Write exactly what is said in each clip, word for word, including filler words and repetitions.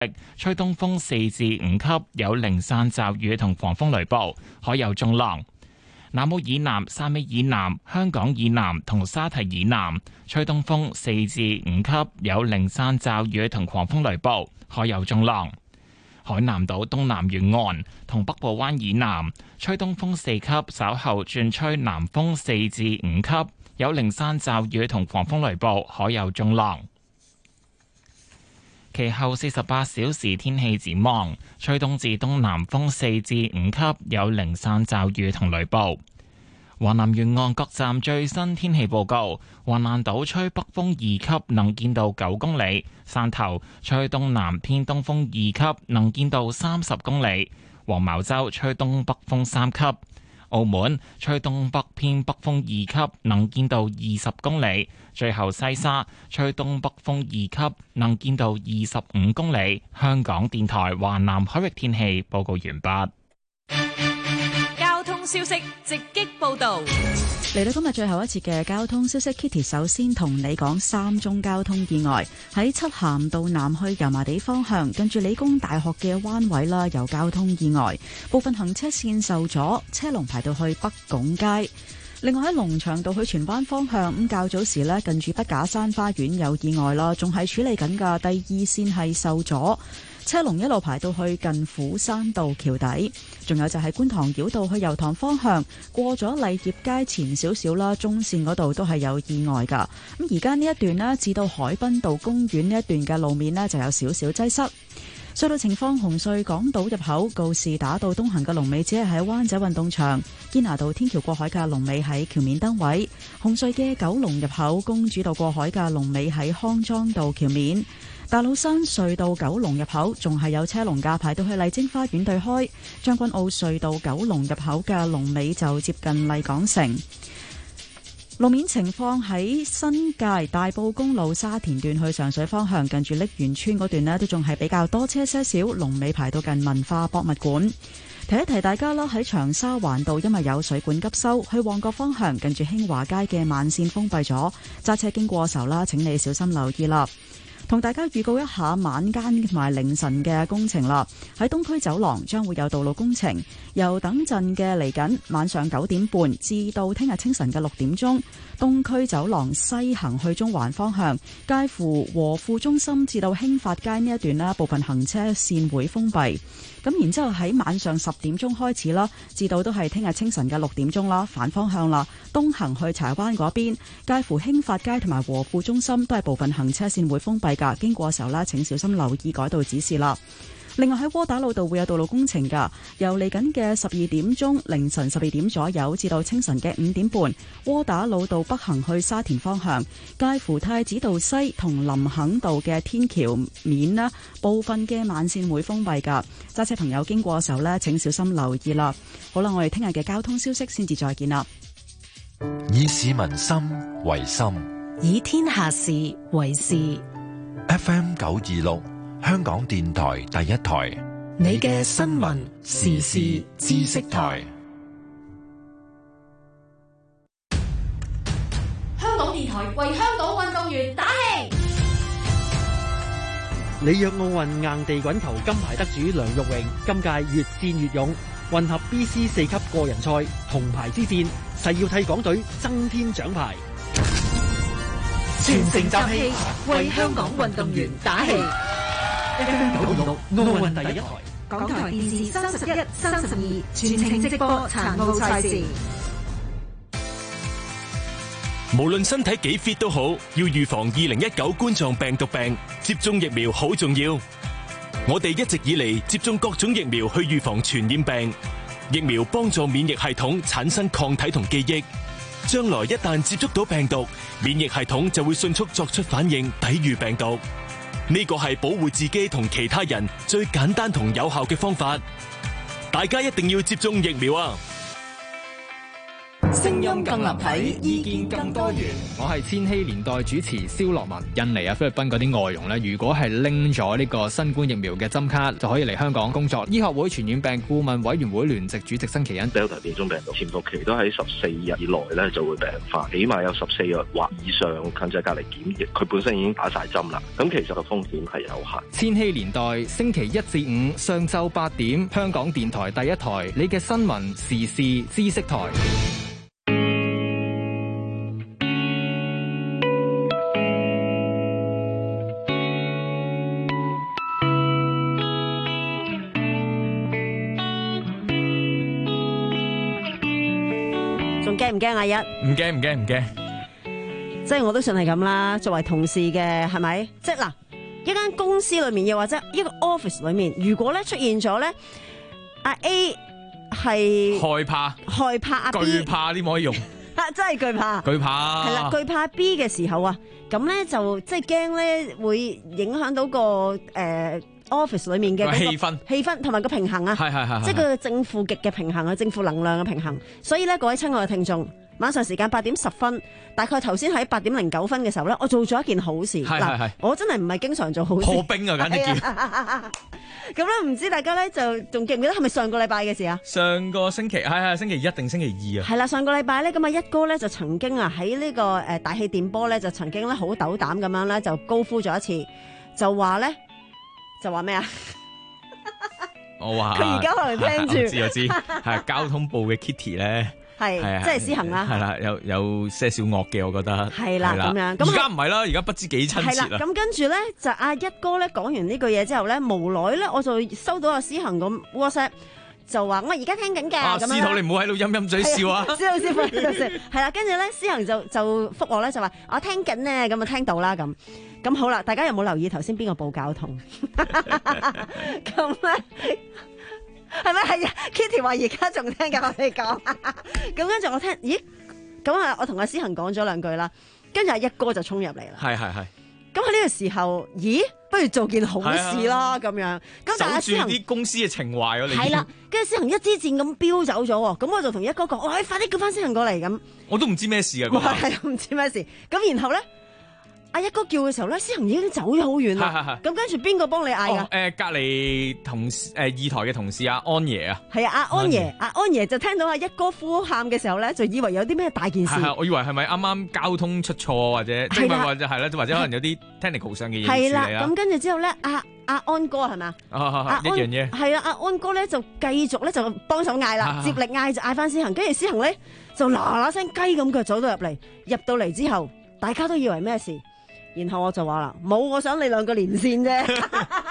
吹東風四至五級，有零散驟雨同狂風雷暴，海有中浪。南澳以南、汕尾以南、香港以南同沙堤以南，吹東風四至五級，有零散驟雨同狂風雷暴，海有中浪。海南島東南沿岸同北部灣以南，吹東風四級，稍後轉吹南風四至五級，有零散驟雨同狂風雷暴，海有中浪。其後四十八小時天氣展望，吹東至東南風四至五級，有零散驟雨同雷暴。華南沿岸各站最新天氣報告：橫瀾島吹北風二級，能見度九公里；汕頭吹東南偏東風二級，能見度三十公里；黃茅洲吹東北風三級。澳門吹東北偏北風二級，能見度二十公里。最後西沙吹東北風二級，能見度二十五公里。香港電台華南海域天氣報告完畢。 交通消息直擊報道。 嚟到今日最後一節嘅交通消息 ，Kitty 首先同你講三宗交通意外。喺漆咸道南去油麻地方向，近住理工大學嘅彎位啦，有交通意外，部分行車線受阻，車龍排到去北拱街。另外喺龍翔道去荃灣方向，咁較早時呢，近住筆架山花園有意外啦，仲係處理緊㗎，第二線係受阻。車龍一路排到去近虎山道橋底，仲有就係觀塘繞道去油塘方向，過咗勵業街前少少啦，中線嗰度都係有意外噶。咁而家呢一段呢，至到海濱道公園呢一段嘅路面呢，就有少少擠塞。隧道情況：紅隧港島入口告士打道東行嘅龍尾只係喺灣仔運動場，堅拿道天橋過海嘅龍尾喺橋面燈位；紅隧嘅九龍入口公主道過海嘅龍尾喺康莊道橋面。大老山隧道九龍入口仲係有車龍架排到去麗晶花園對開，將軍澳隧道九龍入口嘅龍尾就接近麗港城。路面情況喺新界大埔公路沙田段去上水方向，近住瀝源村嗰段呢都仲係比較多車些少，龍尾排到近文化博物館。提一提大家啦，喺長沙灣道因為有水管急修，去旺角方向近住興華街嘅慢線封閉咗，揸車經過嘅時候啦，請你小心留意啦。同大家預告一下晚間同埋凌晨嘅工程啦。喺東區走廊將會有道路工程，由等陣嘅嚟緊晚上九點半至到聽日清晨嘅六點鐘，東區走廊西行去中環方向，介乎和富中心至到興發街呢一段啦，部分行車線會封閉。咁然之後喺晚上十點鐘開始啦，至到都係聽日清晨嘅六點鐘啦，反方向啦，東行去柴灣嗰邊，介乎興發街同埋和富中心都係部分行車線會封閉㗎，經過嘅時候啦，請小心留意改道指示啦。另外喺窩打老道會有道路工程㗎，由嚟緊嘅十二點鐘凌晨十二點左右至到清晨嘅五點半，窩打老道北行去沙田方向，介乎太子道西同林肯道嘅天橋面啦，部分嘅慢線會封閉㗎，揸車朋友經過嘅時候呢，請小心留意啦。好啦，我哋聽日嘅交通消息先至再見啦。 以市民心為心， 以天下事為事。 F M 九二六。香港電台第一台， 你嘅新聞時事知識台。 香港電台為香港運動員打氣。 里約奧運硬地滾球金牌得主梁玉榮今屆越戰越勇，混合 B C 四級個人賽銅牌之戰，誓要替港隊增添獎牌。 全城集氣，為香港運動員打氣。 F M 九二六奧運第一台， 港台電視三十一、三十二全程直播殘奧賽事。 無論身體幾 fit 都好，要預防二零一九冠狀病毒病，接種疫苗好重要。我哋一直以嚟接種各種疫苗去預防傳染病，疫苗幫助免疫系統產生抗體同記憶，將來一旦接觸到病毒，免疫系統就會迅速作出反應，抵禦病毒。呢個係保護自己同其他人最簡單同有效嘅方法，大家一定要接種疫苗啊！ 聲音更立體，意見更多元。 我係千禧年代主持蕭樂文。印尼啊、菲律賓嗰啲外傭咧，如果係拎咗呢個新冠疫苗嘅針卡，就可以嚟香港工作。醫學會傳染病顧問委員會聯席主席申祈恩 Delta 變種病毒潛伏期都喺十四日以內咧就會病發，起碼有十四日或以上強制隔離檢疫，佢本身已經打晒針啦。咁其實個風險係有限。 千禧年代星期一至五上晝八點，香港電台第一台，你嘅新聞時事知識台。 驚唔驚啊？一唔驚唔驚唔驚， 即係我都信係咁啦。作為同事嘅係咪？即係嗱，一間公司裏面又或者一個 office 裏面，如果咧出現咗咧，阿 A 係害怕害怕阿 B， 懼怕啲唔可以用， 真係懼怕懼怕係啦，懼怕 B 嘅時候啊，咁咧就即係驚咧會影響到個誒。呃 office 裏面嘅氣氛、 氣氛同埋個平衡啊， 係係係， 即係個正負極嘅平衡啊，正負能量嘅平衡。所以咧，各位親愛嘅聽眾，晚上時間八點十分，大概頭先喺八點零九分嘅時候咧，我做咗一件好事。 係係係， 我真係唔係經常做好事。 破冰啊，簡直叫。 咁咧，唔知大家咧就仲記唔記得係咪上個禮拜嘅事啊？ 上個星期係係星期一定星期二啊？ 係啦，上個禮拜咧，咁啊一哥咧就曾經啊喺呢個誒大氣電波咧就曾經咧好斗膽咁樣咧就高呼咗一次，就話咧就話咩啊？ 我話佢而家可能聽住， 我知我知，係交通部嘅 Kitty 咧， 係即係施行啦， 係啦，有有些少惡嘅，我覺得係啦咁樣。 而家唔係啦，而家不知幾親切啦。 咁跟住咧就阿一哥咧講完呢句嘢之後咧，無奈咧我就收到阿施行咁 WhatsApp 就話我而家聽緊嘅。 啊，司徒你唔好喺度陰陰嘴笑啊！ 司徒師傅喺度笑，係啦。跟住咧施行就就覆我咧就話我聽緊咧，咁啊聽到啦咁。咁好啦，大家有冇留意頭先邊個報交通？咁咧係咪係啊 ？Kitty 話而家仲聽緊我哋講，咁跟住我聽，咦？咁啊，我同阿思恒講咗兩句啦，跟住阿一哥就衝入嚟啦。 係係係。 咁喺呢個時候，咦？不如做件好事啦，咁樣。咁但係阿思恒啲公司嘅情懷，我哋係啦，跟住思恒一支箭咁飆走咗，咁我就同一哥講：我快啲叫翻思恒過嚟咁。 我都唔知咩事啊！ 我係唔知咩事。咁然後咧。阿一哥叫嘅時候咧，思恒已經走咗好遠啦。咁跟住邊個幫你嗌噶？ 誒，隔籬同事誒二台嘅同事阿安爺啊。 係啊，阿安爺，阿安爺就聽到阿一哥呼喊嘅時候咧，就以為有啲咩大件事。 係我以為係咪啱啱交通出錯或者即係或者係啦，或者可能有啲 technical 上嘅嘢。 係啦，咁跟住之後咧，阿阿安哥係咪？ 啊，一樣嘢。 係啊，阿安哥咧就繼續咧就幫手嗌啦，接力嗌就嗌翻思恒，跟住思恒咧就嗱嗱聲雞咁腳走到入嚟，入到嚟之後，大家都以為咩事？然後我就話啦，冇，我想你兩個連線啫，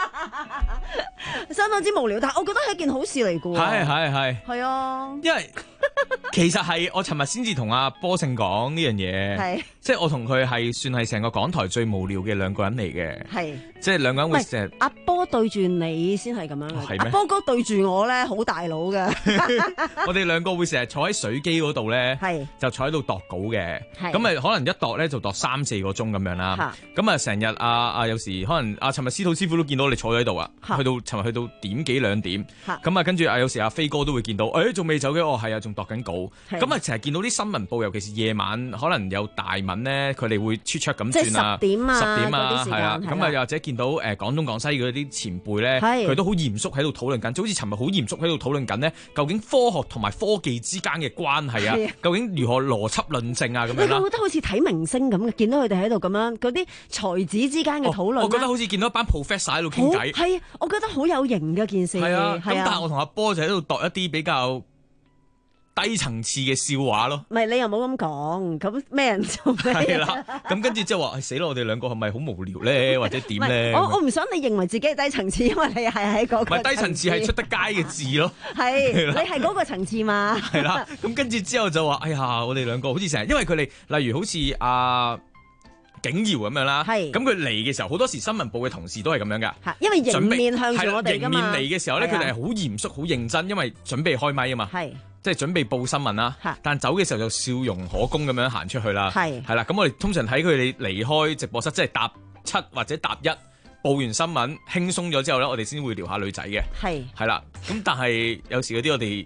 相當之無聊，但係我覺得係一件好事嚟噶。 係係係係啊， 因為其實係我尋日先至同阿波勝講呢樣嘢，係即係我同佢係算係成個港台最無聊嘅兩個人嚟嘅，係即係兩個人會成日阿波對住你先係咁樣嘅，阿波哥對住我咧好大佬嘅， 我哋兩個會成日坐喺水機嗰度咧，係就坐喺度度稿嘅，咁咪可能一度咧就度三四個鐘咁樣啦，咁啊成日啊啊有時可能阿尋日司徒師傅都見到你坐喺度啊，去到尋日去到點幾兩點，咁啊跟住啊有時阿飛哥都會見到，誒仲未走嘅，哦係啊仲度緊稿，咁啊成日見到啲新聞報，尤其是夜晚可能有大文咧，佢哋會出出咁轉啊， 十點啊， 十點啊，係啊，咁啊又或者見到誒廣東廣西嗰啲前輩咧，佢都好嚴肅喺度討論緊，就好似尋日好嚴肅喺度討論緊呢，究竟科學同埋科技之間嘅關係啊，究竟如何邏輯論證啊咁樣啦。 我覺得好似睇明星咁嘅，見到佢哋喺度咁樣嗰啲才子之間嘅討論， 我覺得好似見到一班 professor 喺度傾偈， 係，我覺得好有型嘅件事。 係啊，咁但係我同阿波就喺度度一啲比較低層次嘅笑話咯， 唔係你又冇咁講，咁咩人做咩？ 係啦，咁跟住之後話死啦，我哋兩個係咪好無聊咧，或者點咧？ 我我唔想你認為自己係低層次，因為你係喺嗰個。 唔係低層次係出得街嘅字咯， 係你係嗰個層次嘛？ 係啦，咁跟住之後就話，哎呀，我哋兩個好似成日，因為佢哋例如好似阿景堯咁樣啦，咁佢嚟嘅時候，好多時新聞部嘅同事都係咁樣噶， 因為迎面向住我哋迎面嚟嘅時候咧，佢哋係好嚴肅、好認真，因為準備開咪啊嘛。即係準備報新聞啦，但走嘅時候就笑容可掬咁樣行出去啦，係係啦。咁我哋通常睇佢哋離開直播室，即係搭七或者搭一報完新聞輕鬆咗之後咧，我哋先會聊下女仔嘅，係係啦。咁但係有時嗰啲我哋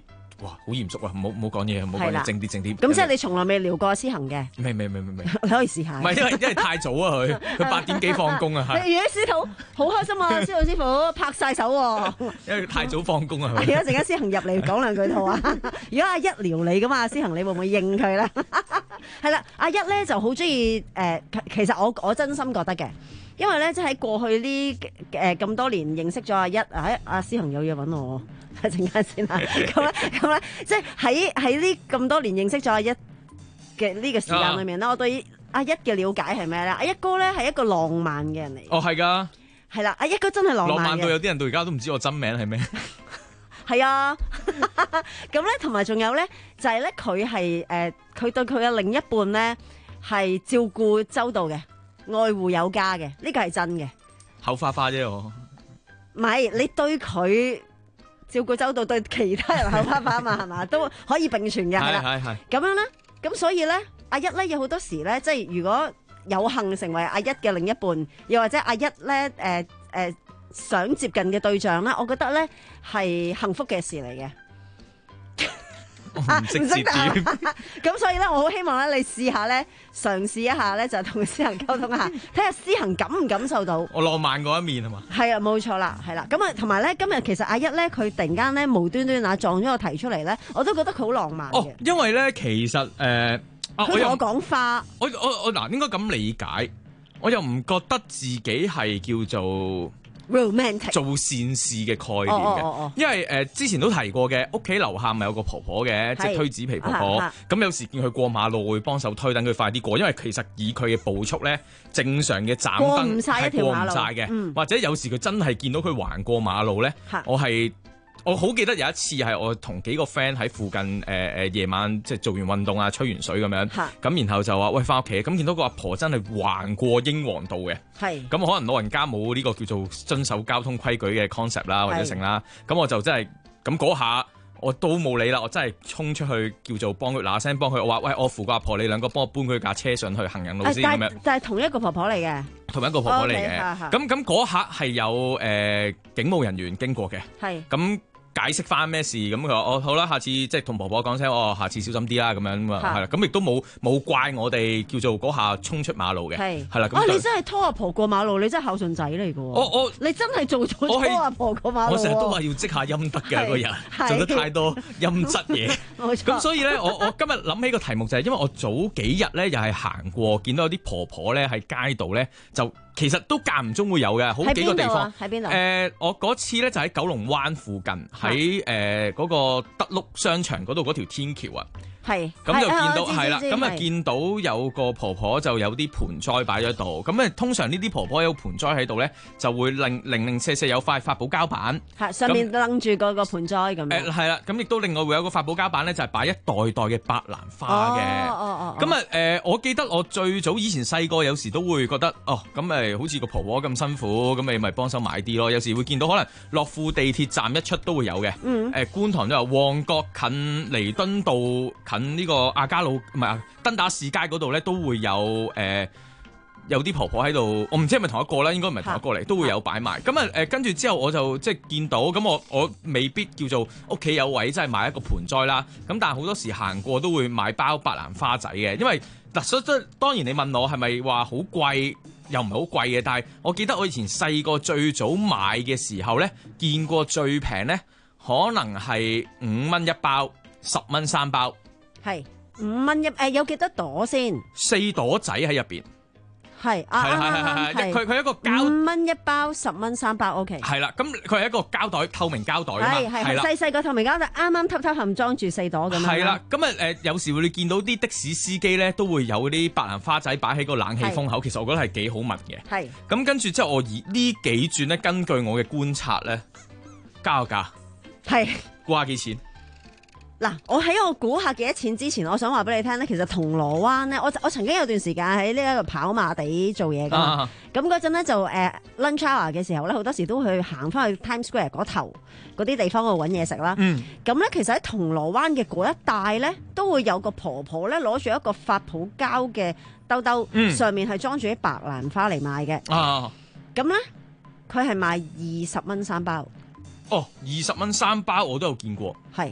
哇，好嚴肅啊！唔好唔好講嘢，唔好講嘢，靜啲靜啲。 咁即係你從來未撩過思恒嘅？ 未未未未未， 你可以試下。 唔係因為因為太早啊，佢佢八點幾放工啊，係。 你而家司徒好開心啊，司徒師傅拍晒手喎。 因為太早放工啊，佢。 而家陣間思恒入嚟講兩句套啊！如果阿一撩你噶嘛，思恒你會唔會應佢咧？係啦，阿一咧就好中意誒，其實我我真心覺得嘅。因為咧，即係喺過去呢誒咁多年認識咗阿一，喺阿思恒有嘢揾我，陣間先啦。咁咧，咁咧，即係喺喺呢咁多年認識咗阿一嘅呢個時間裏面咧，啊、我對阿一嘅了解係咩咧？阿一哥咧係一個浪漫嘅人嚟。 哦，係㗎。 係啦，阿一哥真係浪漫嘅。 浪漫到有啲人到而家都唔知我真名係咩。 係啊，咁咧同埋仲有咧，就係咧佢係誒，佢對佢嘅另一半咧係照顧周到嘅。愛護有加嘅，呢個係真嘅。 口花花啫，我唔係你對佢照顧周到，對其他人口花花嘛，係嘛都可以並存嘅，係啦。係係咁樣咧，咁所以咧，阿一咧有好多時咧，即係如果有幸成為阿一嘅另一半，又或者阿一咧，誒、呃、誒、呃、想接近嘅對象咧，我覺得咧係幸福嘅事嚟嘅。 唔識接點， 咁所以咧，我好希望咧，你試下咧，嘗試一下咧，就同思恒溝通一下，睇下思恒感唔感受到我浪漫嗰一面係嘛？ 係啊，冇錯啦，係啦。咁啊，同埋咧，今日其實阿一咧，佢突然間咧無端端啊撞咗個題出嚟咧，我都覺得佢好浪漫嘅。 哦，因為咧其實誒，佢、呃、 同我講花， 我我我嗱應該咁理解，我又唔覺得自己係叫做。 Romantic 做善事嘅概念嘅，oh, oh, oh, oh. 因為誒、呃、之前都提過嘅，屋企樓下咪有個婆婆嘅，即係推紙皮婆婆。咁有時見佢過馬路會幫手推，等佢快啲過。因為其實以佢嘅步速咧，正常嘅盞燈係過唔晒嘅，嗯、或者有時佢真係見到佢橫過馬路咧，我係。我好記得有一次係我同幾個 friend 喺附近誒誒夜晚即係做完運動啊，吹完水咁樣，咁然後就話喂翻屋企，咁見到個阿婆真係橫過英皇道嘅，咁可能老人家冇呢個叫做遵守交通規矩嘅 concept 啦，或者成啦，咁我就真係咁嗰下我都冇理啦，我真係衝出去叫做幫佢嗱聲幫佢，我話喂我扶個阿婆，你兩個幫我搬佢架車上去行人路先咁樣， 就係同一個婆婆嚟嘅， 同一個婆婆嚟嘅，咁咁嗰下係有誒、呃、警務人員經過嘅，咁。解釋翻咩事咁佢話哦好啦，下次即係同婆婆講聲哦，下次小心啲啦咁樣咁啊係啦，咁亦都冇冇怪我哋叫做嗰下衝出馬路嘅係係啦。啊你真係拖阿婆過馬路，你真係孝順仔嚟㗎喎！ 我我你真係做咗拖阿婆過馬路。 我成日都話要積下陰德嘅個人，做得太多陰質嘢。冇錯。咁所以咧，我我今日諗起個題目就係因為我早幾日咧又係行過，見到有啲婆婆咧喺街度咧就。其實都間唔中會有嘅，好幾個地方。 喺邊度？誒、 呃，我嗰次咧就喺九龍灣附近，喺誒嗰個德祿商場嗰度嗰條天橋啊。係。咁就見到係啦，咁啊見到有個婆婆就有啲盆栽擺咗喺度。咁啊通常呢啲婆婆有盆栽喺度咧，就會零零零舍舍有塊發泡膠板。係上面擸住嗰個盆栽咁。誒係啦，咁亦都另外會有個發泡膠板咧，就係擺一袋袋嘅白蘭花嘅。哦哦哦。咁啊誒，我記得我最早以前細個有時都會覺得哦，咁誒。好似個婆婆咁辛苦，咁你咪幫手買啲咯。有時會見到可能樂富地鐵站一出都會有嘅。嗯。誒、呃，觀塘都有，旺角近彌敦道近呢個亞皆老唔係登打士街嗰度咧，都會有誒、呃、有啲婆婆喺度。我唔知係咪同一個啦，應該唔係同一個嚟，都會有擺賣。咁啊誒，跟住之後我就即係見到，咁我我未必叫做屋企有位，即係買一個盆栽啦。咁但係好多時行過都會買包白蘭花仔嘅，因為嗱，所以當然你問我係咪話好貴？又唔係好貴嘅，但係我記得我以前細個最早買嘅時候咧，見過最平咧，可能係五蚊一包，十蚊三包。係五蚊一誒，有幾多朵先？四朵仔喺入邊。係啊，係係係係，佢佢一個膠五蚊一包，十蚊三包 ，OK。係啦，咁佢係一個膠袋，透明膠袋啊嘛，係啦，細細個透明膠袋，啱啱揼揼冚裝住四朵咁樣。係啦，咁啊誒，有時會你見到啲的士司機咧，都會有啲白蘭花仔擺喺個冷氣風口，其實我覺得係幾好聞嘅。係。咁跟住之後，我以呢幾轉咧，根據我嘅觀察咧，加個價。係。估下幾錢？嗱，我喺我估下幾多錢之前，我想話俾你聽咧，其實銅鑼灣咧，我我曾經有段時間喺呢一個跑馬地做嘢噶嘛，咁嗰陣咧就誒、uh, lunch hour 嘅時候咧，好多時都去行翻去 Times Square 嗰頭嗰啲地方度揾嘢食啦。嗯，咁咧其實喺銅鑼灣嘅嗰一帶咧，都會有個婆婆咧攞住一個發泡膠嘅兜兜，嗯、上面係裝住啲白蘭花嚟賣嘅。啊，咁咧佢係賣二十蚊三包。哦，二十蚊三包我都有見過。係。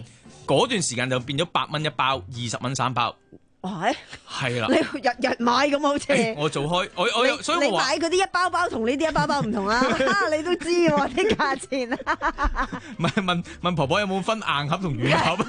嗰段時間就變咗八蚊一包，二十蚊三包。 係係啦， 你日日買咁好似、欸。 我做開，我我所以我你買嗰啲一包包同呢啲一包包唔同啊！你都知喎啲價錢啊！ 唔係問問婆婆有冇分硬盒同軟盒？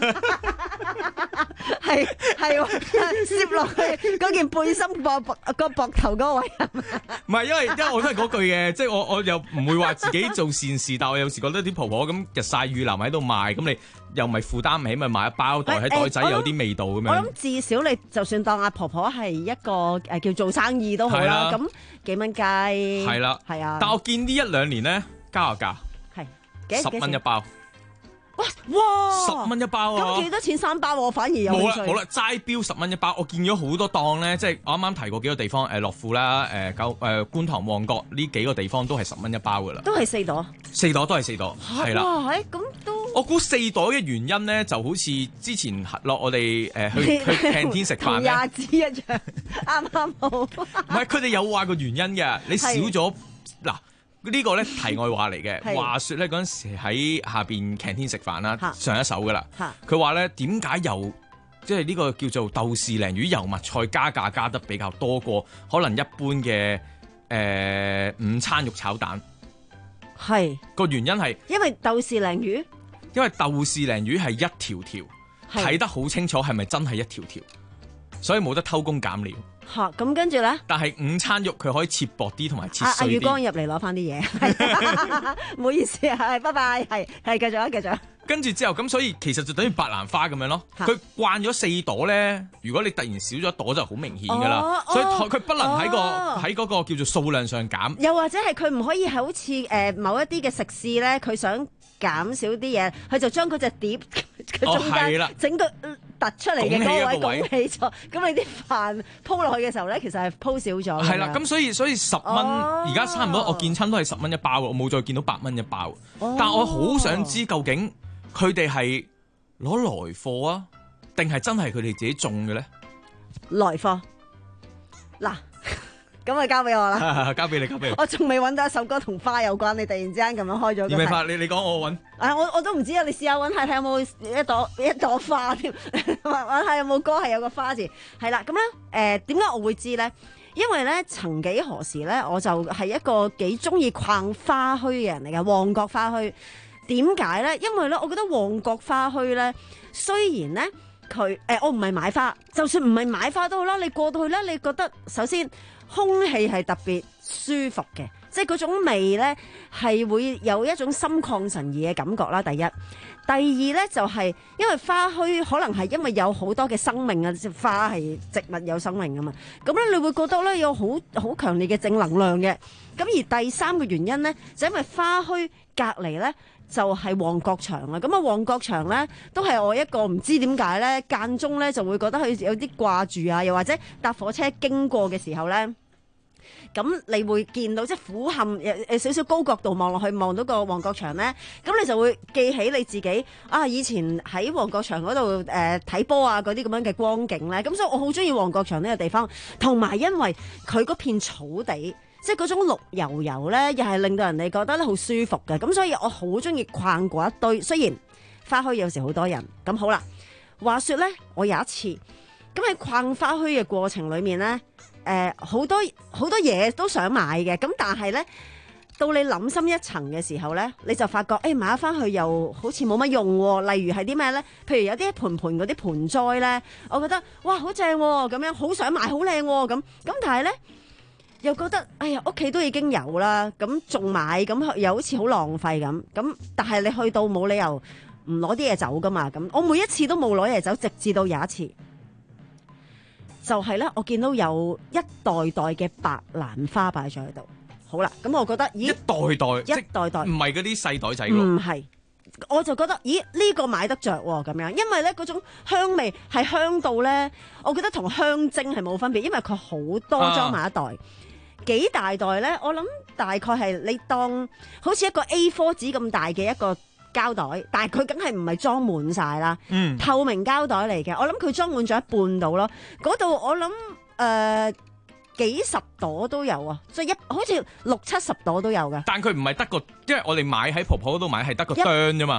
係係攝落去嗰件背心膊個膊頭嗰位係咪？ 唔係，因為因為我都係嗰句嘅，即係我我又唔會話自己做善事，但我有時覺得啲婆婆咁日曬雨淋喺度賣，咁你又咪負擔唔起，咪買一包袋喺袋仔有啲味道咁樣。我諗至少你就算當阿婆婆係一個誒叫做生意都好啦，咁幾蚊雞係啦， 係啊。 但我見呢一兩年咧加下價，係十蚊一包。 哇哇！ 十蚊一包啊！ 咁幾多錢三包？我反而有冇啦冇啦，齋標十蚊一包。我見咗好多檔咧，即係我啱啱提過幾個地方，誒樂富啦，誒九誒觀塘旺角呢幾個地方都係十蚊一包噶啦。 都係四朵， 四朵都係四朵，係啦。 哇！咁都我估四朵嘅原因咧，就好似之前落我哋誒去去 canteen 食飯咧， 廿支一樣，啱啱好。唔係佢哋有話個原因嘅，你少咗嗱。呢個咧題外話嚟嘅，話說咧嗰陣時喺下邊 canteen 食飯啦，上一手噶啦。佢話咧點解油即係呢個叫做豆豉鯪魚油麥菜加價加得比較多過可能一般嘅誒、呃、午餐肉炒蛋？係個原因係因為豆豉鯪魚， 因為豆豉鯪魚係一條條睇得好清楚，係咪真係一條條，所以冇得偷工減料。 吓，咁跟住咧， 但係午餐肉佢可以切薄啲同埋切碎啲。 阿宇光入嚟攞翻啲嘢，唔好意思啊，係，拜拜，係係繼續啊，繼續。 跟住之後咁，所以其實就等於白蘭花咁樣咯。佢慣咗四朵咧，如果你突然少咗一朵就好明顯噶啦。哦、所以佢不能喺個喺嗰、哦、個叫做數量上減。 又或者係佢唔可以係好似誒、呃、某一啲嘅食肆咧，佢想減少啲嘢，佢就將嗰隻碟佢中間整個突出嚟嘅嗰位拱起咗，咁你啲飯鋪落去嘅時候咧，其實係鋪少咗。 係啦，咁所以所以十蚊而家差唔多，我見親都係十蚊一包，我冇再見到八蚊一包。哦、但我好想知究竟佢哋係攞來貨啊，定係真係佢哋自己種嘅咧？ 來貨嗱。咁咪交俾我啦， 交俾你，交俾你。 我仲未揾到一首歌同花有關，你突然之間咁樣開咗個。 咩花？你你講我揾。 啊，我我都唔知啊，你試下揾下睇有冇一朵一朵花添，揾下有冇歌係有個花字。係啦，咁咧誒點解我會知咧？因為咧曾幾何時咧，我就係一個幾中意逛花墟嘅人嚟嘅，旺角花墟。點解咧？因為咧，我覺得旺角花墟咧，雖然咧佢誒我唔係買花，就算唔係買花都好啦，你過到去咧，你覺得首先空氣係特別舒服嘅，即係嗰種味咧係會有一種心曠神怡嘅感覺啦。第一，第二咧就係、是、因為花墟可能係因為有好多嘅生命啊，花係植物有生命啊嘛，咁咧你會覺得咧有好好強烈嘅正能量嘅。咁而第三個原因咧就因為花墟隔離咧就係旺角場啊，咁啊旺角場咧都係我一個唔知點解咧間中咧就會覺得佢有啲掛住啊，又或者搭火車經過嘅時候咧。咁你會見到即係俯瞰誒誒少少高角度望落去，望到個旺角場咧，咁你就會記起你自己啊以前喺旺角場嗰度誒睇波啊嗰啲咁樣嘅光景咧，咁所以我好中意旺角場呢個地方，同埋因為佢嗰片草地，即係嗰種綠油油咧，又係令到人哋覺得咧好舒服嘅，咁所以我好中意逛嗰一堆。雖然花墟有時好多人，咁好啦。話說咧，我有一次咁喺逛花墟嘅過程裏面咧。誒、呃、好多好多嘢都想買嘅，咁但係咧，到你諗深一層嘅時候咧，你就發覺誒、欸、買翻去又好似冇乜用喎。例如係啲咩咧？譬如有啲盆盆嗰啲盆栽咧，我覺得哇好正喎，咁樣好想買，好靚喎，咁咁但係咧又覺得哎呀屋企都已經有啦，咁仲買咁又好似好浪費咁。咁但係你去到冇理由唔攞啲嘢走噶嘛。咁我每一次都冇攞嘢走，直至到有一次。就係咧，我見到有一袋袋嘅白蘭花擺咗喺度。好啦，咁我覺得，咦，一袋袋， 一袋袋， 唔係嗰啲細袋仔喎。 唔係，我就覺得，咦，呢、這個買得着喎，咁樣，因為咧嗰種香味係香到咧，我覺得同香精係冇分別，因為佢好多裝埋一袋，啊、幾大袋咧，我諗大概係你當好似一個 A 四 紙咁大嘅一個膠袋，但係佢梗係唔係裝滿晒啦，嗯、透明膠袋嚟嘅。我諗佢裝滿咗一半到咯。嗰度我諗誒、呃、幾十朵都有啊，即係一好似六七十朵都有嘅。 但佢唔係得個，因為我哋買喺婆婆嗰度買係得個箱啫嘛。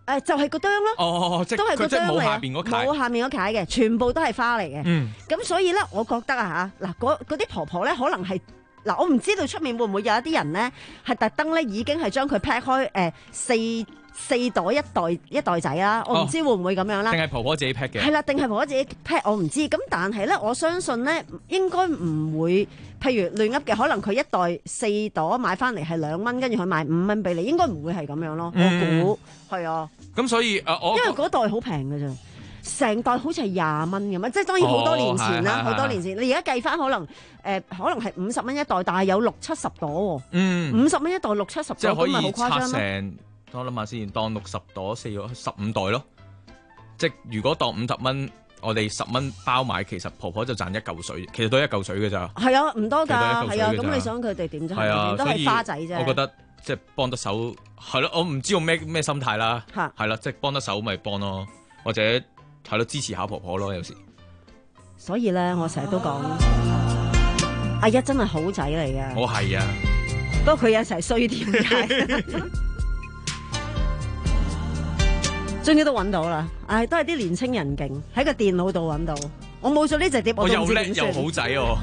誒就係個釘咯。 哦，即都係個釘嚟， 佢即係冇下邊嗰塊， 冇下面嗰塊嘅，全部都係花嚟嘅。 嗯， 咁所以咧，我覺得啊嚇，嗱嗰嗰啲婆婆咧，可能係嗱，我唔知道出面會唔會有一啲人咧，係特登咧已經係將佢 pack 開誒四四袋一袋一袋仔啦。我唔知會唔會咁樣啦。 定係婆婆自己 pack 嘅？ 係啦，定係婆婆自己 pack，我唔知。咁但係咧，我相信咧應該唔會，譬如亂噏嘅，可能佢一袋四朵買翻嚟係兩蚊，跟住佢賣五蚊俾你，應該唔會係咁樣咯。 嗯、 我估係啊。 咁所以誒、呃，我因為嗰袋好平嘅啫。成袋好似係廿蚊咁啊！即係當然好多年前啦，好、哦、多年前。你而家計翻可能誒、呃，可能係五十蚊一袋，但係有六七十朵喎。嗯，五十蚊一袋，六七十朵咁咪好誇張咯。即係可以拆成， 我諗下先，當六十朵四個十五袋咯。即係如果當五十蚊，我哋十蚊包買，其實婆婆就賺一嚿水，其實都係一嚿水嘅咋。 係啊，唔多㗎，係啊。咁你想佢哋點啫？係啊，都係花仔啫。 我覺得即係幫得手係咯，我唔知用咩咩心態啦。嚇，係啦，即係幫得手咪幫咯，或者。係咯，支持下婆婆咯，有時。 所以咧，我成日都講，阿一真係好仔嚟嘅。 我係啊， 不過佢有時係衰啲嘅，終於都揾到啦！唉，都係啲年青人勁，喺個電腦度揾到。我冇咗呢隻碟，我都唔知點算。 我又叻又好仔哦！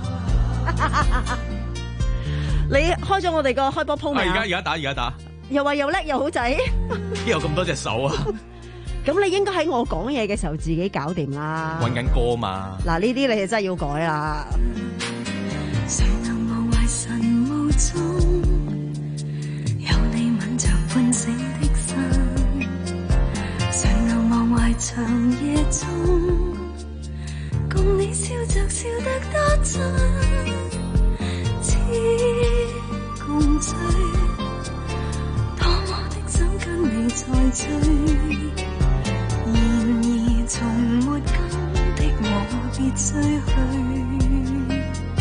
你開咗我哋個開波鋪未啊？ 而家而家打而家打。 又話又叻又好仔， 邊有咁多隻手啊？ 咁你應該喺我講嘢嘅時候自己搞掂啦。 揾緊歌嘛。嗱， 呢啲你真係要改啦。 誰能忘懷神霧中，有你吻着半醒的心。誰能忘懷長夜中，共你笑着笑得多真，似共醉，多麼的想跟你再追。然而從沒跟的我別追去，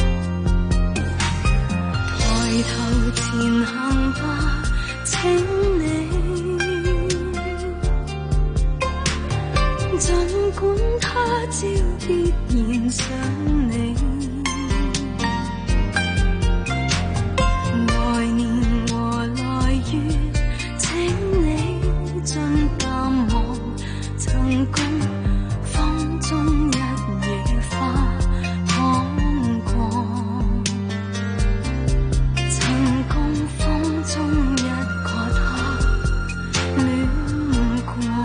抬頭前行吧，請你，儘管他朝必然想你，來年和來月，請你盡淡忘。曾共風中一野花看過，曾共風中一個他戀過。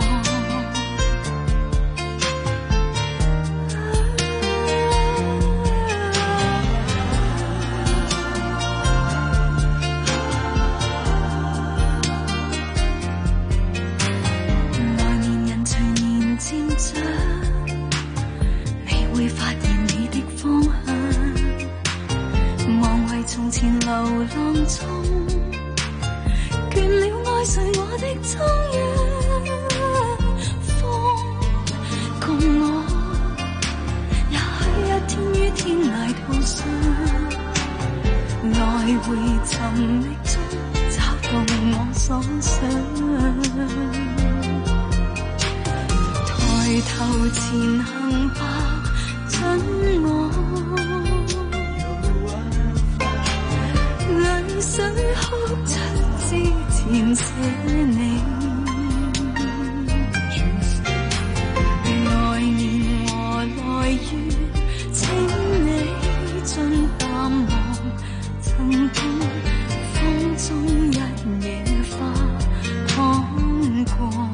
你會發現你的方向，望為從前流浪中，倦了愛睡我的中央，風共我，也許一天於天涯途上，來回尋覓中找到我所想。抬頭前行吧，准我淚水哭出之前寫你，來年和來月，請你盡淡忘，曾共風中一野花看過。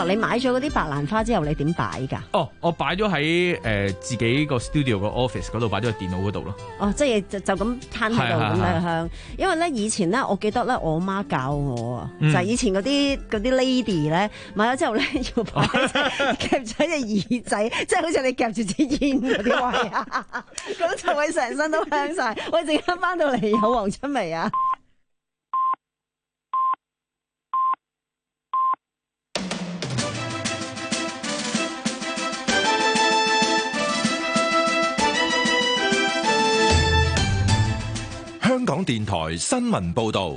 啊，你買咗嗰啲白蘭花之後，你點擺㗎？ 哦，我擺咗喺誒自己個 studio 個 office 嗰度，擺咗喺電腦嗰度咯。 哦，即係就就咁攤喺度咁樣香。因為咧以前咧，我記得咧，我媽教我啊，嗯、就係以前嗰啲嗰啲 lady 咧買咗之後咧，要擺夾咗隻耳仔，即係好似你夾住支煙嗰啲位啊，咁就會成身都香晒。我陣間翻到嚟有黃春味啊！ 香港電台新聞報道，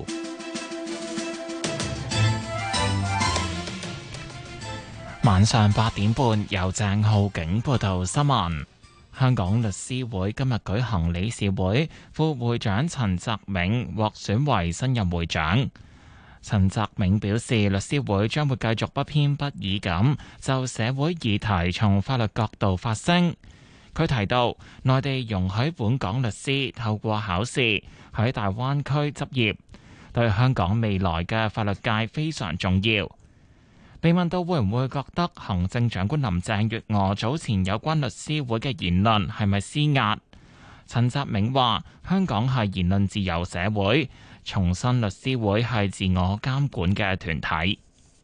晚上八點半由鄭浩景報道新聞。香港律師會今日舉行理事會，副會長陳澤銘獲選為新任會長。陳澤銘表示，律師會將會繼續不偏不倚咁就社會議題從法律角度發聲。佢提到，內地容許本港律師透過考試喺大灣區執業，對香港未來嘅法律界非常重要。被問到會唔會覺得行政長官林鄭月娥早前有關律師會嘅言論係咪施壓，陳澤銘話：香港係言論自由社會，重申律師會係自我監管嘅團體。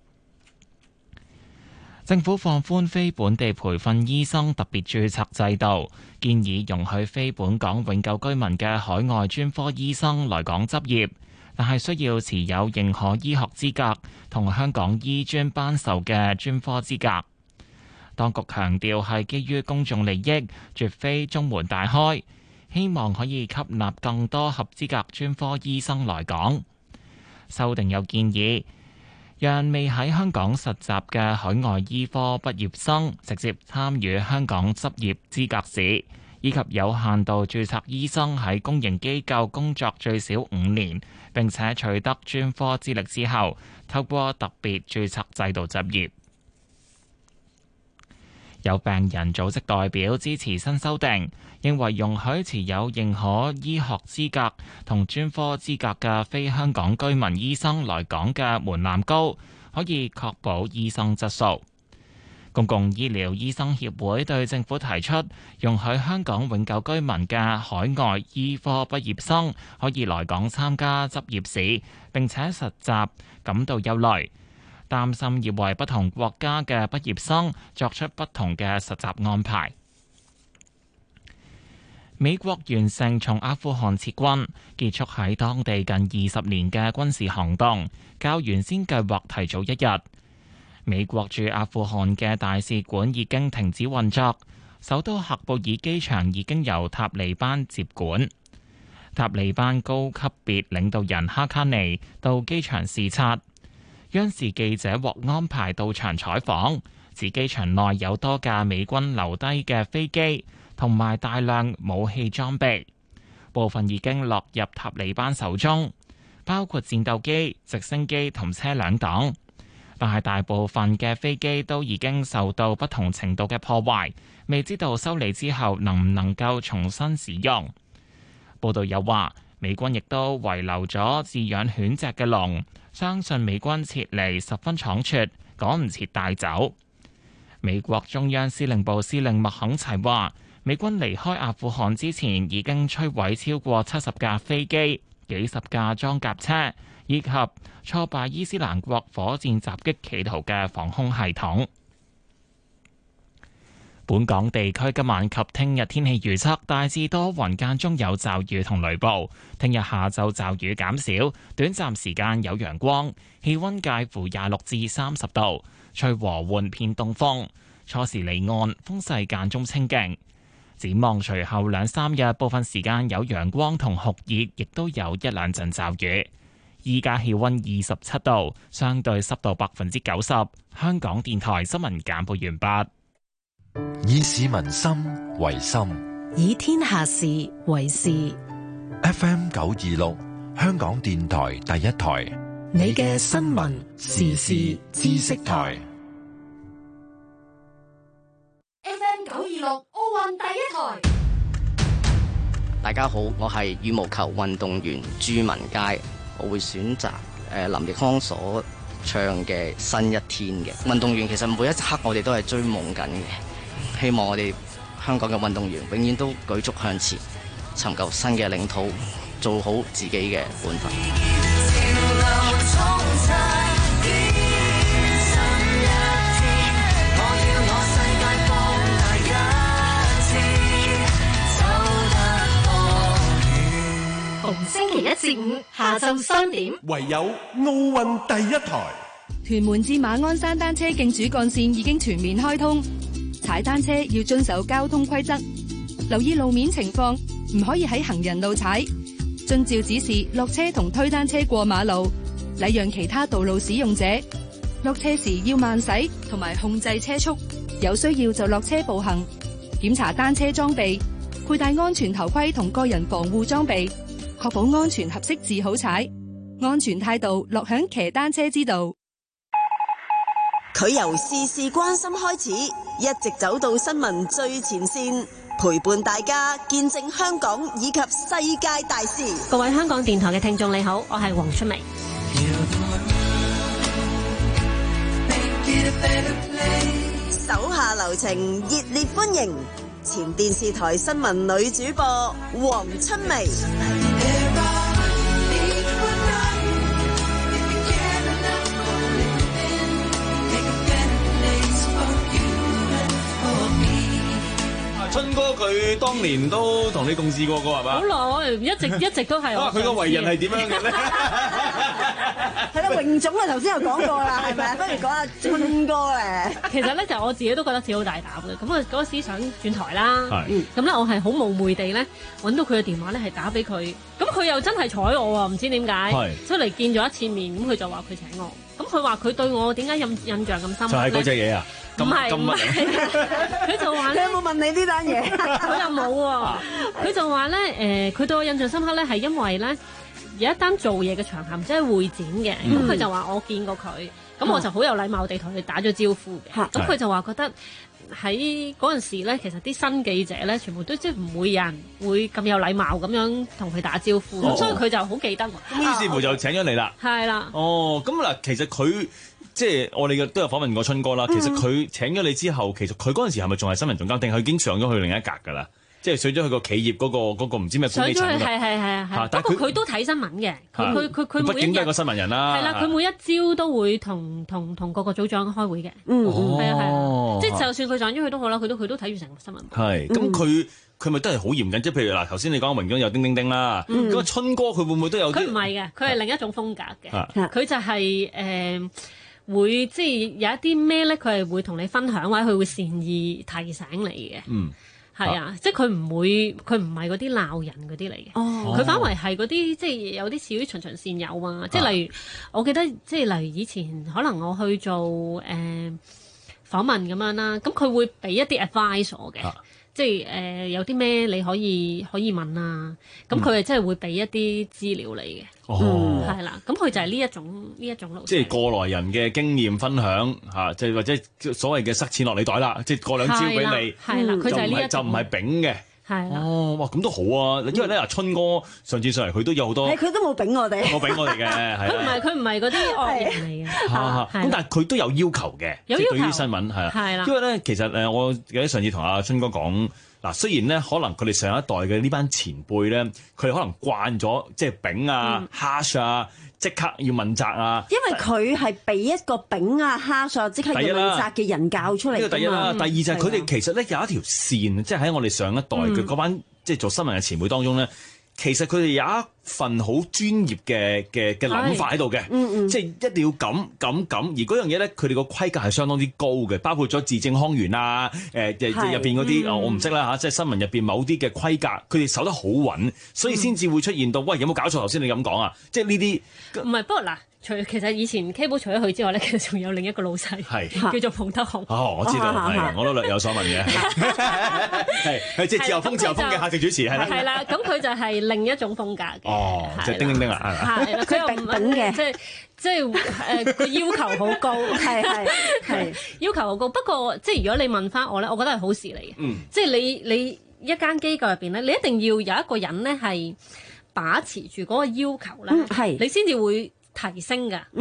政府放寬非本地培訓醫生特別註冊制度，建議容許非本港永久居民嘅海外專科醫生來港執業，但係需要持有認可醫學資格同香港醫專頒授嘅專科資格。當局強調係基於公眾利益，絕非中門大開，希望可以吸納更多合資格專科醫生來港。修訂有建議，讓未喺香港實習嘅海外醫科畢業生直接參與香港執業資格試，以及有限度註冊醫生喺公營機構工作最少五年，並且取得專科資歷之後，透過特別註冊制度執業。有病人組織代表支持新修訂，認為容許持有認可醫學資格同專科資格嘅非香港居民醫生來港嘅門檻高，可以確保醫生質素。公共醫療醫生協會對政府提出容許香港永久居民嘅海外醫科畢業生可以來港參加執業試並且實習感到憂慮，擔心要為不同國家嘅畢業生作出不同嘅實習安排。美國完成從阿富汗撤軍，結束喺當地近二十年嘅軍事行動，較原先計劃提早一日。美國駐阿富汗嘅大使館已經停止運作，首都喀布爾機場已經由塔利班接管。塔利班高級別領導人哈卡尼到機場視察。央視記者獲安排到場採訪，指機場內有多架美軍留低嘅飛機同埋大量武器裝備，部分已經落入塔利班手中，包括戰鬥機、直升機同車輛等。但係大部分嘅飛機都已經受到不同程度嘅破壞，未知道修理之後能唔能夠重新使用。報道又話，美軍亦都遺留咗飼養犬隻嘅籠，相信美軍撤離十分倉促，趕唔切帶走。美國中央司令部司令麥肯齊話，美軍離開阿富汗之前已經摧毀超過七十架飛機、幾十架裝甲車，以及挫敗伊斯蘭國火箭襲擊企圖嘅防空系統。本港地區今晚及聽日天氣預測大致多雲，間中有驟雨同雷暴。聽日下晝驟雨減少，短暫時間有陽光，氣溫介乎廿六至三十度，吹和緩偏東風。初時離岸，風勢間中清勁。展望隨後兩三日，部分時間有陽光同酷熱，亦都有一兩陣驟雨。依家氣溫二十七度，相對濕度百分之九十。香港電台新聞簡報完畢。 以市民心為心， 以天下事為事。 F M 九二六，香港電台第一台， 你嘅新聞時事知識台。 F M 九二六奧運第一台。 大家好，我係羽毛球運動員朱文佳，我會選擇誒林奕匡所唱嘅新一天嘅運動員，其實每一刻我哋都係追夢緊嘅，希望我哋香港嘅運動員永遠都舉足向前，尋求新嘅領土，做好自己嘅本分。 逢星期一至五下晝三點， 唯有奧運第一台。 屯門至馬鞍山單車徑主幹線已經全面開通，踩單車要遵守交通規則，留意路面情況，唔可以喺行人路踩，遵照指示落車同推單車過馬路，禮讓其他道路使用者。落車時要慢駛同埋控制車速，有需要就落車步行。檢查單車裝備，佩戴安全頭盔同個人防護裝備，確保安全合適至好踩。安全態度落響騎單車之道。 佢由事事關心開始，一直走到新聞最前線，陪伴大家見證香港以及世界大事。 各位香港電台嘅聽眾你好，我係黃春梅。 手下留情，熱烈歡迎前電視台新聞女主播黃春梅。 春哥佢當年都同你共事過個係嘛？ 好耐，一直一直都係我。 佢個為人係點樣嘅咧？ 係啦，榮總啊頭先有講過啦，係咪啊？不如講下春哥咧。 其實咧就我自己都覺得自己好大膽嘅，咁啊嗰時想轉台啦， 係咁咧我係好冒昧地咧揾到佢嘅電話咧係打俾佢，咁佢又真係睬我喎，唔知點解，出嚟見咗一次面，咁佢就話佢請我，咁佢話佢對我點解印印象咁深刻？ 就係嗰隻嘢啊！ 唔係唔係，佢就話咧， 你有冇問你呢單嘢？ 佢又冇喎，佢就話咧，誒，佢對我印象深刻咧，係因為咧有一單做嘢嘅場合，即係會展嘅，咁佢就話我見過佢，咁我就好有禮貌地同佢打咗招呼嘅，咁佢就話覺得喺嗰陣時咧，其實啲新記者咧，全部都即係唔會有人會咁有禮貌咁樣同佢打招呼，咁所以佢就好記得我。 咁於是乎就請咗你啦。 係啦。 哦，咁嗱，其實佢。即係我哋嘅都有訪問過春哥啦，其實佢請咗你之後，其實佢嗰陣時係咪仲係新聞總監，定係佢已經上咗去另一格㗎啦？即係上咗去個企業嗰、嗰個嗰個唔知咩管理層嗰度。 係係係係。不過佢都睇新聞嘅，佢佢佢佢每一日。畢竟都係個新聞人啦。 係啦，佢每一朝都會同同同各個組長開會嘅。嗯嗯，係啊係啊，即係就算佢上咗去都好啦，佢都佢都睇住成個新聞。 係，咁佢佢咪都係好嚴謹？即係譬如嗱，頭先你講榮總有叮叮叮啦，咁啊春哥佢會唔會都有？ 佢唔係嘅，佢係另一種風格嘅。佢就係誒。會即係有一啲咩咧，佢係會同你分享，或者佢會善意提醒你嘅。嗯，係啊，即係佢唔會，佢唔係嗰啲鬧人嗰啲嚟嘅。哦，佢反為係嗰啲即係有啲似於循循善誘啊。即係例如，我記得即係例如以前可能我去做誒、呃、訪問咁樣啦，咁佢會俾一啲 advice 我嘅。啊即係誒、呃、有啲咩你可以可以問啊，咁佢係真係會俾一啲資料你嘅，嗯，係啦，咁佢就係呢一種呢一種路線， 即係過來人嘅經驗分享嚇，即係或者所謂嘅塞錢落你袋啦，即係過兩招俾你， 係啦，佢就係呢一種， 就唔係丙嘅。 係啦， 哦，哇，咁都好啊，因為咧，春哥上次上嚟佢都有好多， 佢都冇丙我哋， 冇丙我哋嘅，係佢唔係佢唔係嗰啲惡人嚟嘅， 咁但係佢都有要求嘅， 有要求， 即係對於新聞係啦， 係啦， 因為咧其實誒，我記得上次同阿春哥講，嗱，雖然咧可能佢哋上一代嘅呢班前輩咧，佢哋可能慣咗即係丙啊、hash 啊。即刻要問責啊！ 因為佢係俾一個丙啊、蝦索即刻要問責嘅人教出嚟。 呢個第一啦，第二就係佢哋其實咧有一條線，即係喺我哋上一代嘅嗰班即係做新聞嘅前輩當中咧，其實佢哋有一份好專業嘅嘅嘅諗法喺度嘅，即係一定要咁咁咁。而嗰樣嘢咧，佢哋個規格係相當之高嘅，包括咗字正腔圓啊，誒入邊嗰啲我唔識啦嚇，即係新聞入邊某啲嘅規格，佢哋守得好穩，所以先至會出現到喂，有冇搞錯？頭先你咁講啊，即係呢啲唔係，不過嗱。除其實以前 Cable 除咗佢之外咧，其實仲有另一個老細，係叫做馮德雄。 哦，我知道，係我都略有所聞嘅，係係即係自由風自由風嘅客席主持係啦。 係啦，咁佢就係另一種風格嘅。 哦，即係叮叮叮啦，係嘛？ 係啦，佢又唔等嘅，即係即係誒個要求好高， 係係係要求好高。不過即係如果你問翻我咧，我覺得係好事嚟嘅。嗯，即係你你一間機構入邊咧，你一定要有一個人咧係把持住嗰個要求咧，係你先至會提升㗎，嗯，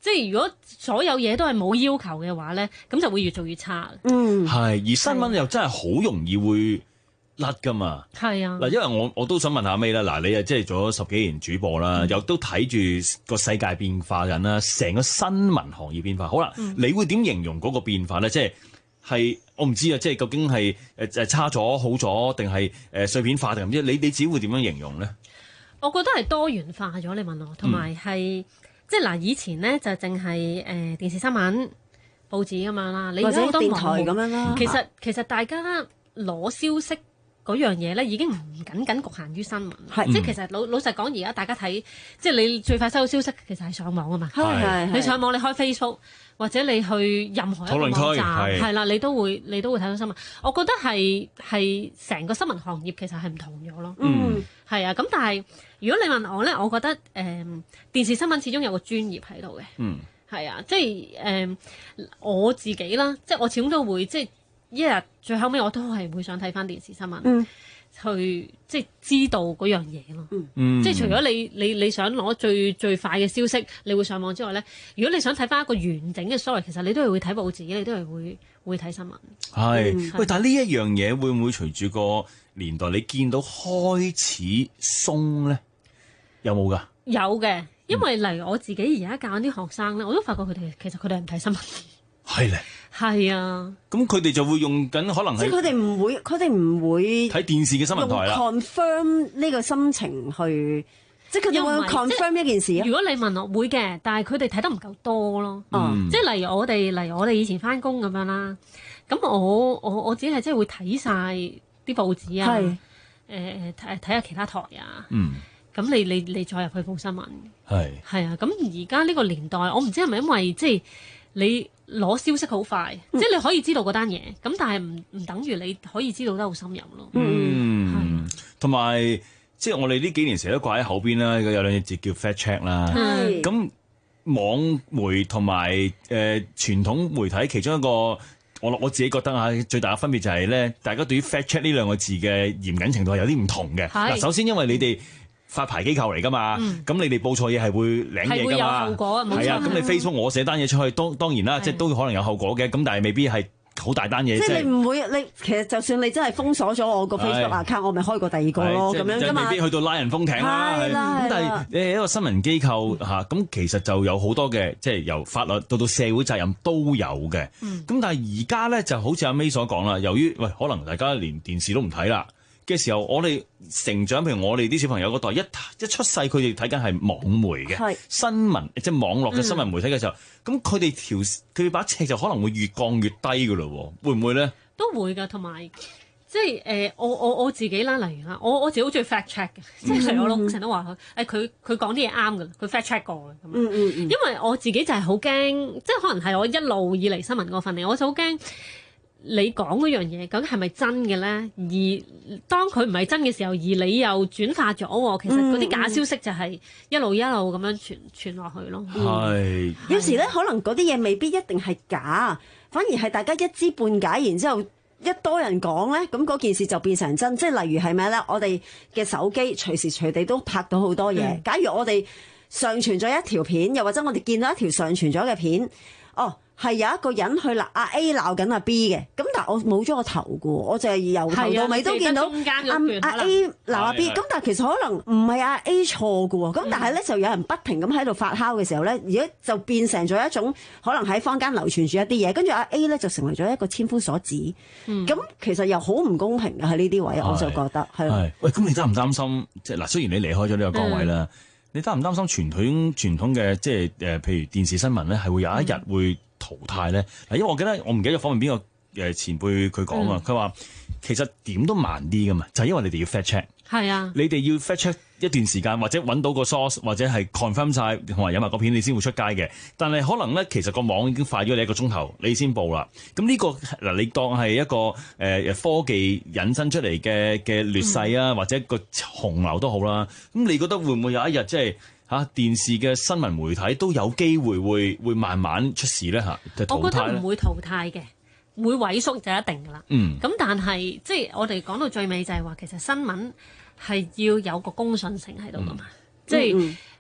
即係如果所有嘢都係冇要求嘅話咧，咁就會越做越差。 嗯， 係，而新聞又真係好容易會甩噶嘛。 係啊， 嗱，因為我我都想問下 May 啦，嗱，你啊即係做咗十幾年主播啦，嗯、又都睇住個世界變化緊啦，成個新聞行業變化。好啦，嗯、你會點形容嗰個變化咧？即係係我唔知啊，即係究竟係誒誒差咗好咗，定係誒碎片化定唔知？你你自己會點樣形容咧？ 我覺得係多元化咗。你問我，同埋係。即係嗱，以前咧就淨係誒電視新聞、報紙咁樣啦，你而家好多電台咁樣啦。 其實其實大家攞消息嗰樣嘢咧，已經唔僅僅局限於新聞。係，即係其實老老實講，而家大家睇，即係你最快收到消息，其實係上網啊嘛。係係。你上網，你開 Facebook 或者你去任何一個網站，係啦，你都會你都會睇到新聞。我覺得係係成個新聞行業其實係唔同咗咯。嗯，係啊。咁但係如果你問我咧，我覺得誒、呃、電視新聞始終有個專業喺度嘅。嗯，係啊，即係誒、呃、我自己啦，即係我始終都會即係一日最後尾我都係會想睇翻電視新聞。嗯。去即係知道嗰樣嘢咯，嗯、即係除咗你你你想攞最最快嘅消息，你會上網之外咧，如果你想睇翻一個完整嘅 story，其實你都係會睇報紙，你都係會會睇新聞。係是，嗯、喂，但係呢一樣嘢會唔會隨住個年代你見到開始鬆咧？有冇㗎？ 有嘅，因為例如我自己而家教緊啲學生咧，我都發覺佢哋其實佢哋係唔睇新聞。係咧， 係啊。 咁佢哋就會用緊可能係， 即係佢哋唔會，佢哋唔會睇電視嘅新聞台啦。 confirm 呢個心情去，即係佢哋會 confirm 一件事啊。 如果你問我會嘅，但係佢哋睇得唔夠多咯。嗯、即係例如我哋，例如我哋以前翻工咁樣啦。咁我我我只係即係會睇晒啲報紙啊，誒誒睇睇下其他台啊。嗯。咁你你你再入去報新聞。係是。係啊，咁而家呢個年代，我唔知係咪因為即係你。攞消息好快，嗯、即係你可以知道嗰單嘢，咁但係唔唔等於你可以知道得好深入咯。 嗯，同埋是即係我哋呢幾年成日都掛喺口邊啦，有兩隻字叫 fact check 啦。咁是網媒同埋誒傳統媒體其中一個，我我自己覺得啊，最大嘅分別就係咧，大家對於 fact check 呢兩個字嘅嚴謹程度係有啲唔同嘅。嗱是，首先因為你哋發牌機構嚟㗎嘛，咁、嗯、你哋報錯嘢係會領嘢㗎嘛，係會有後果，冇錯。係啊，咁你 Facebook 我寫單嘢出去，當當然啦，的即係都可能有後果嘅，咁但係未必係好大單嘢。即係你唔會，你其實就算你真係封鎖咗我個 Facebook account，我咪開過第二個咯，咁樣㗎嘛。未必去到拉人封艇啦。係啦，咁但係你係一個新聞機構嚇，咁、嗯、其實就有好多嘅，即係由法律到到社會責任都有嘅。咁、嗯、但係而家咧就好似阿 May 所講啦，由於喂可能大家連電視都唔睇啦。嘅時候，我哋成長，譬如我哋啲小朋友嗰代，一一出世，佢哋睇緊係網媒嘅是新聞，即係網絡嘅新聞媒體嘅時候，咁佢哋條佢把尺就可能會越降越低㗎咯，會唔會咧？ 都會㗎，同埋即係誒、呃，我我我自己啦，例如啦，我我自己好中意 fact check 嘅，即係、嗯、我老成日都話佢誒，佢佢講啲嘢啱㗎，佢 fact check 過嘅，咁、嗯嗯嗯、因為我自己就係好驚，即係可能係我一路以嚟新聞嗰份嚟，我就好驚。你講嗰樣嘢究竟係咪真嘅咧？而當佢唔係真嘅時候，而你又轉發咗，其實嗰啲假消息就係一路一路咁樣傳傳落去咯。係有時咧，可能嗰啲嘢未必一定係假，反而係大家一知半解，然之後一多人講咧，咁嗰件事就變成真。即係例如係咩咧？我哋嘅手機隨時隨地都拍到好多嘢。嗯、假如我哋上傳咗一條片，又或者我哋見到一條上傳咗嘅片，哦。係有一個人去鬧阿 A 鬧緊阿 B 嘅，咁但係我冇咗個頭嘅喎，我就係由頭到尾都見到阿阿 A 鬧阿 B，咁但係其實可能唔係阿 A 錯嘅喎，咁但係咧就有人不停咁喺度發酵嘅時候咧，而家就變成咗一種可能喺坊間流傳住一啲嘢，跟住阿 A 咧就成為咗一個千夫所指，咁、嗯、其實又好唔公平嘅喺呢啲位，我就覺得係。係， 喂，咁你擔唔擔心？即係嗱，雖然你離開咗呢個崗位啦，嗯、你擔唔擔心傳統傳統嘅即係誒，譬如電視新聞咧，係會有一日會淘汰咧？嗱，因為我記得我唔記得訪問邊個誒前輩佢講啊，佢話、嗯、其實點都慢啲噶嘛，就係、是、因為你哋要 fact check，係啊，你哋要 fact check 一段時間，或者揾到個 source， 或者係 confirm 晒同埋有埋個片，你先會出街嘅。但係可能咧，其實個網已經快咗你一個鐘頭，你先報啦。咁呢、這個嗱，你當係一個誒、呃、科技引申出嚟嘅嘅劣勢啊，嗯、或者個洪流都好啦。咁你覺得會唔會有一日即係？嚇、啊、電視嘅新聞媒體都有機會會會慢慢出事咧嚇，就淘汰咧？ 我覺得唔會淘汰嘅，會萎縮就一定噶啦。嗯，咁但係即係我哋講到最尾就係話，其實新聞係要有個公信性喺度噶嘛。嗯、即係誒、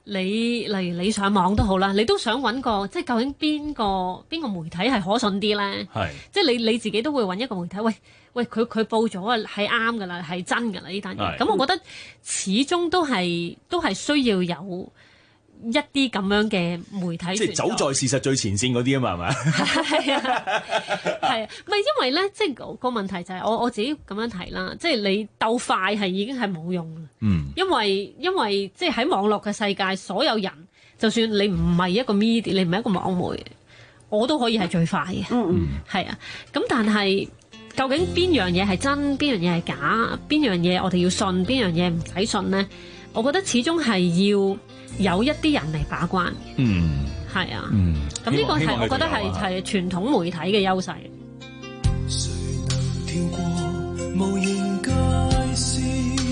你例如你上網都好啦，你都想揾個即係究竟邊個邊個媒體係可信啲咧？係即係你你自己都會揾一個媒體，喂喂佢佢報咗啊，係啱㗎啦，係真㗎啦呢單嘢。咁我覺得始終都係都係需要有一啲咁樣嘅媒體， 即係走在事實最前線嗰啲啊嘛，係咪？ 係啊，係啊，唔係因為咧，即係個問題就係我我自己咁樣睇啦，即係你鬥快係已經係冇用啦。嗯，因為因為即係喺網絡嘅世界，所有人就算你唔係一個 media，你唔係一個網媒，我都可以係最快嘅。嗯嗯，係啊。咁但係究竟邊樣嘢係真，邊樣嘢係假，邊樣嘢我哋要信，邊樣嘢唔使信咧？我覺得始終係要有一啲人嚟把關，嗯，係啊，嗯，咁呢個係我覺得係係傳統媒體嘅優勢。誰能跳過無形界線，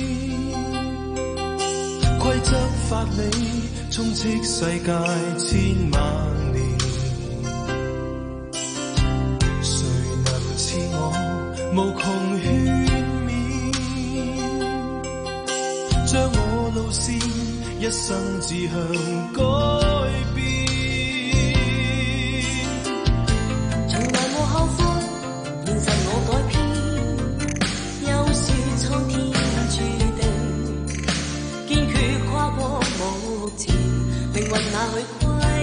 規則法理充斥世界千萬年，誰能似我無窮勸勉，將我路線一生志向改變，從來無後悔，現實我改編，有時蒼天注定，堅決跨過目前，靈魂哪去歸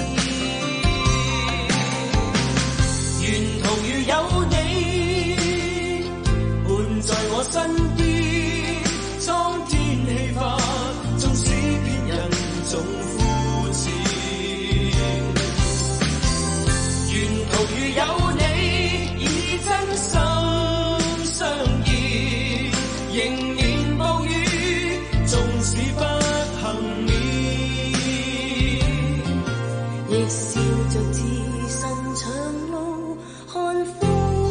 現，沿途如有你伴在我身邊，蒼天氣化，縱使別人總膚淺，沿途如有你以真心相依，迎面暴雨，縱使不幸免，亦笑着自信長路看風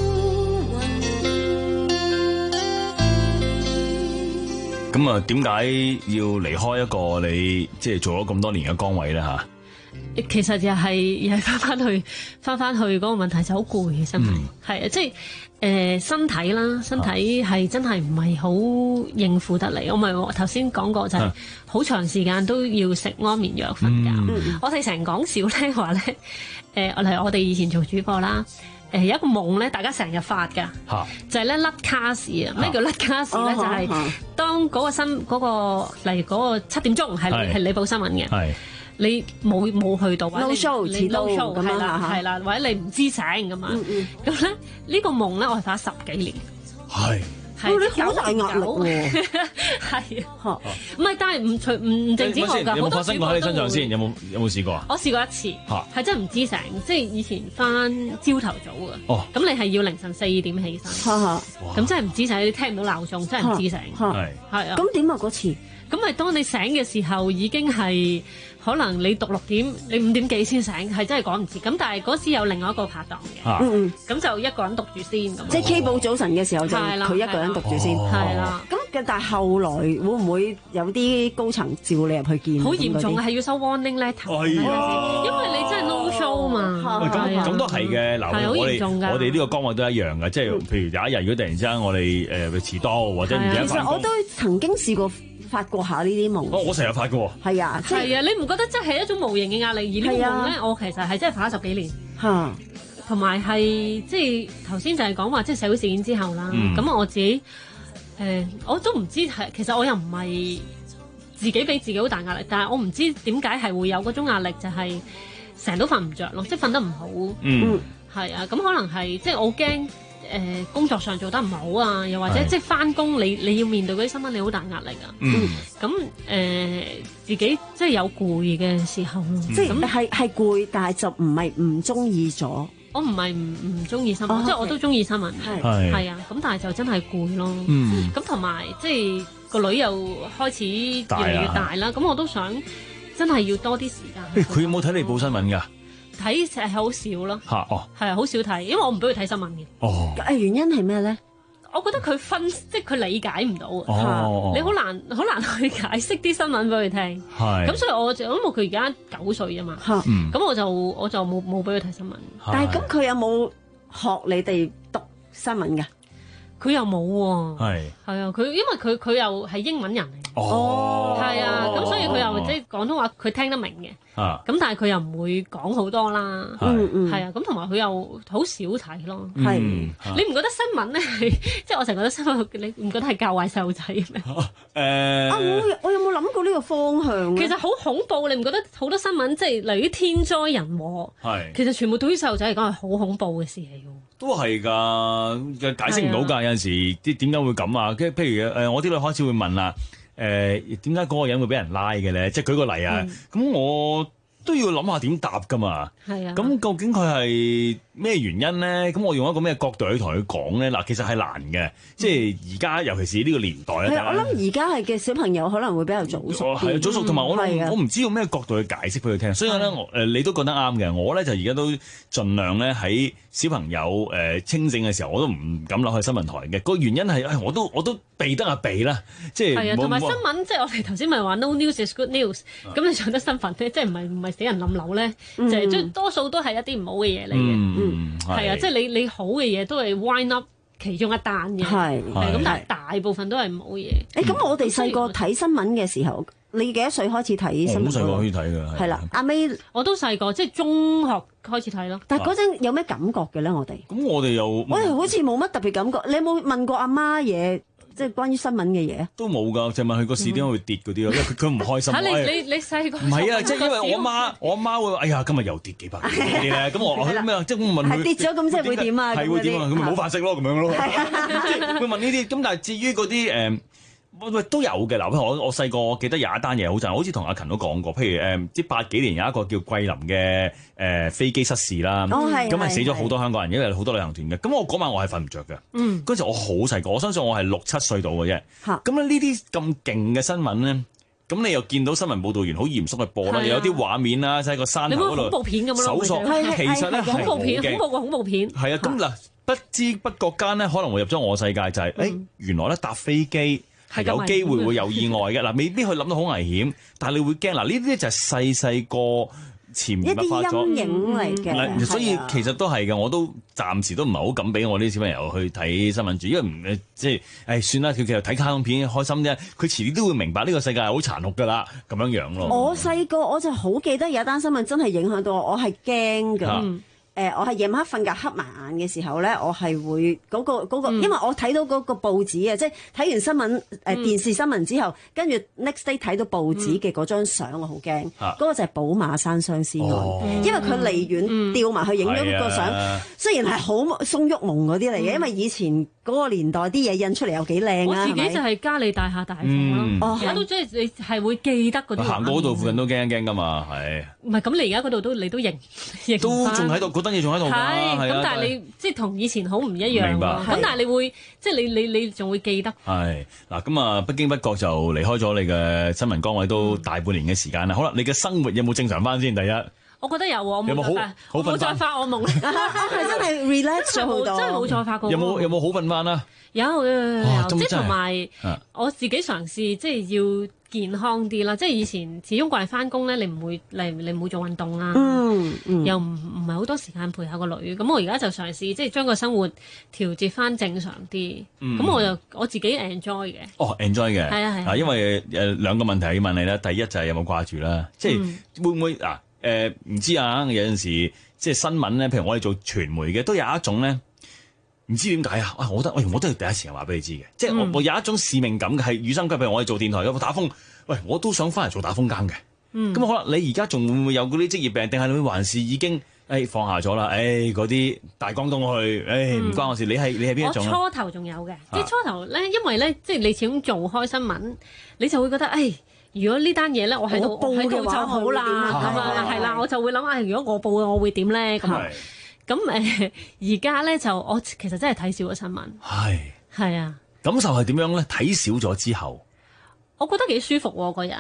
雲。 咁啊，點解要離開一個你即係做咗咁多年嘅崗位咧？嚇， 其實又係又係翻翻去翻翻去嗰個問題，就好攰嘅真係，係啊，即係誒身體啦，身體係真係唔係好應付得嚟。我咪頭先講過就係好長時間都要食安眠藥瞓覺。嗯、我哋成日講笑咧話咧，誒例如我哋以前做主播啦。誒有一個夢咧，大家成日發㗎，啊、就係咧甩卡士啊！咩叫甩卡士咧？啊、就係當嗰個新嗰、嗰個，例如嗰個七點鐘係係你報新聞嘅，你冇冇去到 no show 遲到咁樣啦， 係啦，或者你唔知醒咁嘛。咁咧呢個夢咧，我係發咗十幾年。係。係你好大壓力喎，係啊，唔係，但係唔除唔淨止我㗎， 有冇發生過喺你身上先？有冇有冇試過啊？ 我試過一次，係真係唔知醒，即係以前翻朝頭早啊。哦，咁你係要凌晨四點起身，咁真係唔知醒，你聽唔到鬧鐘，真係唔知醒，係係啊。 咁點啊嗰次？ 咁咪當你醒嘅時候，已經係可能你讀六點，你五點幾先醒，係真係趕唔切。咁但係嗰時有另外一個拍檔嘅，嗯咁就一個人讀住先咁。 即係 K 寶早晨嘅時候就佢一個人讀住先， 係啦。 咁但係後來會唔會有啲高層召你入去見？ 好嚴重係要收 warning letter，因為你真係 no show 嘛。 咁咁都係嘅。嗱，我哋我哋呢個崗位都一樣嘅，即係譬如有一日如果突然之間我哋誒遲到或者唔記得返工， 其實我都曾經試過發過下呢啲夢。 哦，我成日發過。 係啊， 係啊，你唔覺得真係一種無形嘅壓力？而呢個夢咧，我其實係真係發咗十幾年。嚇，同埋係即係頭先就係講話，即係社會事件之後啦。咁我自己誒，我都唔知係，其實我又唔係自己俾自己好大壓力，但係我唔知點解係會有嗰種壓力，就係成日都瞓唔着咯，即係瞓得唔好。嗯，係啊，咁可能係即係我驚。誒、呃、工作上做得唔好啊，又或者即係翻工你你要面對嗰啲新聞，你好大壓力啊。嗯，咁誒、呃、自己即係有攰嘅時候咯。 即係係係攰，但係就唔係唔中意咗。 我唔係唔唔中意新聞，哦、即係我都中意新聞。係係係啊，咁但係就真係攰咯。嗯，咁同埋即係個女又開始越嚟越大啦，咁我都想真係要多啲時間。 佢有冇睇你報新聞㗎？ 睇係好少咯，嚇哦，係啊，好少睇，因為我唔俾佢睇新聞嘅。 哦， 誒原因係咩咧？ 我覺得佢分即係佢理解唔到啊，哦、你好難好難去解釋啲新聞俾佢聽。係，咁所以我就因為佢而家九歲啊嘛，咁、嗯、我就我就冇冇俾佢睇新聞。 但係咁佢有冇學你哋讀新聞㗎？ 佢又冇喎， 係係啊，佢因為佢佢又係英文人嚟。 哦， 係啊，咁所以佢又即係廣東話佢聽得明嘅。 啊！ 咁但係佢又唔會講好多啦， 嗯嗯， 係啊，咁同埋佢又好少睇咯， 係、 嗯。你唔覺得新聞咧係，即係我成日覺得新聞，你唔覺得係教壞細路仔咩？誒、 呃， 啊，我我有冇諗過呢個方向？ 其實好恐怖，你唔覺得好多新聞即係例如啲天災人禍，係其實全部對於細路仔嚟講係好恐怖嘅事嚟㗎。 都係㗎，解釋唔到㗎。有陣時啲點解會咁啊？跟譬如誒，我啲女開始會問啦。誒點解嗰個人會俾人拉嘅咧？即係舉個例啊，咁、嗯、我都要諗下點答㗎嘛。係啊。咁究竟佢係咩原因咧？咁我用一個咩角度去同佢講咧？嗱，其實係難嘅，即係而家尤其是呢個年代咧。 我諗而家係嘅小朋友可能會比較早熟啲。係早熟，同埋我我唔知用咩角度去解釋俾佢聽。所以咧，我誒你都覺得啱嘅。我咧就而家都盡量咧喺小朋友誒、呃、清醒嘅時候，我都唔敢落去新聞台嘅。個原因係誒，我都我都避得啊避啦，即係係啊。同埋新聞即係我哋頭先咪話 no news is good news，咁、啊、你上得新聞咧，即係唔係唔係死人冧樓咧，嗯、就係即多數都係一啲唔好嘅嘢嚟嘅。嗯，係啊，即係你你好嘅嘢都係 wind up 其中一單嘅，係係咁，但係大部分都係唔好嘢。誒，咁我哋細個睇新聞嘅時候，你幾多歲開始睇新聞？好細個開始睇㗎，係啦。阿 May 我都細個，即係中學開始睇咯。但係嗰陣有咩感覺嘅咧？我哋咁我哋又我哋好似冇乜特別感覺。你有冇問過阿媽嘢？即係關於新聞嘅嘢都冇㗎，就問佢個市點解會跌嗰啲咯，因為佢佢唔開心。嚇你你你細個唔係啊，即係因為我媽我媽會話：哎呀，今日又跌幾百嗰啲咧。咁我我咩啊？即係我問佢跌咗咁即係會點啊？係會點啊？咁咪冇飯食咯，咁樣咯。會問呢啲。咁但係至於嗰啲誒。喂，都有嘅嗱，我我細個我記得有一單嘢好震，好似同阿勤都講過，譬如誒，即、呃、八幾年有一個叫桂林嘅誒、呃、飛機失事啦，咁係、哦、死咗好多香港人，因為好多旅行團嘅。咁我嗰晚我係瞓唔着嘅，嗯，嗰陣我好細個，我相信我係六七歲到嘅啫。咁咧呢啲咁勁嘅新聞咧，咁你又見到新聞報導員好嚴肅去播啦，又有啲畫面啦，即係個山頭嗰度恐怖片咁樣搜索， 其實咧恐怖片，恐怖過恐怖片。 係啊，咁嗱，不知不覺間咧，可能會入咗我世界就係、是，誒、嗯欸、原來咧搭飛機。係有機會會有意外嘅嗱，未必去諗到好危險，但係你會驚嗱，呢啲就係細細個潛移默化咗陰影嚟嘅，所以其實都係嘅。我都暫時都唔係好敢俾我啲小朋友去睇新聞住，因為唔即係誒算啦，佢其實睇卡通片開心啫。佢遲啲都會明白呢個世界係好殘酷㗎啦，咁樣樣咯。我細個我就好記得有一單新聞真係影響到我，我係驚㗎。嗯誒、呃，我係夜晚黑瞓覺黑埋眼嘅時候咧，我係會嗰、嗰個嗰、嗰個，因為我睇到嗰個報紙啊，即係睇完新聞誒、呃、電視新聞之後，跟住 next day 睇到報紙嘅嗰張相，我好驚。嗰、啊、個就係寶馬山相思案，哦、因為佢離遠調埋去影咗嗰個相，嗯、雖然係好松郁蒙嗰啲嚟嘅，嗯、因為以前嗰個年代啲嘢印出嚟有幾靚啊。我自己就係嘉里大廈大鳳咯，而家都即係你係會記得嗰啲。行過嗰度附近都驚一驚㗎嘛，係。唔係咁，你而家嗰度都你都認認都仲喺度。嘢仲喺度㗎，係咁，但係你即係同以前好唔一樣。明白。咁但係你會即係你你你仲會記得。係嗱，咁啊，不經不覺就離開咗你嘅新聞崗位都大半年嘅時間啦。好啦，你嘅生活有冇正常翻先？第一，我覺得有，我冇再好冇再發惡夢，係真係 relax 咗好多，真係冇再發過。有冇有冇好瞓翻啊？有啊，即係同埋我自己嘗試，即係要健康啲啦。即係以前始終過嚟翻工咧，你唔會你你唔會做運動啦，嗯嗯、又唔唔係好多時間陪下個女。咁我而家就嘗試即係將個生活調節翻正常啲。咁、嗯、我就我自己 enjoy 嘅。哦，enjoy 嘅。係啊係啊。因為誒兩個問題要問你啦。第一就係有冇掛住啦，即係、嗯、會唔會嗱誒唔知啊？有陣時即係新聞咧，譬如我哋做傳媒嘅，都有一種咧。唔知點解啊！我覺得喂，我都係第一時間話俾你知嘅，即係我、嗯、我有一種使命感嘅，係與生俱來。譬如我哋做電台有打風，喂，我都想翻嚟做打風更嘅。咁、嗯、可能你而家仲會唔會有嗰啲職業病？定係你還是已經誒、哎、放下咗啦？誒嗰啲大江東去，誒、哎、唔關我事。你係你係邊一種？我初頭仲有嘅，即係初頭咧，因為咧，即係你始終做開新聞，你就會覺得誒、哎，如果呢單嘢咧，我喺度喺度就好啦，咁啊係啦，我就會諗啊，如果我報嘅，我會點咧咁。咁誒，而家咧就我其實真係睇少咗新聞。係係啊，感受係點樣咧？睇少咗之後，我覺得幾舒服喎、啊，個人。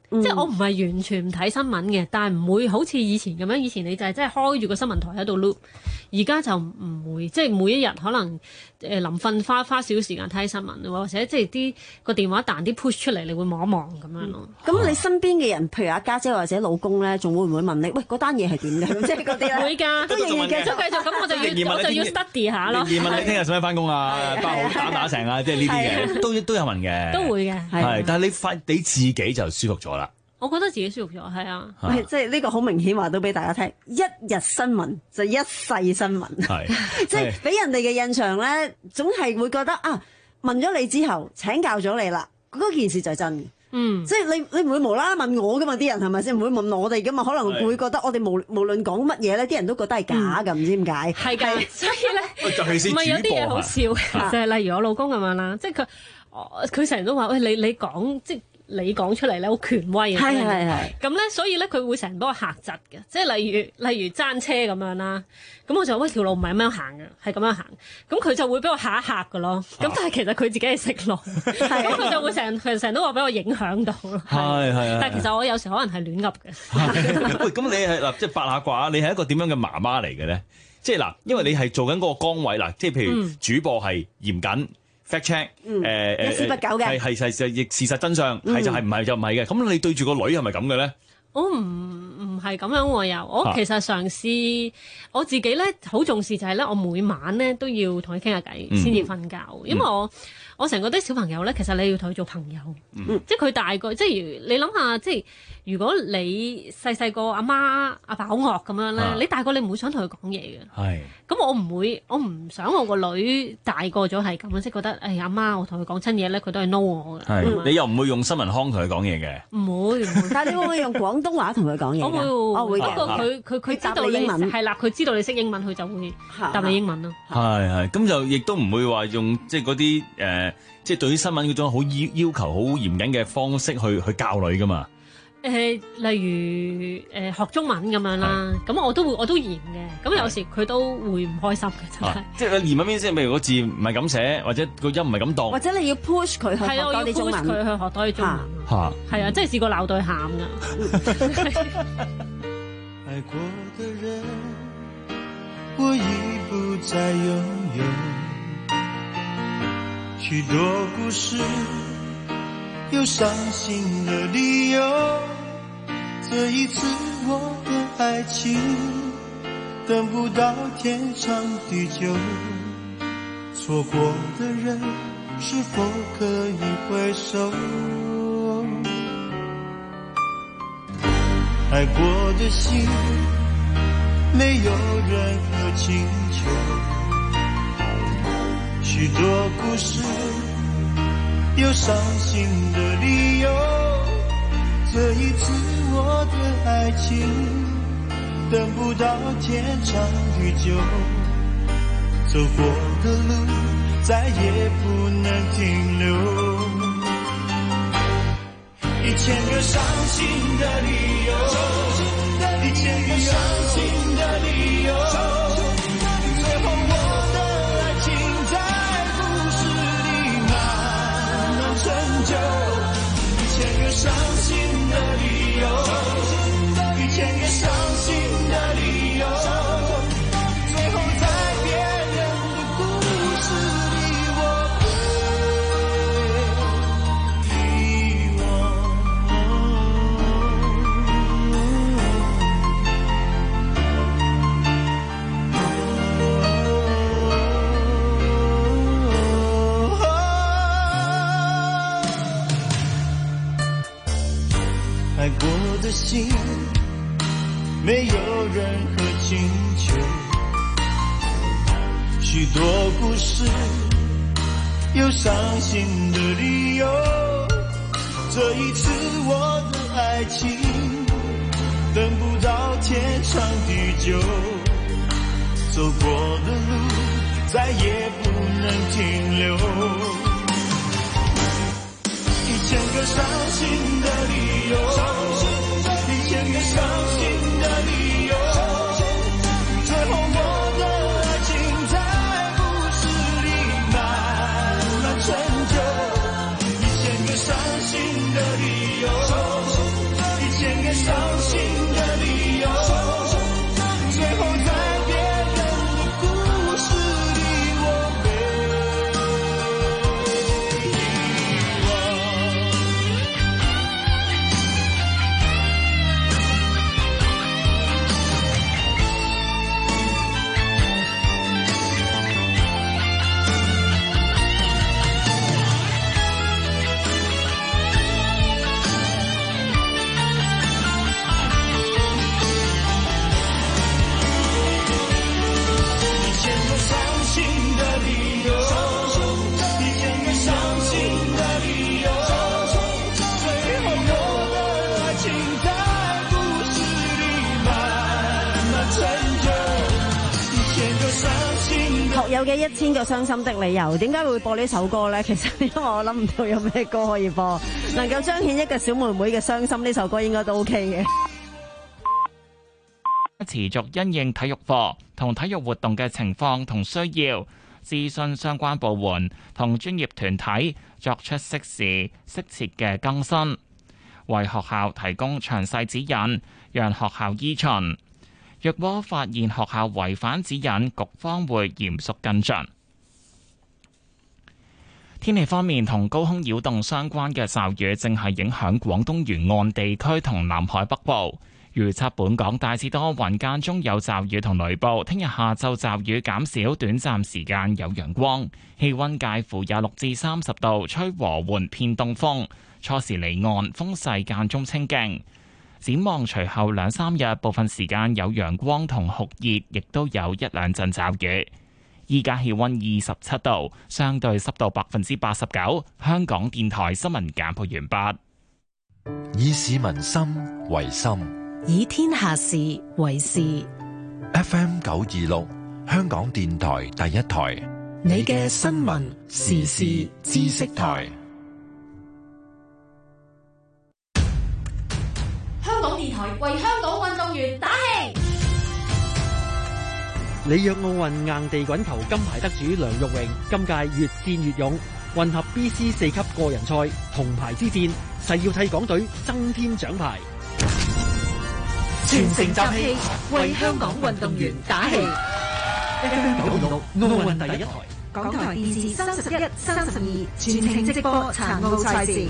嗯、即係我唔係完全唔睇新聞嘅，但係唔會好似以前咁樣。以前你就係真係開住個新聞台喺度 loop，而家就唔會，即係每一日可能誒臨瞓花花少少時間睇新聞，或者即係啲個電話彈啲 push 出嚟，你會望一望咁樣咯。 咁、嗯、你身邊嘅人，譬如阿家姐或者老公咧，仲會唔會問你？喂，嗰單嘢係點嘅？即係嗰啲咧， 會㗎，都仍然繼續繼續。咁我就要我就要 study 下咯。 而問你聽日使唔使翻工啊？包好打打成啊，即係呢啲嘅都都有問嘅。 都會嘅， 係。但係你發你自己就舒服咗啦。 我覺得自己舒服咗，係啊， 即係呢個好明顯話到俾大家聽，一日新聞就一世新聞，即係俾人哋嘅印象咧，總係會覺得啊，問咗你之後請教咗你啦，嗰件事就係真嘅， 嗯， 即係你你唔會無啦啦問我噶嘛，啲人係咪先唔會問我哋噶嘛，可能會覺得我哋無無論講乜嘢咧，啲人都覺得係假噶，唔、嗯、知點解， 係㗎，所以咧，唔係有啲嘢好笑，就係例如我老公咁樣啦，即係佢，佢成日都話喂，你你講即係。你講出嚟咧好權威嘅， 係係係。 咁咧，所以咧佢會成日幫我嚇窒嘅，即係例如例如爭車咁樣啦。咁我就喂條路唔係咁樣行嘅，係咁樣行。咁佢就會俾我嚇一嚇嘅咯。咁、啊、但係其實佢自己係識路，咁佢就會成成成日都話俾我影響到咯。係係。但係其實我有時可能係亂噏嘅。喂， 咁你係嗱，即係八下卦，你係一個點樣嘅媽媽嚟嘅咧？即係嗱，因為你係做緊嗰個崗位嗱，即係譬如主播係嚴謹。fact check，誒誒， 一絲不苟嘅， 係係係亦事實真相，係就係唔係就唔係嘅。咁你對住個女係咪咁嘅咧？ 我唔唔係咁樣喎，又我其實嘗試我自己咧，好重視就係咧，我每晚咧都要同佢傾下偈先至瞓覺，嗯、因為我我成個啲小朋友咧，其實你要同佢做朋友，嗯、即係佢大個，即係你諗下，即係如果你細細個阿媽阿爸好惡咁樣咧，啊、你大個你唔會想同佢講嘢嘅。係。咁我唔會，我唔想我個女大個咗係咁，即係覺得誒阿媽我同佢講親嘢咧，佢都係 no 我嘅。係。你又唔會用新聞腔同佢講嘢嘅？唔會，但係你會唔會用廣東話同佢講嘢？我會，我會。不過佢佢佢知道你英文係啦，佢知道你識英文，佢就會答你英文咯。係係，咁就亦都唔會話用即係嗰啲誒，即係對於新聞嗰種好要要求好嚴謹嘅方式去去教女噶嘛。誒、呃，例如誒、呃、學中文咁樣啦，咁我都會我都嚴嘅，咁有時佢都會唔開心嘅，真係、啊。即係嚴嗰邊先，譬如個字唔係咁寫，或者個音唔係咁讀，或者你要 push 佢去學多啲中文。係啊，我要 push 佢去學多啲中文。嚇、啊，係啊，即係試過鬧到佢喊㗎。愛過的人，我已不再擁有，許多故事，有傷心的理由。這一次我的愛情等不到天長地久，錯過的人是否可以回首？愛過的心沒有任何請求，許多故事有傷心的理由，這一次我的愛情等不到天長地久，走過的路再也不能停留，一千個傷心的理由，一千個傷心的理由，最後我的愛情在故事裏慢慢成就，一千個傷心的理由，一千個傷心的理由，最後在別人的故事裏我會遺忘。愛過的心沒有任何請求，許多故事有傷心的理由，這一次我的愛情等不到天長地久，走過的路再也不能停留，一千個傷心的理由，一千個傷心的理由，最後我的愛情在故事裡慢慢成就，一千個傷心的理由。 有嘅一千個傷心的理由，點解會播呢首歌咧？其實因為我諗唔到有咩歌可以播，能夠彰顯一個小妹妹嘅傷心，呢首歌應該都 OK 嘅。 持續因應體育課同體育活動嘅情況同需要，諮詢相關部門同專業團體，作出適時適切嘅更新，為學校提供詳細指引，讓學校依循。若果發現學校違反指引，局方會嚴肅跟進。天氣方面，同高空擾動相關嘅驟雨正係影響廣東沿岸地區同南海北部。預測本港大致多雲，間中有驟雨同雷暴。聽日下晝驟雨減少，短暫時間有陽光，氣溫介乎廿六至三十度，吹和緩偏東風。初時離岸，風勢間中清勁。展望隨後兩三日，部分時間有陽光同酷熱，亦都有一兩陣驟雨。依家氣溫二十七度，相對濕度百分之八十九。香港電台新聞簡報完畢。 以市民心為心， 以天下事為事。 F M 九二六，香港電台第一台， 你嘅新聞時事知識台。 香港電台為香港運動員打氣。 里約奧運硬地滾球金牌得主梁玉榮今屆越戰越勇，混合 B C 四級個人賽銅牌之戰，誓要替港隊增添獎牌。 全城集氣，為香港運動員打氣。 F M 九二六奧運第一台， 港台電視三十一、三十二全程直播殘奧賽事。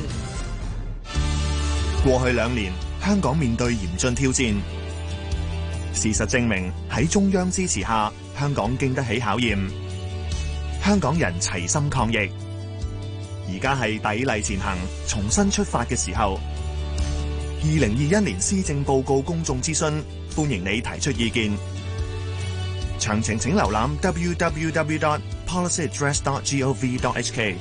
過去兩年，香港面對嚴峻挑戰。事實證明，喺中央支持下，香港經得起考驗。香港人齊心抗疫，而家係砥礪前行、重新出發嘅時候。二零二一年施政報告公眾諮詢，歡迎你提出意見。詳情請瀏覽 w w w dot policy address dot gov dot h k。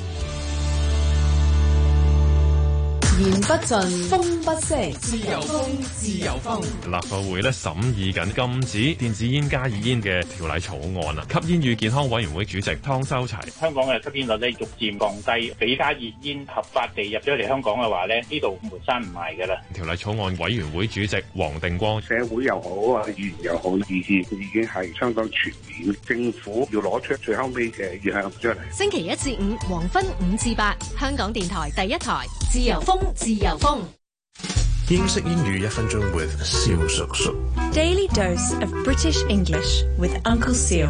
言不盡，風不息， 自由風，自由風。 立法會咧審議緊禁止電子煙加熱煙嘅條例草案啊！吸煙與健康委員會主席湯修齊， 香港嘅吸煙率咧逐漸降低，俾加熱煙合法地入咗嚟香港嘅話咧，呢度門閂唔埋㗎啦。 條例草案委員會主席黃定光， 社會又好啊，議員又好，意見已經係相當全面，政府要攞出最後尾嘅意向出嚟。 星期一至五黃昏五至八，香港電台第一台，自由風。自由風， 英式英語一分鐘 with 蕭叔叔。 Daily dose of British English with Uncle Seal。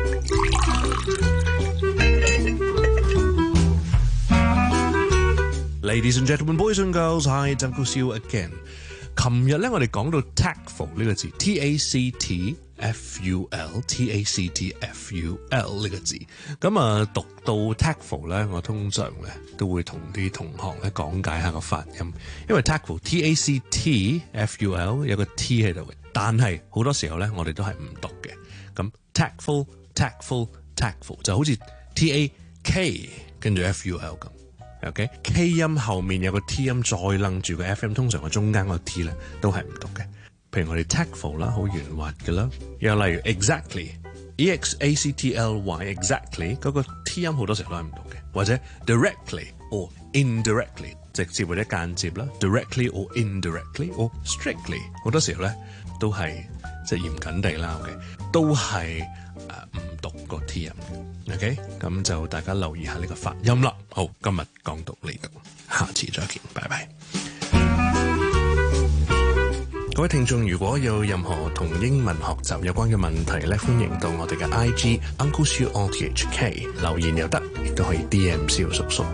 Ladies and gentlemen, boys and girls, hi, it's Uncle Seal again。琴日咧，我哋講到 tactful 呢個字 ，T A C T F U L，T A C T F U L 呢個字。咁啊，讀到 tactful 咧，我通常咧都會同啲同學咧講解下個發音，因為 tactful T A C T F U L 有個 T 喺度嘅，但係好多時候咧，我哋都係唔讀嘅。咁 tactful tactful tactful 就好似 T A K 跟住 F U L 咁。OK， K 音後面有個 T 音再楞住個 F M， 通常個中間個 T 咧都係唔讀嘅。譬如我哋 tactful 啦，好圓滑嘅啦。又例如 exactly，E X A C T L Y，exactly 嗰個 T 音好多時候都係唔讀嘅。或者 directly or indirectly， 直接或者間接啦 ，directly or indirectly or strictly， 好多時候咧都係即係嚴謹地啦。OK， 都係誒唔讀個 T 音。OK， 咁就大家留意下呢個發音啦。好，今日講到呢度，下次再見，拜拜。各位聽眾，如果有任何同英文學習有關嘅問題咧，歡迎到我哋嘅 I G Uncle Siu O T H K 留言又得，亦都可以 D M 蕭叔叔。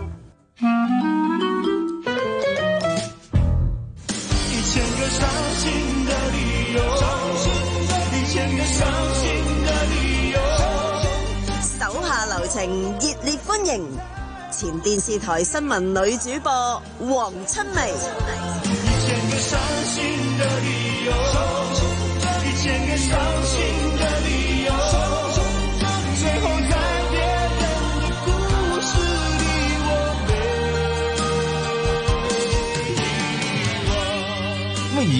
一千個傷心的理由，一千個傷心的理由。 手下留情，熱烈歡迎前電視台新聞女主播黃春薇。 一千個傷心的理由，一千個傷心的理由，最後在別人的故事裡我被遺忘。 咁啊，而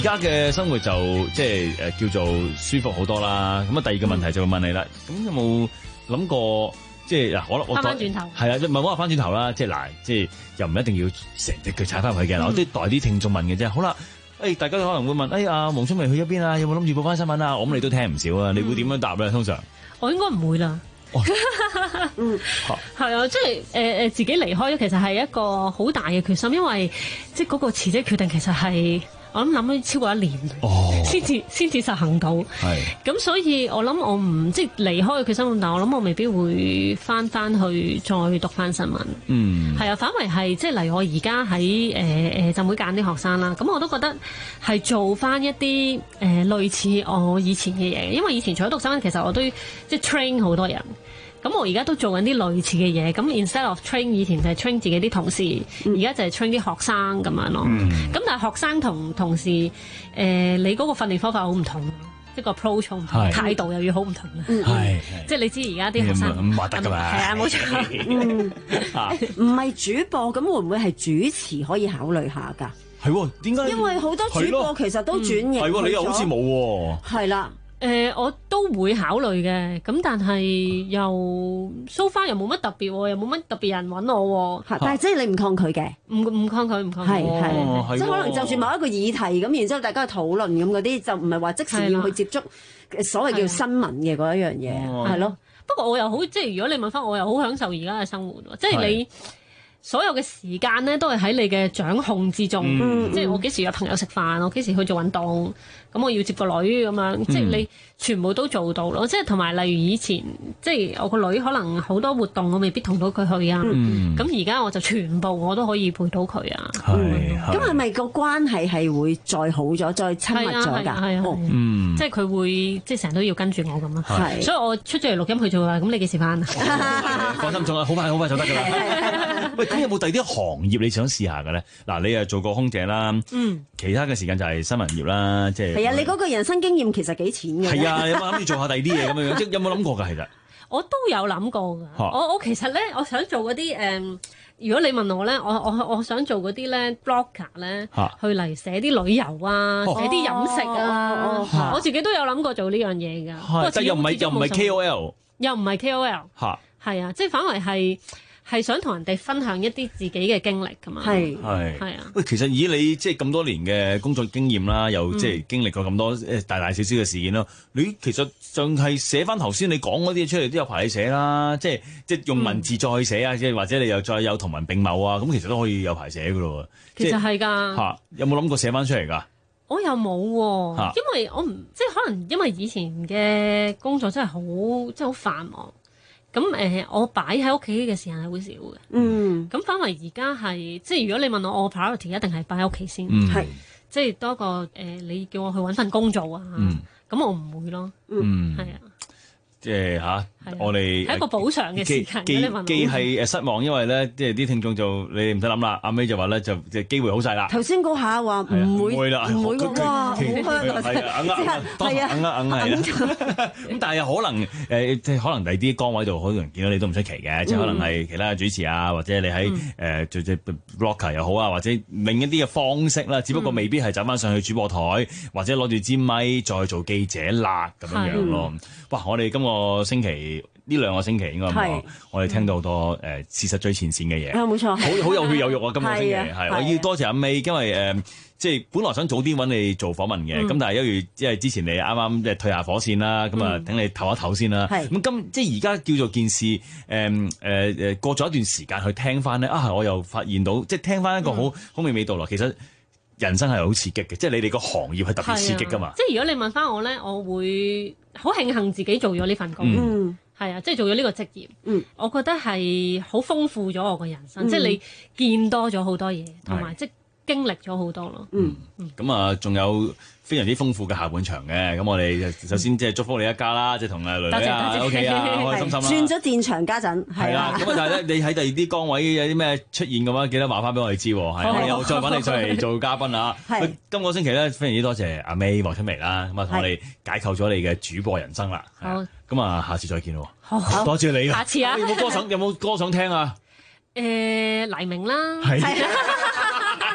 家嘅生活就即係誒叫做舒服好多啦。咁啊，第二個問題就會問你啦。咁、嗯、有冇諗過即係嗱，可能我翻返轉頭係啦，唔係我話翻轉頭啦。即係嗱，即係又唔一定要成隻腳踩翻去嘅。嗱、嗯，我都代啲聽眾問嘅啫。好啦。誒，大家可能會問，誒，阿黃聰明去咗邊啊？有冇諗住報翻新聞啊？我諗你都聽唔少啊，你會點樣答咧？通常我應該唔會啦。嗯，係啊，即係誒誒，自己離開咗，其實係一個好大嘅決心，因為即係嗰個辭職決定，其實係我諗諗咗超過一年，先至先至實行到。係咁，所以我諗我唔即係離開嘅決心咁大，我諗我未必會翻翻去再讀翻新聞。嗯，係啊，反為係即係例如我而家喺誒誒浸會揀啲學生啦，咁我都覺得係做翻一啲誒、呃、類似我以前嘅嘢，因為以前除咗讀新聞，其實我都即係 train 好多人。咁我而家都做緊啲類似嘅嘢，咁 instead of train 以前就係 train 自己啲同事，而家、嗯、就係 train 啲學生咁樣咯。咁、嗯、但係學生同同事，誒、呃、你嗰個訓練方法好唔同，即係個 approach 唔同，態度又要好唔同啦。係，即係你知而家啲學生唔話得㗎嘛？係啊，冇錯。唔係主播，咁會唔會係主持可以考慮下㗎？ 係喎，點解？ 因為好多主播其實都轉型。 係喎，你又好似冇喎。 係啦。 誒、呃，我都會考慮嘅，咁但係又 so far 又冇乜特別，又冇乜特別人揾我。 嚇！但係即係你唔抗拒嘅， 唔唔抗拒，唔抗拒。係係、 哦，即係可能就算某一個議題咁，然之後大家去討論咁嗰啲，就唔係話即時要去接觸所謂叫新聞嘅嗰一樣嘢，係咯。 不過我又好，即係如果你問翻我，又好享受而家嘅生活，即係你。所有嘅時間咧都係喺你嘅掌控之中，嗯、即係我幾時約朋友食飯，我幾時去做運動，咁我要接個女咁樣，嗯、即係你全部都做到咯。即係同埋例如以前，即係我個女可能好多活動我未必同到佢去啊，咁而家我就全部我都可以陪到佢啊。 咁係咪個關係係會再好咗、再親密咗㗎？ 係啊，嗯，即係佢會即係成日都要跟住我咁咯。係，所以我出咗嚟錄音佢就話：咁你幾時翻啊？ 放心，仲係好快好快就得㗎啦。喂，咁有冇第二啲行業你想試下嘅咧？嗱，你又做過空姐啦，嗯，其他嘅時間就係新聞業啦，即係。係啊， 你嗰個人生經驗其實幾淺嘅。 係啊，有冇諗住做下第二啲嘢咁樣？即有冇諗過㗎？其實我都有諗過㗎。我我其實咧，我想做嗰啲誒，如果你問我咧，我我我想做嗰啲咧 blogger 咧，去嚟寫啲旅遊啊，寫啲飲食啊，我自己都有諗過做呢樣嘢㗎。不過但又唔係又唔係 K O L， 又唔係 K O L， 嚇，係啊，即係反為係。係想同人哋分享一啲自己嘅經歷㗎嘛？係係係啊！ 喂，其實以你即係咁多年嘅工作經驗啦，又即係經歷過咁多誒大大小小嘅事件咯，嗯、你其實仲係寫翻頭先你講嗰啲嘢出嚟都有排你寫啦，即係即係用文字再去寫啊，即係、嗯、或者你又再有同文並茂啊，咁其實都可以有排寫㗎咯。 其實係㗎嚇，有冇諗過寫翻出嚟㗎？ 我又冇喎、啊，因為我唔即係可能因為以前嘅工作真係好即係好繁忙。咁誒、呃，我擺喺屋企嘅時間係好少嘅。嗯。咁反為而家係，即係如果你問我，我 priority 一定係擺喺屋企先。係、嗯。即係多過誒、呃，你叫我去揾份工做啊。嗯。咁我唔會咯。嗯。係啊。 即係嚇，我哋係一個補償嘅時間。 既既係誒失望，因為咧，即係啲聽眾就你唔使諗啦。阿 May 就話咧，就即係機會好細啦。 頭先嗰下話唔會，唔會啦， 唔會㗎喎，好香啊！ 係啊，硬啊，係啊，硬啊，硬係咁但係又可能誒，即係可能第啲崗位度好多人見到你都唔出奇嘅，即係可能係其他主持啊，或者你喺誒做隻 blogger 又好啊，或者另一啲嘅方式啦，只不過未必係走翻上去主播台，或者攞住支咪再做記者啦咁樣樣咯。哇！我哋今個星期呢兩個星期應該咁，我哋聽到好多誒事實最前線嘅嘢， 冇錯， 好好有血有肉啊！今個星期係我要多謝阿 May，因為誒即係本來想早啲揾你做訪問嘅，咁但係因為因為之前你啱啱即係退下火線啦，咁啊等你唞一唞先啦。咁今即係而家叫做件事誒誒誒過咗一段時間去聽翻咧，啊我又發現到即係聽翻一個好好味味道咯。其實人生係好刺激嘅，即係你哋個行業係特別刺激噶嘛。 即係如果你問翻我咧，我會好慶幸自己做咗呢份工，嗯，係啊，即係做咗呢個職業，嗯，我覺得係好豐富咗我個人生，嗯、即係你見多咗好多嘢，同埋即係經歷咗好多咯，嗯， 咁啊、嗯，仲有非常之豐富嘅下半場嘅，咁我哋首先即係祝福你一家啦，即係同阿女女啊 ，OK 啊，開開心心啦。 轉咗戰場家陣， 係啦，咁啊，但係咧，你喺第二啲崗位有啲咩出現嘅話，記得話翻俾我哋知，係我哋又再揾你出嚟做嘉賓啊。係，今個星期咧，非常之多謝阿 May 黃春薇啦，咁啊，同我哋解構咗你嘅主播人生啦。好，咁啊，下次再見咯。好，多謝你。 下次啊， 有冇歌想有冇歌想聽啊？ 誒，黎明啦。 係。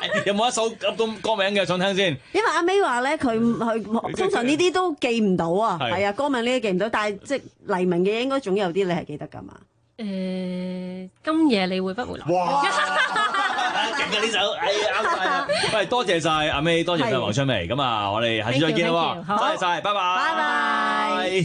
有冇一首噏到歌名嘅想聽先？ 因為阿 May 話咧，佢佢通常呢啲都記唔到啊， 係係啊，歌名呢啲記唔到，但係即係黎明嘅應該總有啲你係記得㗎嘛？ 誒，今夜你會不會來？ 哇！勁啊呢首，哎啱晒啦！喂，多謝晒阿 May，多謝晒黃春薇，咁啊，我哋下次再見啦喎，多謝晒，拜拜， 拜拜。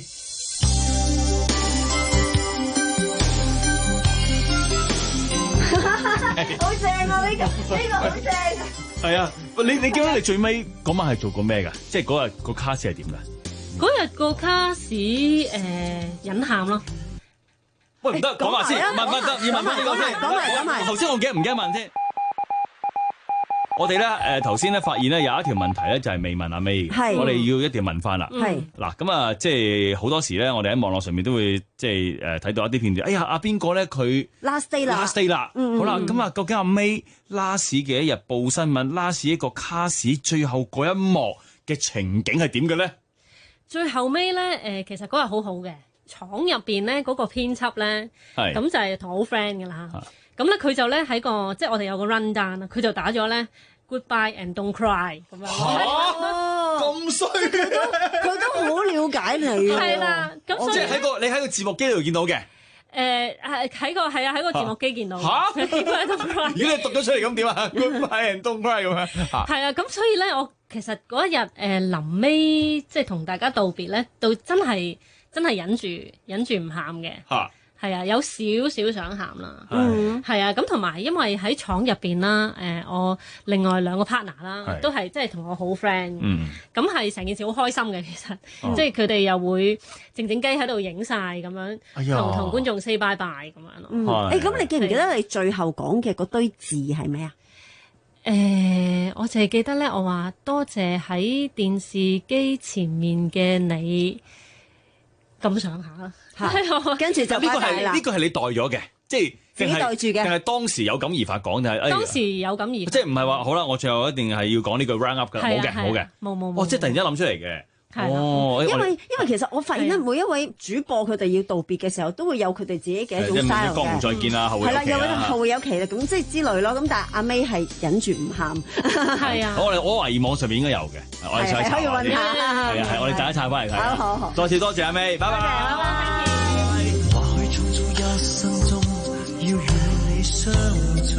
好正啊！呢個呢個好正啊！ 係啊，你你記得你最尾嗰晚係做過咩㗎？即係嗰日個卡士係點㗎？ 嗰日個卡士誒隱喊咯。 喂，唔得，講埋先，問問得，要問翻呢個先。 講埋講埋。 頭先我記得唔記得問先？我哋咧誒頭先咧發現咧有一條問題咧就係未問阿 May 嘅，我哋要一定要問翻啦。 係嗱咁啊，即係好多時咧，我哋喺網絡上面都會即係誒睇到一啲片段。哎呀，阿邊個咧佢 last day 啦 ，last day 啦。好啦，咁啊，究竟阿 May last 嘅一日報新聞 last 一個卡士最後嗰一幕嘅情景係點嘅咧？ 最後尾咧誒，其實嗰日好好嘅。廠入邊咧嗰個編輯咧，咁就係同我好 friend 㗎啦。咁咧佢就咧喺個即係我哋有個 run down 啦，佢就打咗咧 goodbye and don't cry 咁樣。 咁衰嘅， 佢都好了解你。 係啦，咁所以即係喺個你喺個字幕機度見到嘅。 誒係喺個係啊喺個字幕機見到。嚇 goodbye and don't cry。 如果你讀咗出嚟咁點啊 ？goodbye and don't cry 咁樣。 係啊，咁所以咧我其實嗰一日誒臨尾即係同大家道別咧，到真係。真係忍住忍住唔喊嘅，係啊，有少少想喊啦，係啊，咁同埋因為喺廠入邊啦，誒，我另外兩個 partner 啦，都係即係同我好 friend，咁係成件事好開心嘅，其實，即係佢哋又會靜靜雞喺度影晒咁樣，同同觀眾 say bye bye 咁樣咯。 誒，咁你記唔記得你最後講嘅嗰堆字係咩啊？ 誒，我淨係記得咧，我話多謝喺電視機前面嘅你。咁上下啦， 跟住就呢個係呢個係你代咗嘅，即係自己代住嘅， 定係當時有感而發講定係？ 當時有感而發， 即係唔係話好啦，我最後一定係要講呢句 round up 㗎，冇嘅冇嘅， 冇冇冇。 哦，即係突然之間諗出嚟嘅。 哦，因為因為其實我發現咧，每一位主播佢哋要道別嘅時候，都會有佢哋自己嘅一種 style 嘅。 江湖再見啦，後會有期啦。 係啦，有後會有期啦，咁即係之類咯。咁但係阿 May 係忍住唔喊。 係啊。 我哋我懷疑網上面應該有嘅，我哋再查。 可以揾下。 係啊係，我哋第一查翻嚟睇。 好好好。 再次多謝阿 May，拜拜。 拜拜。 或許匆匆一生中，要與你相隨，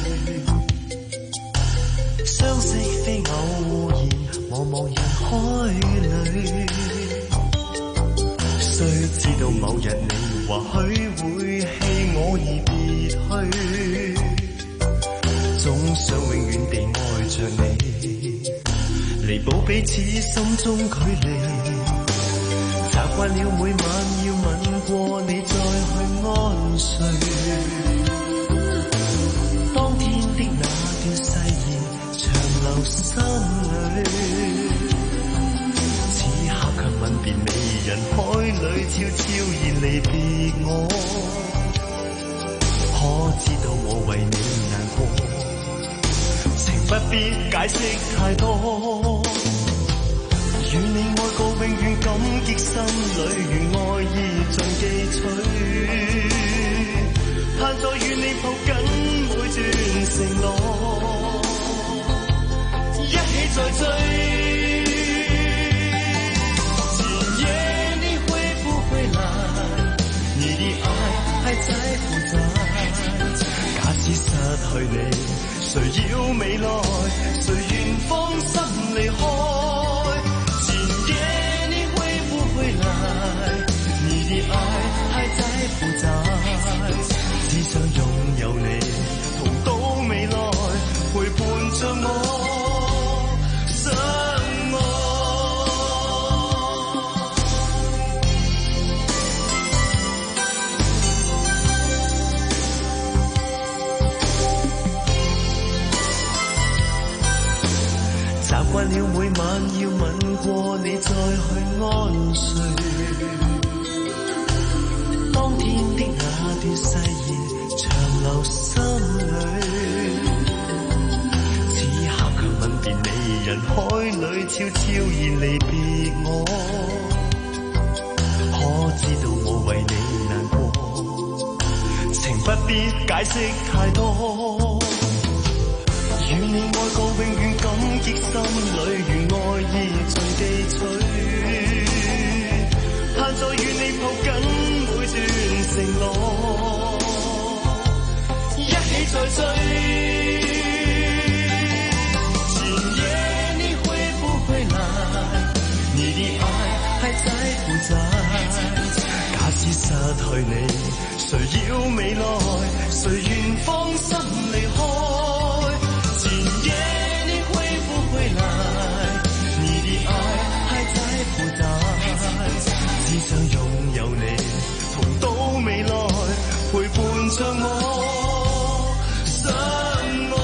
相識非偶然，茫茫人海裏。雖知道某日你或許會棄我而別去，總想永遠地愛着你，彌補彼此心中距離。習慣了每晚要吻過你再去安睡，當天的那段誓言長留心裏。吻別美人海裏，悄悄然離別我。可知道我為你難過，情不必解釋太多。與你愛過永遠感激心裏，如愛意盡記取。盼再與你抱緊每段承諾，一起再追。還在負責，假使失去你，誰要未來？誰願放心離開？今夜你會不會來？你的愛還在負責，只想擁有你，同到未來，陪伴着我相愛。習慣了每晚要吻過你再去安睡，當天的那段誓言長留心裏。此刻卻吻別美人海裏，悄悄然離別我。可知道我為你難過，情不必解釋太多。與你愛過永遠感激心裏，如愛意盡地取，盼再與你抱緊每段承諾，一起再追。今夜你會不會來？你的愛還在不在？假使失去你，誰要未來？誰願放心離開？今夜你會不會來？你的愛還在不在？只想擁有你，同到未來，陪伴着我相愛。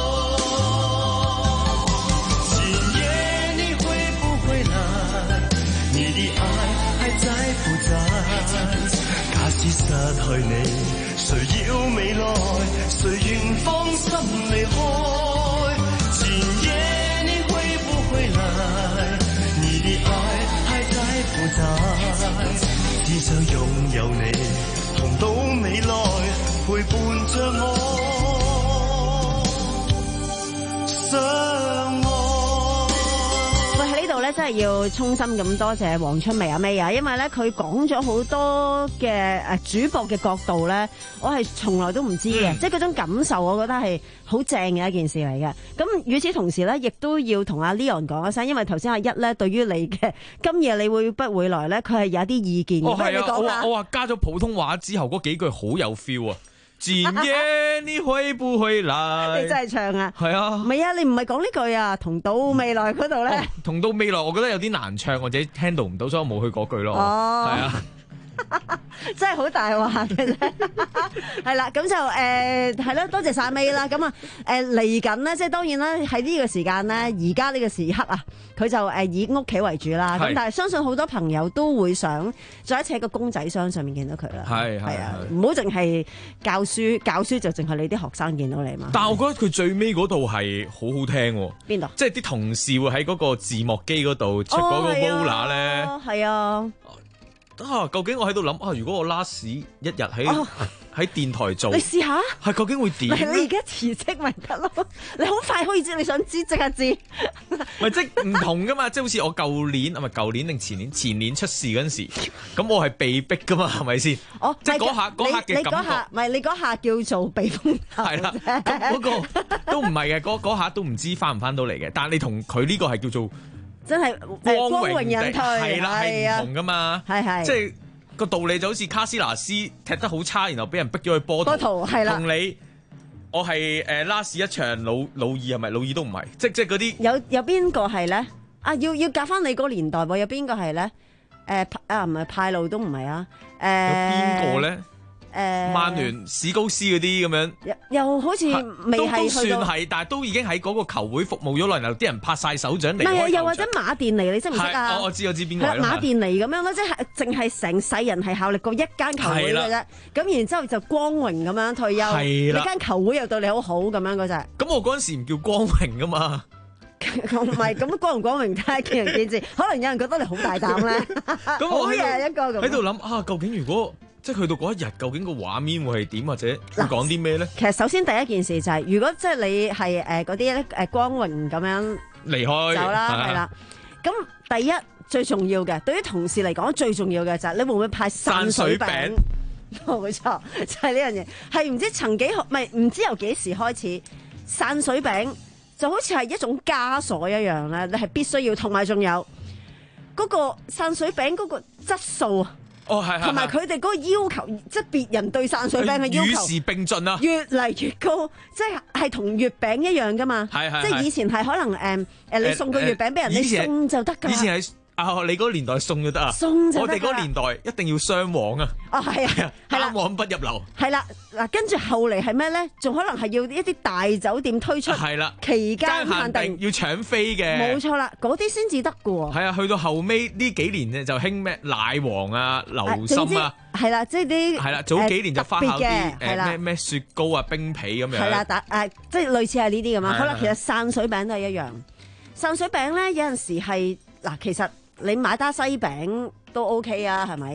今夜你會不會來？你的愛還在不在？假使失去你，誰要未來？誰願放心離開？今夜你會不會來？你的愛還在不在？只想擁有你，同到未來，陪伴着我相愛。 喂，喺呢度咧，真係要衷心咁多謝黃春梅阿 May 啊，因為咧佢講咗好多嘅誒主播嘅角度咧，我係從來都唔知嘅，嗯、即係嗰種感受，我覺得係好正嘅一件事嚟嘅。咁與此同時咧，亦都要同阿 Leon 講一聲，因為頭先阿一咧對於你嘅今夜你會不會來咧，佢係有啲意見嘅。 哦，係啊， 我話我話加咗普通話之後嗰幾句好有 feel 啊！今夜你會不會來？ 你真係唱啊！ 係啊， 唔係啊，你唔係講呢句啊，同到未來嗰度咧， 同到未來，我覺得有啲難唱，或者 handle 唔到，所以我冇去嗰句咯。 哦， 係啊。 真係好大話嘅啫，係啦，咁就誒係咯，多謝晒 May 啦。咁啊誒嚟緊呢，即係當然啦，喺呢個時間呢，而家呢個時刻啊，佢就誒以屋企為主啦。咁但係相信好多朋友都會想再一次喺個公仔箱上面見到佢啦。 係係啊，唔好淨係教書，教書就淨係你啲學生見到你嘛。 但係我覺得佢最尾嗰度係好好聽喎。 邊度？ 即係啲同事會喺嗰個字幕機嗰度出嗰個 roller 咧。 係啊。 啊！究竟我喺度諗啊，如果我 last 一日喺喺、哦、電台做， 你試下係究竟會點？ 你而家辭職咪得咯？你好快可以知，你想知即刻知。 咪即係唔同噶嘛？即係好似我舊年啊，咪舊年定前年前年出事嗰陣時，咁我係被逼噶嘛，係咪先？ 哦， 即係嗰下嗰下嘅感覺， 唔係你嗰下叫做避風頭。 係啦，咁嗰個都唔係嘅，嗰嗰下都唔知翻唔翻到嚟嘅。但係你同佢呢個係叫做。 真係光榮引退， 係啦，係唔同噶嘛， 係係， 即係個道理就好似卡斯拿斯踢得好差，然後俾人逼咗去波圖， 係啦， 同你我係誒 last 一場老老二係咪？老二都唔係，即即係嗰啲有有邊個係咧？啊，要要夾翻你嗰個年代喎，有邊個係咧？誒啊，唔係派路都唔係啊，誒有邊個咧？ 誒， 曼聯史高斯嗰啲咁樣， 又又好似未係都算係，但係都已經喺嗰個球會服務咗耐，然後啲人拍晒手掌離開球場。唔係啊， 又或者馬甸尼，你識唔識啊？ 我我知我知邊個啦。 馬甸尼咁樣咯，即係淨係成世人係效力過一間球會嘅啫。咁然之後就光榮咁樣退休。係啦，呢間球會又對你好好咁樣嗰隻。 咁我嗰陣時唔叫光榮噶嘛。 唔係咁光唔光榮，睇下見仁見智。可能有人覺得你好大膽咧。咁我喺一個喺度諗啊，究竟如果？即係去到嗰一日，究竟個畫面會係點，或者會講啲咩咧？ 其實首先第一件事就係、是，如果即係你係誒嗰啲咧誒光榮咁樣離開走啦，係啦。咁第一最重要嘅，對於同事嚟講最重要嘅就係你會唔會派散水餅？冇錯，就係呢樣嘢。係唔知曾幾何，唔係唔知由幾時開始，散水餅就好似係一種枷鎖一樣咧，你係必須要。同埋仲有嗰、嗰個散水餅嗰個質素啊！ 哦，係係， 同埋佢哋嗰個要求，即係別人對散水餅嘅要求， 與時並進啊， 越嚟越高，即係係同月餅一樣噶嘛， 係係， 即係以前係可能誒誒、呃，你送個月餅俾人，你送就得噶。 以前係啊，你嗰個年代送就得啊， 送就得。 我哋嗰個年代一定要雙黃啊。 哦，係啊，係啦， 單黃不入流。 係啦，嗱，跟住後嚟係咩咧？仲可能係要一啲大酒店推出， 係啦， 期間限定要搶飛嘅。 冇錯啦，嗰啲先至得噶喎。 係啊，去到後尾呢幾年咧就興咩奶黃啊、流心啊。 係啦，即係啲係啦，早幾年就翻考啲誒咩咩雪糕啊、冰皮咁樣。 係啦，打誒即係類似係呢啲咁樣。好啦，其實散水餅都係一樣。散水餅咧有陣時係嗱，其實你買打西餅都 OK 啊，係咪？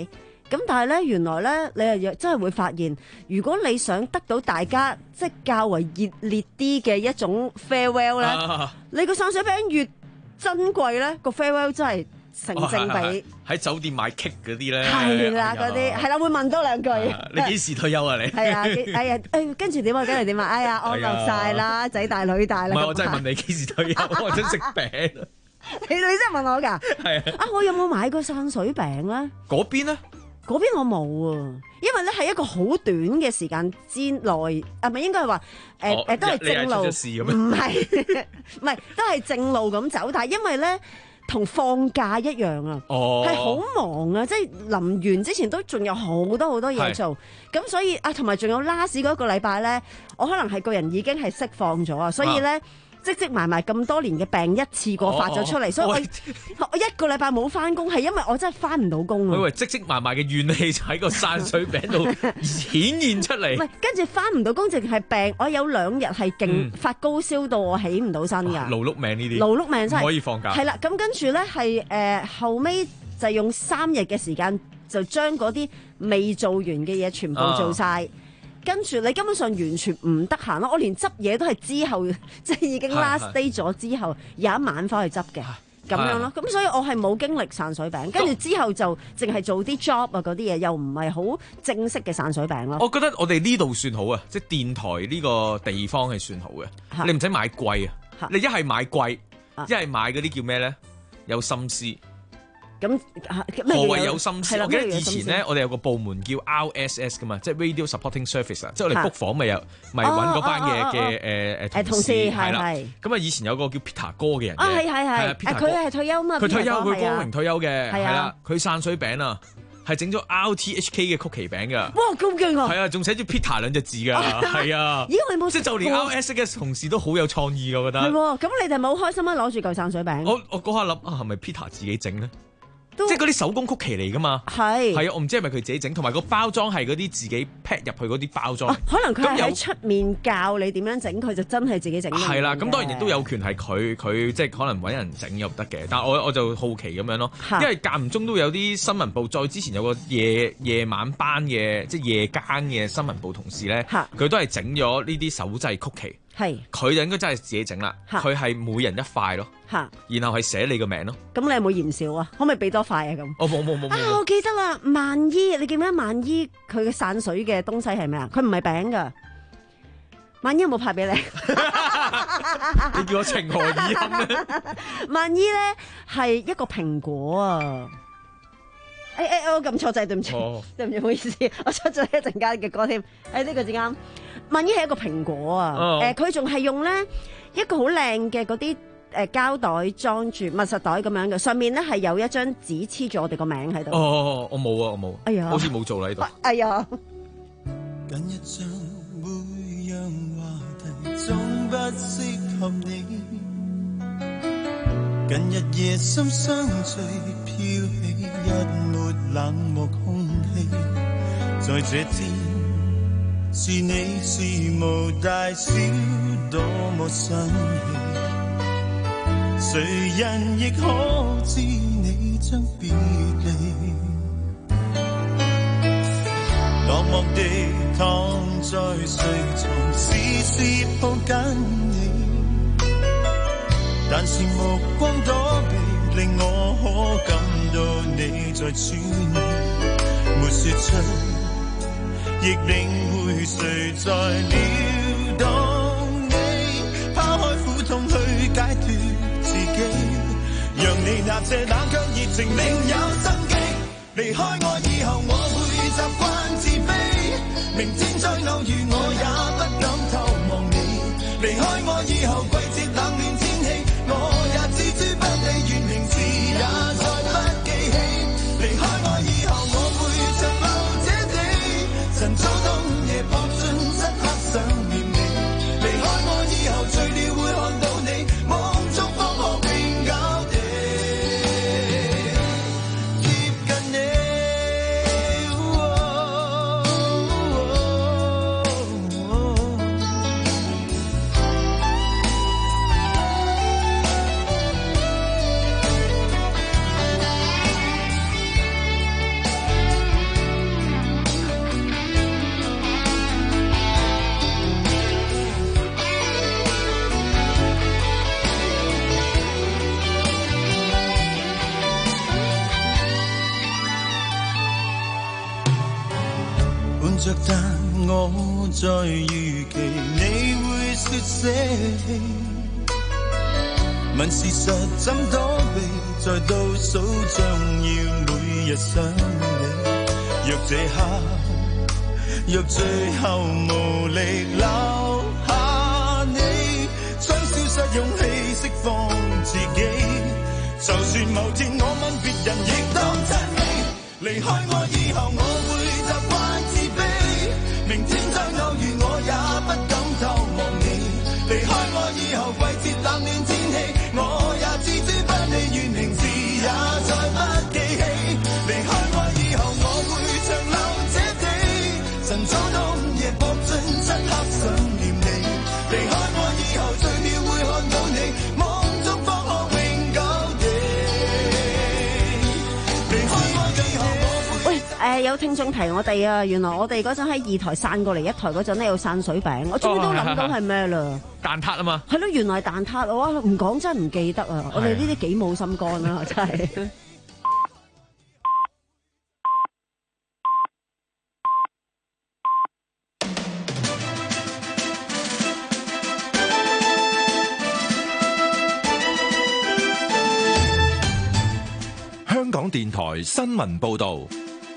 咁但係咧，原來咧，你又真係會發現，如果你想得到大家即係較為熱烈啲嘅一種 farewell 咧，啊、你個散水餅越珍貴咧，個 farewell 真係成正比。喺、 哦、酒店買 cake 嗰啲咧， 係啦，嗰啲係啦，會問多兩句。 你幾時退休啊？你係啊，哎呀，誒跟住點啊？跟住點啊？哎呀，安樂晒啦，仔大女大啦。 唔係，我真係問你幾時退休？我真食餅。 你你真係問我㗎？係啊。啊，我有冇買過散水餅咧？ 嗰邊咧？ 嗰邊我冇啊，因為咧係一個好短嘅時間之內，啊唔係應該係話誒誒都係正路，唔係唔係都係正路咁走，但係因為咧同放假一樣啊，係好、哦、忙啊，即係臨完之前都仲有好多好多嘢做，咁所以啊同埋仲有 last 嗰一個禮拜咧，我可能係個人已經係釋放咗啊，所以咧。積積埋埋咁多年嘅病一次過發咗出嚟，哦、所以我我，我一個禮拜冇翻工，係因為我真係翻唔到工啊！ 喂喂，積積埋埋嘅怨氣就喺個散水餅度顯現出嚟。唔係， 跟住翻唔到工，淨係病。我有兩日係勁發高燒到我起唔到身㗎。 勞碌命呢啲， 勞碌命真係唔可以放假。 係啦，咁跟住咧係誒後尾就用三日嘅時間就將嗰啲未做完嘅嘢全部做晒。啊跟住你根本上完全唔得閒咯，我連執嘢都係之後，即係已經 last day 咗之後有一晚翻去執嘅咁樣咯。咁所以我係冇經歷散水餅，跟住之後就淨係做啲 job 啊嗰啲嘢，又唔係好正式嘅散水餅咯。 我覺得我哋呢度算好啊，即係電台呢個地方係算好嘅，你唔使買貴啊，你一係買貴，一係買嗰啲叫咩咧？有心思。咁何謂有心思？我記得以前咧，我哋有個部門叫 R S S 噶嘛，即係 Radio Supporting Service 啊，即係我哋 book 房咪有咪揾嗰班嘅嘅誒同事係啦。咁啊，以前有個叫 Peter 哥嘅人嘅， 係係係，佢係退休嘛？ 佢退休，佢光榮退休嘅，係啊。 佢散水餅啊，係整咗 R T H K 嘅曲奇餅㗎。 哇，咁勁啊！ 係啊，仲寫住 Peter 兩隻字㗎，係啊。 咦，你冇即係就連 R S S 嘅同事都好有創意㗎，我覺得。係喎， 咁你哋咪好開心啊！攞住嚿散水餅。 我我嗰下諗啊，係咪 Peter 自己整咧？即係嗰啲手工曲奇嚟噶嘛， 係係啊，我唔知係咪佢自己整，同埋個包裝係嗰啲自己 pack 入去嗰啲包裝， 可能佢喺出面教你點樣整，佢就真係自己整。 係啦，咁當然亦都有權係佢佢即係可能揾人整又得嘅，但係我我就好奇咁樣咯，因為間唔中都有啲新聞部，再之前有個夜夜晚班嘅即係夜間嘅新聞部同事咧，佢都係整咗呢啲手製曲奇。係，佢就應該真係自己整啦。佢係每人一塊咯，然後係寫你個名咯。咁你有冇嫌少啊？可唔可以俾多塊啊？咁我冇冇冇。啊，我記得啦，萬姨，你記唔記得萬姨佢嘅散水嘅東西係咩啊？佢唔係餅噶。萬姨有冇派俾你？你叫我情何以堪咧？萬姨咧係一個蘋果啊！誒、哎、誒、哎，我撳錯掣，對唔住，oh. 對唔住，唔好意思，我出咗一陣間嘅歌添。誒、哎，呢、這個至啱。萬姨係一個蘋果啊，誒、oh. 呃，佢仲係用咧一個好靚嘅嗰啲誒膠袋裝住密實袋咁樣嘅，上面咧係有一張紙黐住我哋個名喺度。哦、oh, 我冇啊，我冇。哎呀，好似冇做啦呢度。哎呀。近日像每樣話題總不適合你，近日夜深相聚飄起一抹冷漠空氣，在這天是你是無大小多麼生氣，誰人亦可知你將別離，落寞地躺在睡床時時抱緊你，但是目光躲避令我可感到你在轉移，沒說出亦領會誰在撩動你，拋開苦痛去解脫自己，讓你那些冷卻熱情另有生機，離開我以後我會習慣自卑，明天再偶遇我也不敢偷望你，離開我以後季節冷暖天氣我也置諸不理，願名字也再不記起，離開我以後我會長留這地，晨早冬夜搏盡漆黑想念你，離開我以後醉了會看到你，夢中方可永久地貼近你。 着，但我在預期你會說捨棄。問事實怎躲避，在倒數將要每日想你。若這刻，若最後無力留下你，將消失勇氣釋放自己。就算某天我問別人，亦當真你。離開我以後，我會習慣自卑。明天再偶遇，我也不敢透望你。離開我以後，季節冷暖天氣，我也置之不理，願名字也再不記起。離開我以後，我會長留這地，晨早冬夜搏盡漆黑想念你。離開我以後，最妙會看到你，夢中方可永久地。離開我以後，我會。 喂，誒有聽眾提我哋啊，原來我哋嗰陣喺二台散過嚟一台嗰陣咧，有散水餅，我終於都諗到係咩啦。 蛋撻啊嘛， 係咯，原來蛋撻我唔講真係唔記得啊！我哋呢啲幾冇心肝啊，真係。 香港電台新聞報導。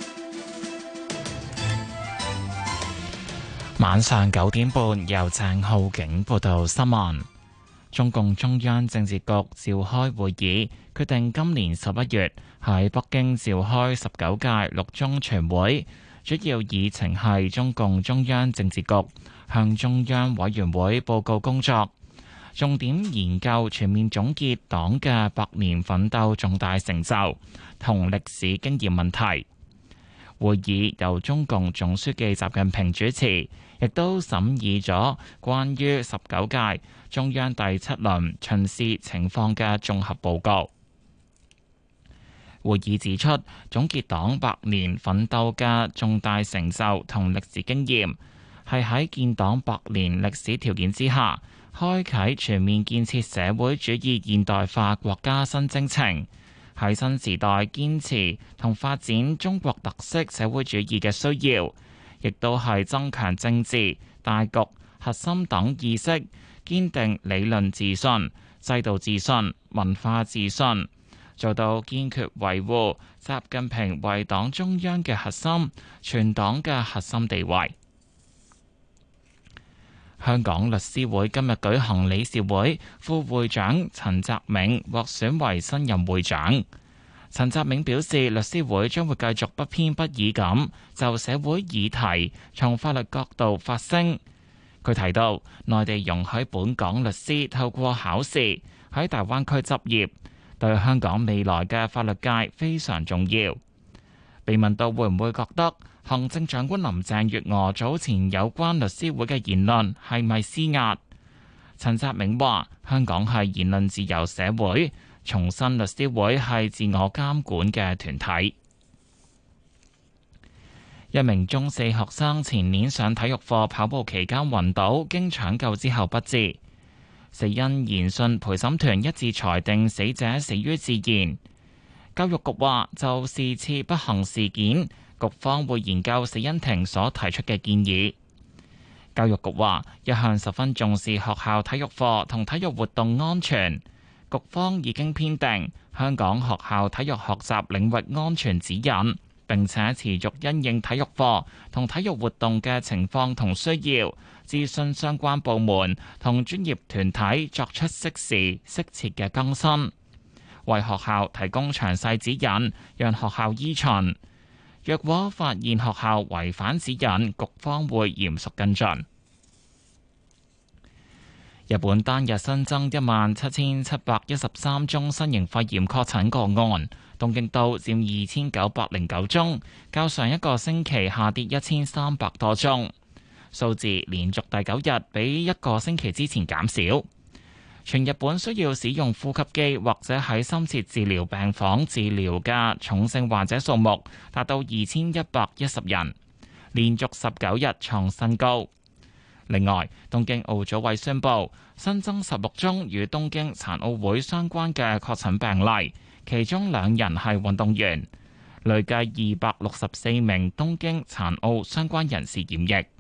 晚上九點半，由鄭浩景報道新聞。中共中央政治局召開會議，決定今年十一月喺北京召開十九屆六中全會，主要議程係中共中央政治局向中央委員會報告工作，重點研究全面總結黨嘅百年奮鬥重大成就同歷史經驗問題。會議由中共總書記習近平主持，亦都審議咗關於十九屆中央第七輪巡視情況嘅綜合報告。會議指出，總結黨百年奮鬥嘅重大成就同歷史經驗，係喺建黨百年歷史條件之下，開啟全面建設社會主義現代化國家新征程，喺新時代堅持同發展中國特色社會主義嘅需要，亦都係增強政治、大局、核心等意識，堅定理論自信、制度自信、文化自信，做到堅決維護習近平為黨中央嘅核心、全黨嘅核心地位。香港律師會今日舉行理事會，副會長陳澤銘獲選為新任會長。陳澤銘表示，律師會將會繼續不偏不倚咁就社會議題從法律角度發聲。佢提到，內地容許本港律師透過考試喺大灣區執業，對香港未來嘅法律界非常重要。被問到會唔會覺得行政長官林鄭月娥早前有關律師會嘅言論係咪施壓？陳澤銘話：香港係言論自由社會，重申律師會係自我監管嘅團體。一名中四學生前年上體育課跑步期間暈倒，經搶救之後不治，死因研訊陪審團一致裁定死者死於自然。教育局話就是次不幸事件，局方會研究死因庭所提出嘅建議。教育局話一向十分重視學校體育課同體育活動安全，局方已經編定香港學校體育學習領域安全指引，並且持續因應體育課同體育活動嘅情況同需要，諮詢相關部門同專業團體作出適時適切嘅更新，為學校提供詳細指引，讓學校依循。若果發現學校違反指引，局方會嚴肅跟進。日本單日新增一萬七千七百一十三宗新型肺炎確診個案，東京都佔二千九百零九宗，較上一個星期下跌一千三百多宗，數字連續第九日比一個星期之前減少。全日本需要使用呼吸機或者喺深切治療病房治療嘅重症患者數目達到二千一百一十人，連續十九日創新高。另外，東京奧組委宣布新增十六宗與東京殘奧會相關嘅確診病例，其中兩人係運動員。 累計二百六十四名東京殘奧相關人士染疫。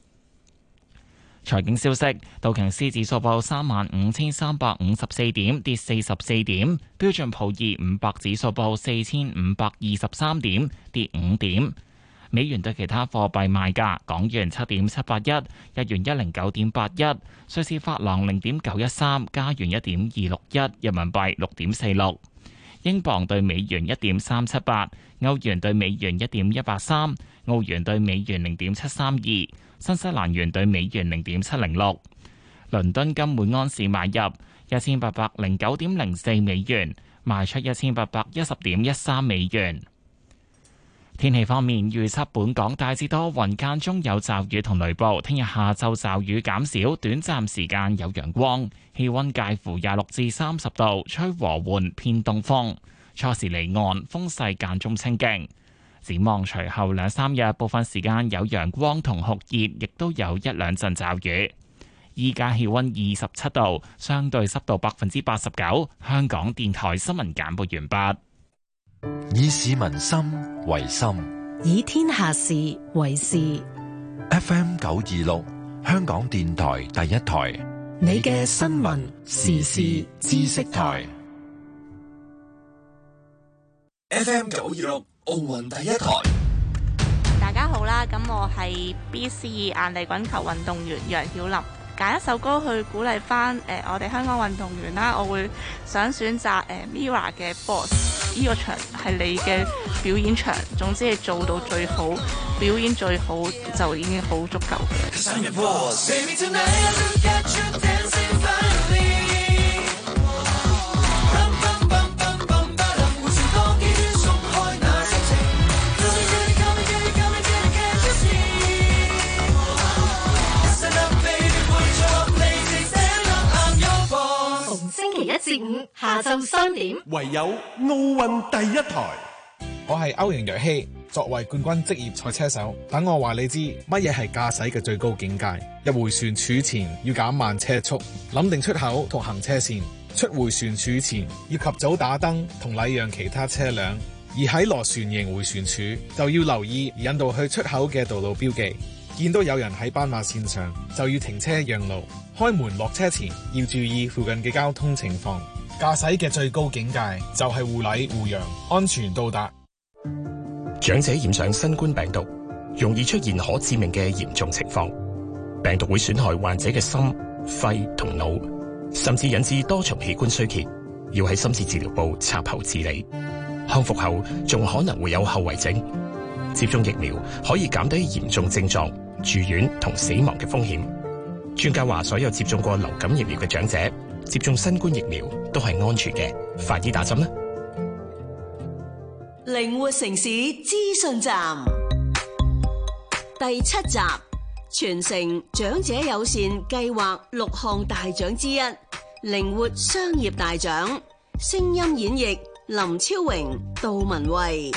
財經消息，道瓊斯指數報三萬五千三百五十四點，跌四十四點；標準普爾五百指數報四千五百二十三點，跌五點。美元對其他貨幣賣價：港元七點七八一，日元一零九點八一，瑞士法郎零點九一三，加元一點二六一，人民幣六點四六，英鎊對美元一點三七八，歐元對美元一點一八三，澳元對美元零點七三二，新西蘭元對美元零點七零六。倫敦金每安士買入一千八百零九點零四美元，賣出一千八百一十點一三美元。天氣方面，預測本港大致多雲，間中有驟雨同雷暴。聽日下晝驟雨減少，短暫時間有陽光，氣溫介乎廿六至三十度，吹和緩偏東風。初時離岸，風勢間中清勁。展望隨後兩三日，部分時間有陽光同酷熱，亦都有一兩陣驟雨。依家氣溫二十七度，相對濕度百分之八十九。香港電台新聞簡報完畢。 以市民心為心， 以天下事為事。 F M 九二六，香港電台第一台， 你嘅新聞時事知識台。 F M 九二六，奧運第一台。 大家好啦，咁我係 B C 硬地滾球運動員楊曉琳。揀一首歌去鼓勵翻誒我哋香港運動員啦，我會想選擇誒 Mirror 嘅 Boss。呢個場係你嘅表演場，總之係做到最好，表演最好就已經好足夠嘅。 至五下晝三點， 唯有奧運第一台。我係歐陽若曦，作為冠軍職業賽車手，等我話你知乜嘢係駕駛嘅最高境界。入回旋處前要減慢車速，諗定出口同行車線。出回旋處前要及早打燈同禮讓其他車輛。而喺螺旋形回旋處就要留意引導去出口嘅道路標記。見到有人喺斑馬線上，就要停車讓路。開門落車前要注意附近嘅交通情況。駕駛嘅最高境界就係互禮互讓，安全到達。 長者染上新冠病毒，容易出現可致命嘅嚴重情況。病毒會損害患者嘅心、肺同腦，甚至引致多重器官衰竭，要喺深切治療部插喉治理。康復後仲可能會有後遺症。接種疫苗可以減低嚴重症狀、住院同死亡嘅風險。專家話，所有接種過流感疫苗嘅長者接種新冠疫苗都係安全嘅，快啲打針啦！ 靈活城市資訊站第七集，全城長者友善計劃六項大獎之一，靈活商業大獎。聲音演繹林超榮、杜文慧。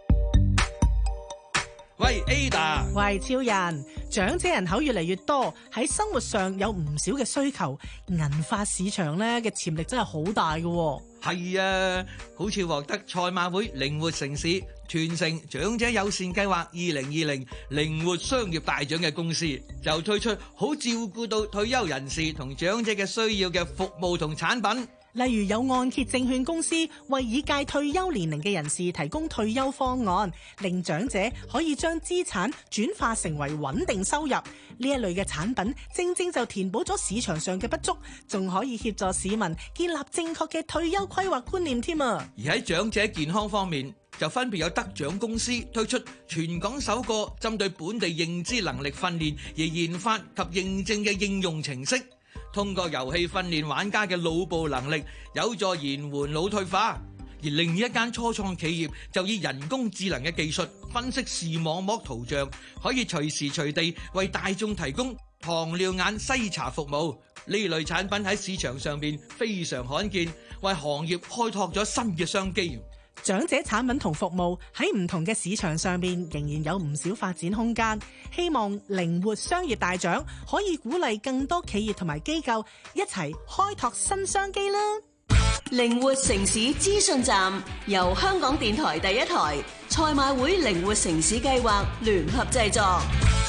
喂 Ada， 喂超人，長者人口越嚟越多，喺生活上有唔少嘅需求，銀髮市場咧嘅潛力真係好大嘅。 係啊，好似獲得賽馬會靈活城市全城長者友善計劃二零二零靈活商業大獎嘅公司，就推出好照顧到退休人士同長者嘅需要嘅服務同產品。 例如有按揭證券公司為已屆退休年齡嘅人士提供退休方案，令長者可以將資產轉化成為穩定收入。呢一類嘅產品正正就填補咗市場上嘅不足，仲可以協助市民建立正確嘅退休規劃觀念添啊！ 而喺長者健康方面，就分別有得獎公司推出全港首個針對本地認知能力訓練而研發及認證嘅應用程式。通過遊戲訓練玩家嘅腦部能力，有助延緩腦退化。而另一間初創企業就以人工智能嘅技術分析視網膜圖像，可以隨時隨地為大眾提供糖尿眼篩查服務。呢類產品喺市場上邊非常罕見，為行業開拓咗新嘅商機。 長者產品同服務喺唔同嘅市場上面仍然有唔少發展空間，希望靈活商業大獎可以鼓勵更多企業同埋機構一齊開拓新商機啦。 靈活城市資訊站由香港電台第一台、賽馬會靈活城市計劃聯合製作。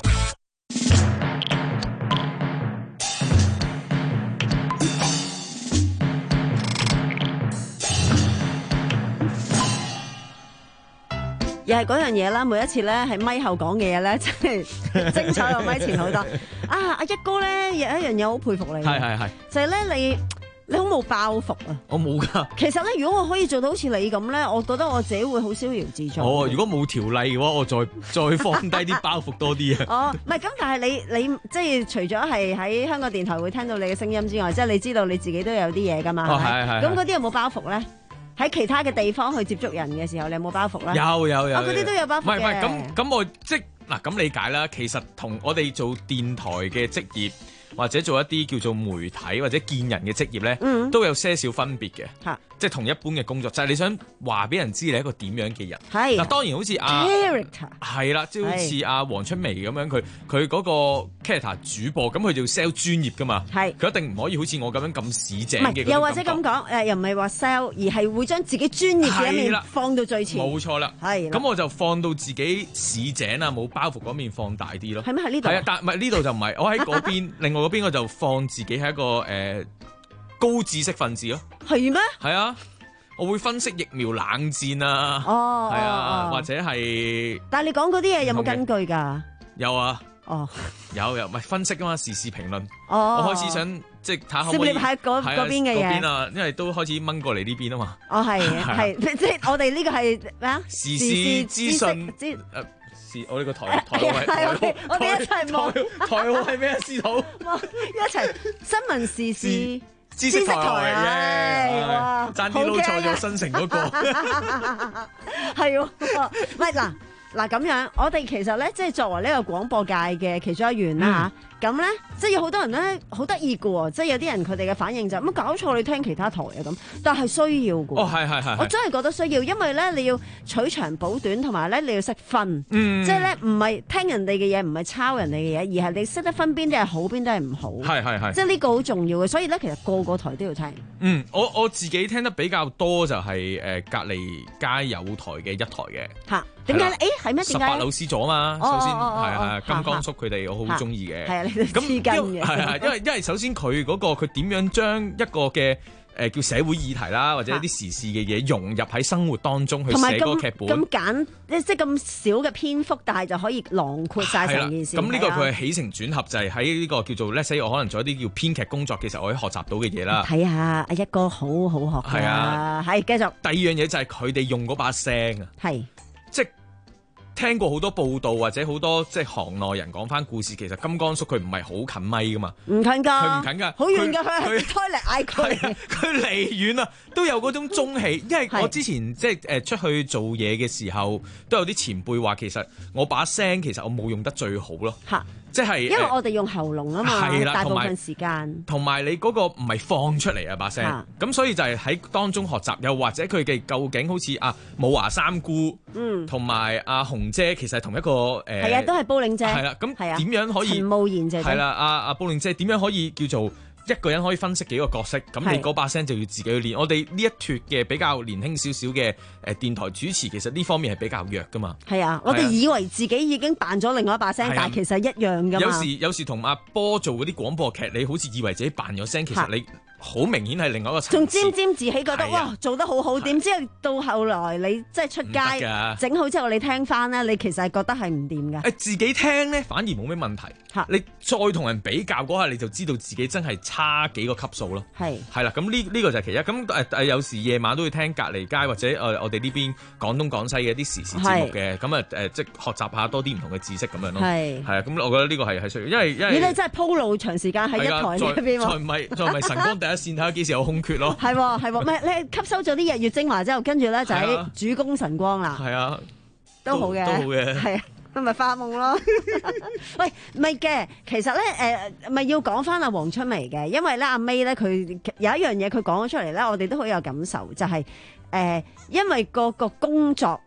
又係嗰樣嘢啦，每一次咧喺咪後講嘅嘢咧，真係精彩過咪前好多。啊，阿一哥咧有一樣嘢好佩服你， 係係係， 就係咧你你好冇包袱啊！ 我冇㗎。 其實咧，如果我可以做到好似你咁咧，我覺得我自己會好逍遙自在。 哦，如果冇條例嘅話，我再再放低啲包袱多啲啊。 哦，唔係咁，但係你你即係除咗係喺香港電台會聽到你嘅聲音之外，即係你知道你自己都有啲嘢㗎嘛？ 哦，係係。 咁嗰啲有冇包袱咧？喺其他嘅地方去接觸人嘅時候，你有冇包袱咧？ 有有有， 嗰啲都有包袱嘅。 唔係唔係，咁咁我即嗱咁理解啦。其實同我哋做電台嘅職業，或者做一啲叫做媒體或者見人嘅職業咧，嗯、都有些少分別嘅。嚇，即係同一般嘅工作，就係、是、你想話俾人知你係一個點樣嘅人。係嗱，當然好似阿 character 係啦，即係好似阿黃春梅咁樣，佢佢嗰個 character 主播，咁佢就要 sell 專業噶嘛。係，佢一定唔可以好似我咁樣咁市井嘅。 又或者咁講，誒又唔係話 sell，而係會將自己專業嘅一面放到最前。 冇錯啦。係。咁我就放到自己市井啊，冇包袱嗰面放大啲咯。 係咩？喺呢度？ 係啊，但唔係呢度就唔係，我喺嗰邊，另外嗰邊我就放自己係一個誒、呃、高知識分子咯。係咩？係啊。我會分析疫苗冷戰啊，哦，係啊，或者係。 但係你講嗰啲嘢有冇根據㗎？ 有啊， 哦， 有有，唔係分析㗎嘛，時事評論。 哦， 我開始想即係睇下可唔可以。涉獵喺嗰嗰邊嘅嘢。嗰邊啊，因為都開始掹過嚟呢邊啊嘛。 哦，係係，即係我哋呢個係咩啊？ 時事資訊資誒，是我呢個台台號係我哋一齊望台號係咩啊？司徒一齊新聞時事。 知識台嘅，哇！爭啲撈錯咗新城嗰個， 係喎，喂嗱嗱咁樣，我哋其實咧，即係作為呢個廣播界嘅其中一員啦嚇，咁咧、嗯，即係有好多人咧，好得意嘅喎，即係有啲人佢哋嘅反應就咁、是、搞錯，你聽其他台啊咁，但係需要嘅。 哦，係係係， 我真係覺得需要，因為咧你要取長補短，同埋咧你要識分， 嗯、 即係咧唔係聽人哋嘅嘢，唔係抄人哋嘅嘢，而係你識得分邊啲係好，邊啲係唔好。 係係係， 即係呢個好重要嘅，所以咧其實個個台都要聽。 嗯，我我自己聽得比較多就係、是、誒、呃、隔離街有台嘅一台嘅。 嚇點解？誒係咩？點解？ 十八老師咗嘛，首先係係金剛叔佢哋我好中意嘅。 係啊，你都黐筋嘅。 係係，因為因為首先佢嗰、嗰個佢點樣將一個嘅誒、呃、叫社會議題啦，或者一啲時事嘅嘢融入喺生活當中去寫嗰個劇本。 咁簡即係咁少嘅篇幅，但係就可以囊括晒成件事。 咁呢個佢係起承轉合，就係喺呢個叫做 let's say 我可能做一啲叫編劇工作，其實我可以學習到嘅嘢啦。 睇下阿一哥好好學㗎。係啊，係繼續。 第二樣嘢就係佢哋用嗰把聲啊。 係。即係聽過好多報道或者好多即係行內人講翻故事，其實金剛叔佢唔係好近咪噶嘛， 唔近㗎， 佢唔近㗎， 好遠㗎，佢係開嚟嗌佢， 佢離遠啊，都有嗰種中氣。因為我之前即係誒出去做嘢嘅時候，都有啲前輩話，其實我把聲其實我冇用得最好咯。嚇！即係因為我哋用喉嚨啊嘛， 係啦， 大部分時間同埋你嗰個唔係放出嚟啊把聲，咁所以就係喺當中學習，又或者佢哋究竟好似阿武華三姑，嗯，同埋阿紅姐，其實係同一個誒， 係啊，都係煲令姐， 係啦，咁點樣可以？ 陳慕賢姐， 係啦，阿阿煲令姐點樣可以叫做？一個人可以分析幾個角色，咁你嗰把聲就要自己去練。我哋呢一脫嘅比較年輕少少嘅誒電台主持，其實呢方面係比較弱噶嘛。 係啊，我哋以為自己已經扮咗另外一把聲，但係其實一樣噶嘛。 有時有時同阿波做嗰啲廣播劇，你好似以為自己扮咗聲，其實你好明顯係另外一個層次。 仲沾沾自喜，覺得哇做得好好，點知到後來你即係出街整好之後，你聽翻咧，你其實係覺得係唔掂㗎。 誒自己聽咧反而冇咩問題。你再同人比較嗰下，你就知道自己真係差幾個級數咯。係係啦，咁呢呢個就係其一。咁誒誒有時夜晚都會聽隔離街或者誒、呃、我哋呢邊廣東廣西嘅一啲時事節目嘅，咁啊誒即係學習下多啲唔同嘅知識咁樣咯。係係啊，咁我覺得呢個係係需要，因為因為你哋真係鋪路長時間喺一台呢邊喎。再唔係再唔係晨光第一線，睇下幾時有空缺咯。 係喎係喎，唔係你吸收咗啲日月精華之後，跟住咧就喺主攻晨光啦。 係啊， 都好嘅， 都好嘅， 係啊。咁咪發夢咯？喂，唔係嘅，其實咧誒，咪、呃、要講翻阿黃春梅嘅，因為咧阿 May 咧佢有一樣嘢佢講咗出嚟咧，我哋都好有感受，就係、是、誒、呃，因為個個工作嗱，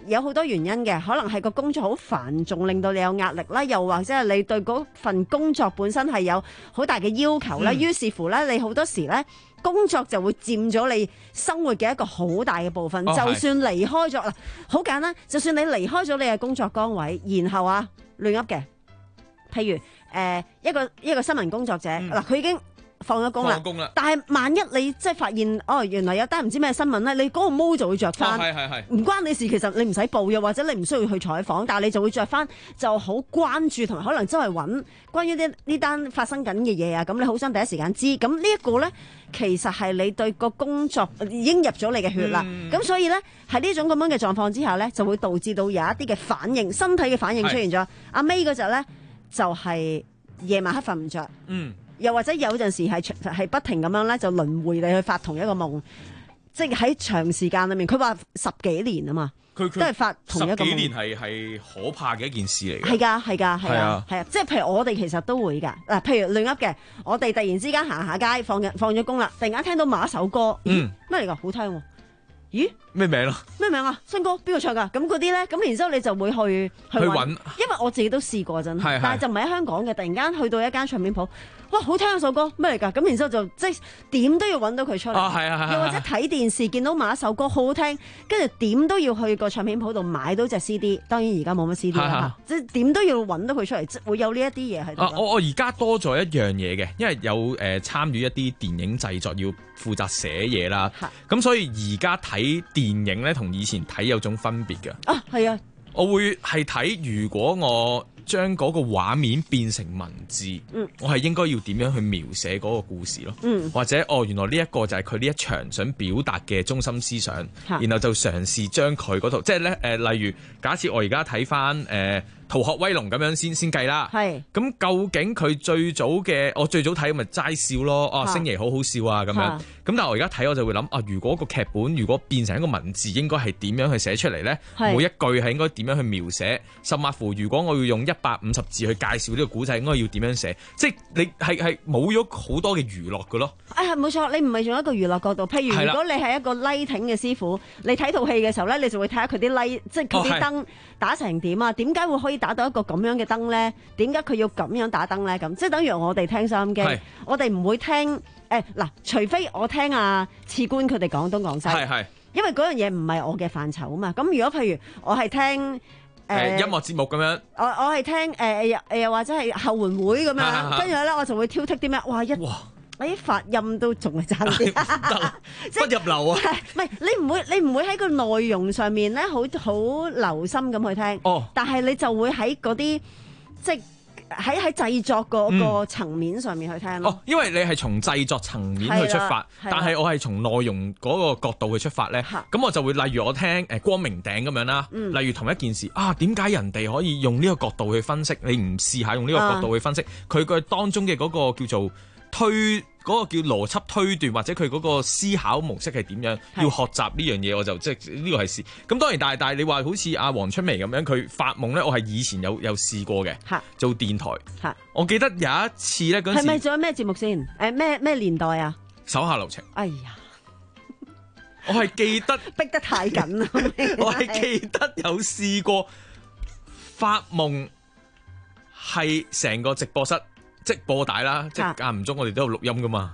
有好多原因嘅，可能係個工作好繁重，令到你有壓力啦，又或者係你對嗰份工作本身係有好大嘅要求啦，嗯、於是乎咧，你好多時咧工作就會佔咗你生活嘅一個好大嘅部分。哦、就算離開咗啦，好簡單，就算你離開咗你嘅工作崗位，然後啊亂噏嘅，譬如誒、呃、一個一個新聞工作者嗱，佢、嗯、已經放咗工啦，但係萬一你即係發現哦，原來有單唔知咩新聞咧，你嗰個毛就會着翻，係係係，唔關你事，其實你唔使報又或者你唔需要去採訪，但係你就會着翻，就好關注同埋可能周圍揾關於呢呢單發生緊嘅嘢啊，咁你好想第一時間知，咁呢一個咧其實係你對個工作已經入咗你嘅血啦，咁、嗯、所以咧喺呢種咁樣嘅狀況之下咧，就會導致到有一啲嘅反應，身體嘅反應出現咗。阿 May 嗰陣咧就係、是、夜晚黑瞓唔着。嗯。又或者有陣時係係不停咁樣咧，就輪迴你去發同一個夢，即係喺長時間裏面。佢話十幾年啊嘛，佢都係發同一個夢。 十幾年係係可怕嘅一件事嚟嘅。 係㗎，係㗎，係啊，係啊，即係譬如我哋其實都會㗎。嗱，譬如亂噏嘅，我哋突然之間行下街，放緊放咗工啦，突然間聽到某一首歌，嗯，咩嚟㗎？好聽喎。咦？ 咩名啊？ 咩名啊？新歌邊個唱㗎？咁嗰啲咧，咁然之後你就會去去揾，因為我自己都試過真係，但係就唔係喺香港嘅。突然間去到一間唱片鋪，哇！好聽嗰首歌咩嚟㗎？咁然之後就即係點都要揾到佢出嚟。 啊，係啊，係。 又或者睇電視見到某一首歌好好聽，跟住點都要去個唱片鋪度買到隻 C D。當然而家冇乜 C D 啦，即係點都要揾到佢出嚟，即會有呢一啲嘢喺度。 啊，我我而家多咗一樣嘢嘅，因為有誒、呃、參與一啲電影製作要負責寫嘢啦，咁所以而家睇電影咧同以前睇有種分別嘅。 啊，係啊， 我會係睇如果我將嗰個畫面變成文字，嗯、我係應該要點樣去描寫嗰個故事咯，嗯、或者哦原來呢一個就係佢呢一場想表達嘅中心思想，啊、然後就嘗試將佢嗰套，即係咧誒，例如假設我而家睇翻誒。呃逃學威龍咁樣先先計啦，係咁究竟佢最早嘅我最早睇咪齋笑咯，哦星爺好好笑啊咁樣，咁但係我而家睇我就會諗啊，如果個劇本如果變成一個文字，應該係點樣去寫出嚟咧？每一句係應該點樣去描寫？甚至乎如果我要用一百五十字去介紹呢個古仔，應該要點樣寫？即係你係係冇咗好多嘅娛樂㗎咯。 啊係冇錯，你唔係從一個娛樂角度，譬如如果你係一個 lighting 嘅師傅，你睇套戲嘅時候咧，你就會睇下佢啲 light，即係佢啲燈打成點啊？點解會可以打到一個咁樣嘅燈咧？點解佢要咁樣打燈咧？咁即係等於我哋聽收音機，我哋唔會聽誒嗱、欸，除非我聽阿次官佢哋講東講西，係係，因為嗰樣嘢唔係我嘅範疇啊嘛。咁如果譬如我係聽誒、呃、 音樂節目咁樣，我我係聽誒誒、呃、又或者係後援會咁樣，跟住咧我就會挑剔啲咩？哇一哇！我啲發音都仲係爭啲， 不入流啊！ 唔係你唔會，你唔會喺個內容上面咧，好好留心咁去聽。哦，但係你就會喺嗰啲即係喺喺製作嗰個層面上面去聽咯。 哦，因為你係從製作層面去出發，但係我係從內容嗰個角度去出發咧。咁我就會例如我聽誒光明頂咁樣啦，嗯、例如同一件事啊，點解人哋可以用呢個角度去分析？你唔試下用呢個角度去分析佢個、啊、當中嘅嗰個叫做推嗰、嗰個叫邏輯推斷，或者佢嗰個思考模式係點樣？要學習呢樣嘢，我就即係呢個係試。咁當然，但係但係你話好似阿黃春梅咁樣，佢發夢咧，我係以前有有試過嘅，做電台。我記得有一次咧，嗰陣時係咪做咗咩節目先？誒咩咩年代啊？ 手下留情。 哎呀， 我係記得逼得太緊啦！ 我係記得有試過發夢，係成個直播室。即播帶啦，即間唔中我哋都有錄音噶嘛，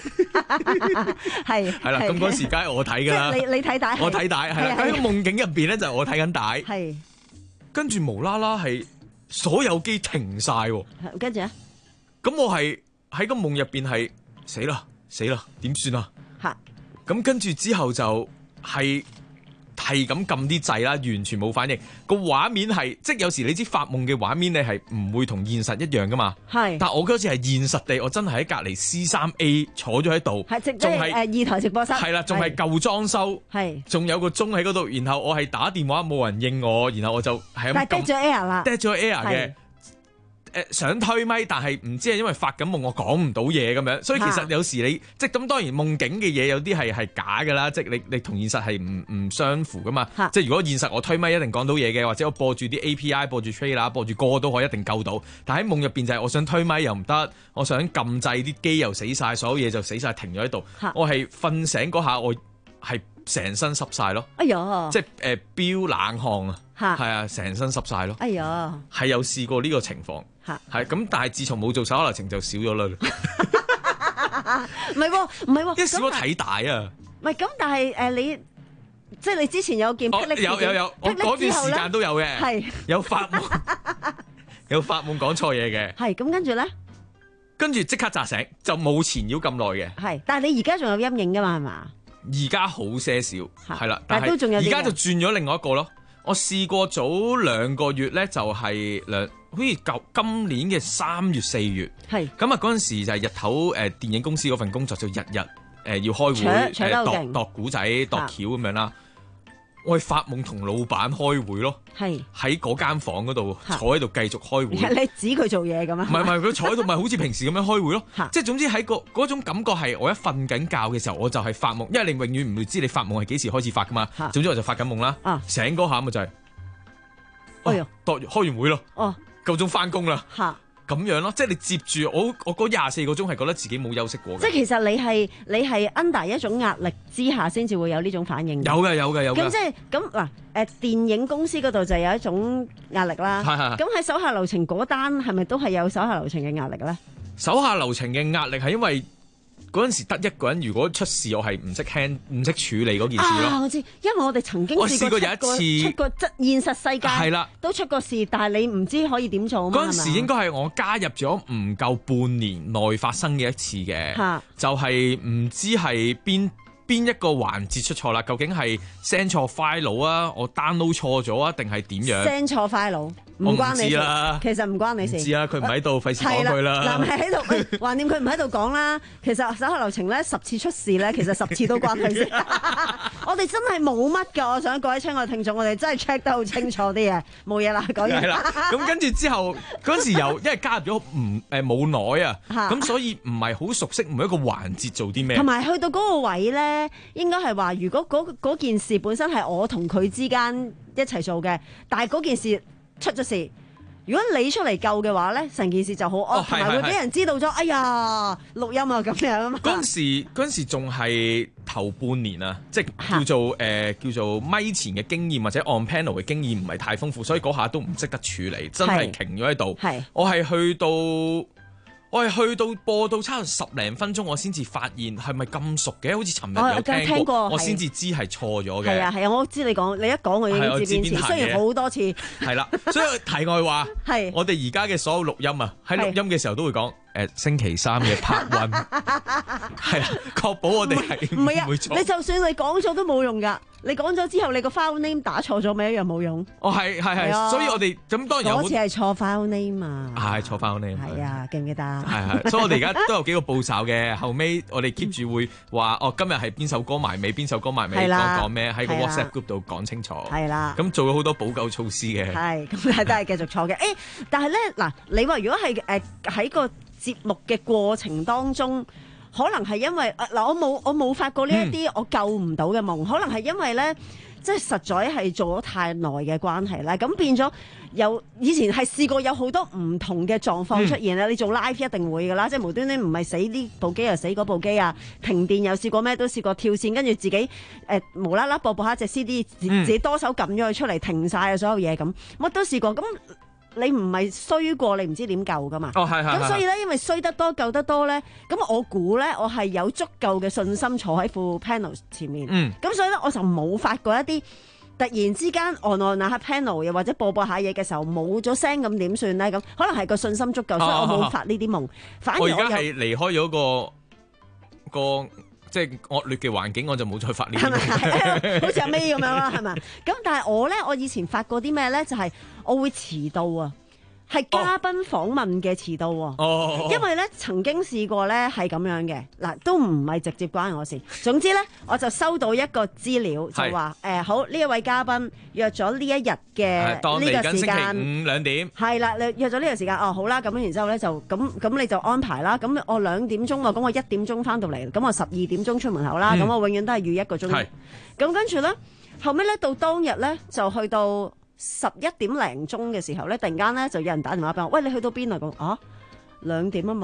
係係啦，咁嗰時梗係我睇噶啦， 你你睇帶， 我睇帶係啦，喺個夢境入邊咧就係我睇緊帶， 係跟住無啦啦係所有機停晒， 跟住咧， 咁我係喺個夢入邊係死啦死啦，點算啊？吓，咁跟住之後就係。係咁撳啲掣啦，完全冇反應。個畫面係，即係有時你知發夢嘅畫面，你係唔會同現實一樣噶嘛。係，但我嗰次係現實地，我真係喺隔離 C 三 A 坐咗喺度， 仲係誒二台直播室。 係啦，仲係舊裝修，係，仲有個鐘喺嗰度。然後我係打電話冇人應我，然後我就係咁。 但係 dead 咗 air 啦 ，dead 咗 air 嘅。誒想推咪，但係唔知係因為發緊夢，我講唔到嘢咁樣，所以其實有時你即係咁，當然夢境嘅嘢有啲係係假㗎啦，即係你你同現實係唔唔相符㗎嘛。即係如果現實我推咪一定講到嘢嘅，或者我播住啲 A P I、播住 trailer、播住歌都可以一定救到。但喺夢入邊就係我想推咪又唔得，我想撳掣啲機又死晒，所有嘢就死晒停咗喺度。我係瞓醒嗰下我係成身濕晒咯。 哎呀！ 即係誒飆冷汗啊， 嚇係啊，成身濕晒咯。 哎呀！ 係有試過呢個情況， 嚇係咁，但係自從冇做手下留情就少咗啦。 唔係喎，唔係喎， 因為少咗睇大啊。 唔係咁，但係誒你即係你之前有件霹靂， 有有有，我嗰段時間都有嘅， 係有發夢，有發夢講錯嘢嘅， 係咁跟住咧， 跟住即刻扎醒，就冇纏繞咁耐嘅。 係，但係你而家仲有陰影㗎嘛？係嘛？ 而家好些少，係啦， 但係都仲有啲嘅。 而家就轉咗另外一個咯。我試過早兩個月咧，就係兩好似舊今年嘅三月四月， 係咁啊嗰陣時就係日頭誒、呃、電影公司嗰份工作就日日誒、呃、要開會搶搶得好勁誒度度古仔度橋咁樣啦。我係發夢同老闆開會咯， 係喺嗰間房嗰度坐喺度繼續開會。 你指佢做嘢咁啊？ 唔係唔係，佢坐喺度咪好似平時咁樣開會咯。即係總之喺個嗰種感覺係我一瞓緊覺嘅時候，我就係發夢，因為你永遠唔會知你發夢係幾時開始發噶嘛。總之我就發緊夢啦， 啊、醒嗰下咪就係、是， 哎呀， 度開完會咯， 哦， 夠鐘翻工啦。 嚇咁樣咯，即係你接住我，我嗰廿四個鐘係覺得自己冇休息過嘅。 即係其實你係你係 under 一種壓力之下先至會有呢種反應。 有嘅有嘅有嘅。 咁即係咁嗱誒，電影公司嗰度就有一種壓力啦。 係係係。 咁喺手下留情嗰單係咪都係有手下留情嘅壓力咧？ 手下留情嘅壓力係因為嗰陣時得一個人，如果出事我係唔識 hand 唔識處理嗰件事咯。 啊，我知，因為我哋曾經我試過有一次出過即現實世界係啦， 都出過事，但係你唔知可以點做啊嘛。 嗰陣時應該係我加入咗唔夠半年內發生嘅一次嘅， 嚇就係唔知係邊邊一個環節出錯啦？究竟係 send 錯 file 啊，我 download 錯咗啊，定係點樣 send 錯 file？唔關你事啦，其實唔關你事。 唔知啊，佢唔喺度，費事講佢啦。 嗱，係喺度，橫掂佢唔喺度講啦。其實手下留情咧，十次出事咧，其實十次都關佢事。我哋真係冇乜㗎，我想各位親愛聽眾，我哋真係 check 得好清楚啲嘢，冇嘢啦，講完。 係啦，咁跟住之後嗰陣時又因為加入咗唔誒冇耐啊，咁所以唔係好熟悉每一個環節做啲咩。 同埋去到嗰個位咧，應該係話，如果嗰嗰件事本身係我同佢之間一齊做嘅，但係嗰件事出咗事，如果你出嚟救嘅話咧，成件事就好惡，同埋會俾人知道咗。哎呀，錄音啊咁樣啊嘛。 嗰陣時嗰陣時仲係頭半年啊，即係叫做誒、呃、叫做咪前嘅經驗或者 on panel 嘅經驗唔係太豐富，所以嗰下都唔識得處理，真係停咗喺度。我係去到。我係去到播到差唔多十零分鐘，我先至發現係咪咁熟嘅？好似尋日有聽過， 哦、聽過我先至知係錯咗嘅。 係啊係啊，我知你講，你一講我已經知邊次，雖然好多次。係啦，所以題外話， 係我哋而家嘅所有錄音啊，喺錄音嘅時候都會講。誒星期三嘅 part one 係啦，確保我哋係唔會錯。 你就算你講咗都冇用㗎，你講咗之後，你個 file name 打錯咗咪一樣冇用。 哦，係係係，所以我哋咁當然有。 嗰次係錯 file name 啊。 係錯 file name。 係啊，記唔記得？ 係係，所以我哋而家都有幾個步驟嘅。後尾我哋 keep 住會話，哦，今日係邊首歌埋尾，邊首歌埋尾，講講咩？喺個 WhatsApp group 度講清楚。 係啦。 咁做咗好多補救措施嘅。 係，咁係都係繼續錯嘅。誒，但係咧嗱，你話如果係誒喺個節目嘅過程當中，可能係因為嗱、呃，我冇我冇發過呢一啲我救唔到嘅夢，嗯、可能係因為咧，即係實在係做咗太耐嘅關係啦，咁變咗有以前係試過有好多唔同嘅狀況出現啦。嗯、你做 live 一定會㗎啦，即係無端端唔係死呢部機又死嗰部機啊，停電又試過咩都試過跳線，跟住自己誒、呃、無啦啦播播下隻 C D，自己多手撳咗佢出嚟停晒啊，所有嘢咁乜都試過咁。你唔係衰過，你唔知點救噶嘛？ 哦，係係。咁所以咧，因為衰得多救得多咧，咁我估咧，我係有足夠嘅信心坐喺副 panel 前面。嗯。咁所以咧，我就冇發過一啲突然之間按按下 panel 又或者播播下嘢嘅時候冇咗聲咁點算咧？咁可能係個信心足夠，所以我冇發呢啲夢。反而我而家係離開咗個個。即係惡劣嘅環境，我就冇再發呢啲。係咪？好似阿 May 咁樣啦，係咪？咁但係我咧，我以前發過啲咩咧？就係、是、我會遲到啊，係嘉賓訪問嘅遲到喎。哦。因為咧曾經試過咧係咁樣嘅，嗱都唔係直接關我事。總之咧，我就收到一個資料，就話誒、呃、好呢一位嘉賓約咗呢一日嘅呢個時間， 五兩點。 係啦，你約咗呢個時間，哦好啦，咁然之後咧就咁咁你就安排啦。咁我兩點鐘啊，咁我一點鐘翻到嚟，咁我十二點鐘出門口啦。咁、嗯、我永遠都係預一個鐘。係。咁跟住咧，後尾咧到當日咧就去到十一點零鐘嘅時候咧，突然間咧就有人打電話俾我，喂，你去到邊啊？講啊兩點啊嘛，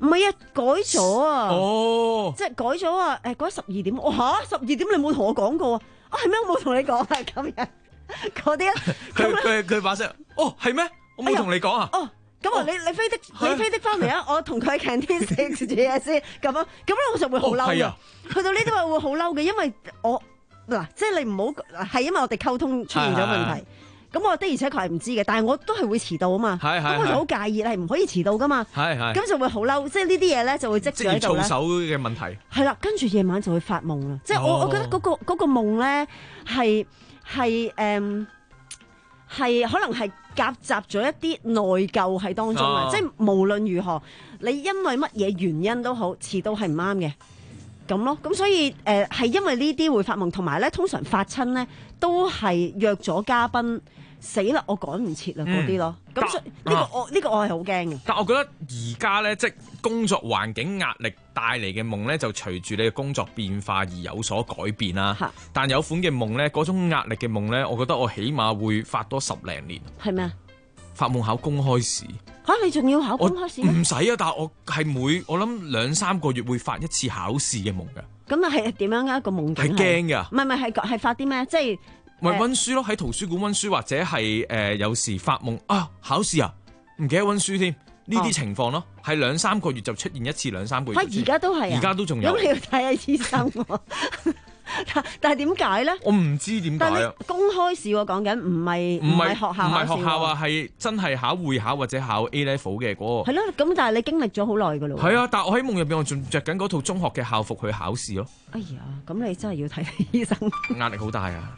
唔係啊，改咗啊！ 哦， 即係改咗啊！誒，改十二點，我嚇十二點你冇同我講過啊？啊係咩？我冇同你講啊！今日嗰啲啊， 佢佢佢把聲，哦係咩？我冇同你講啊！ 哦，咁啊，你你飛的你飛的翻嚟啊！我同佢 canteen 食住嘢先，咁樣咁咧我就會好嬲嘅。去到呢啲位會好嬲嘅，因為我嗱，即係你唔好係因為我哋溝通出現咗問題。咁我的而且確係唔知嘅，但係我都係會遲到啊嘛。咁我就好介意，係唔可以遲到噶嘛。咁就會好嬲，即係呢啲嘢咧就會積住喺度咧。 職業操守嘅問題。係啦，跟住夜晚就會發夢啦。即係我我覺得嗰個嗰個夢咧係係誒係可能係夾雜咗一啲內疚喺當中啊！即係無論如何，你因為乜嘢原因都好，遲到係唔啱嘅。咁咯，咁所以誒係、呃、因為呢啲會發夢，同埋咧通常發親咧都係約咗嘉賓。死啦！我趕唔切啦嗰啲咯，咁所以呢個我呢個我係好驚嘅。 但我覺得而家咧，即係工作環境壓力帶嚟嘅夢咧，就隨住你嘅工作變化而有所改變啦。但有款嘅夢咧，嗰種壓力嘅夢咧，我覺得我起碼會發多十零年。 係咩啊？ 發夢考公開試嚇，你仲要考公開試？ 唔使啊，但係我係每我諗兩三個月會發一次考試嘅夢㗎。 咁啊係點樣一個夢境？ 係驚㗎。 唔係唔係係係發啲咩？即係。 咪溫書咯，喺圖書館溫書，或者係誒、呃、有時發夢啊考試啊唔記得溫書添，呢啲情況咯，係兩、哦、三個月就出現一次，兩三個月。 而家都係啊， 而家都仲有。 咁你要睇下醫生喎。但但係點解咧？ 我唔知點解啊！ 公開試我講緊唔係唔係學校考試， 唔係學校啊，係真係考會考或者考 A level 嘅嗰個。 係咯，咁但係你經歷咗好耐㗎咯。 係啊，但係我喺夢入邊，我仲着緊嗰套中學嘅校服去考試咯。 哎呀，咁你真係要睇醫生。 壓力好大啊！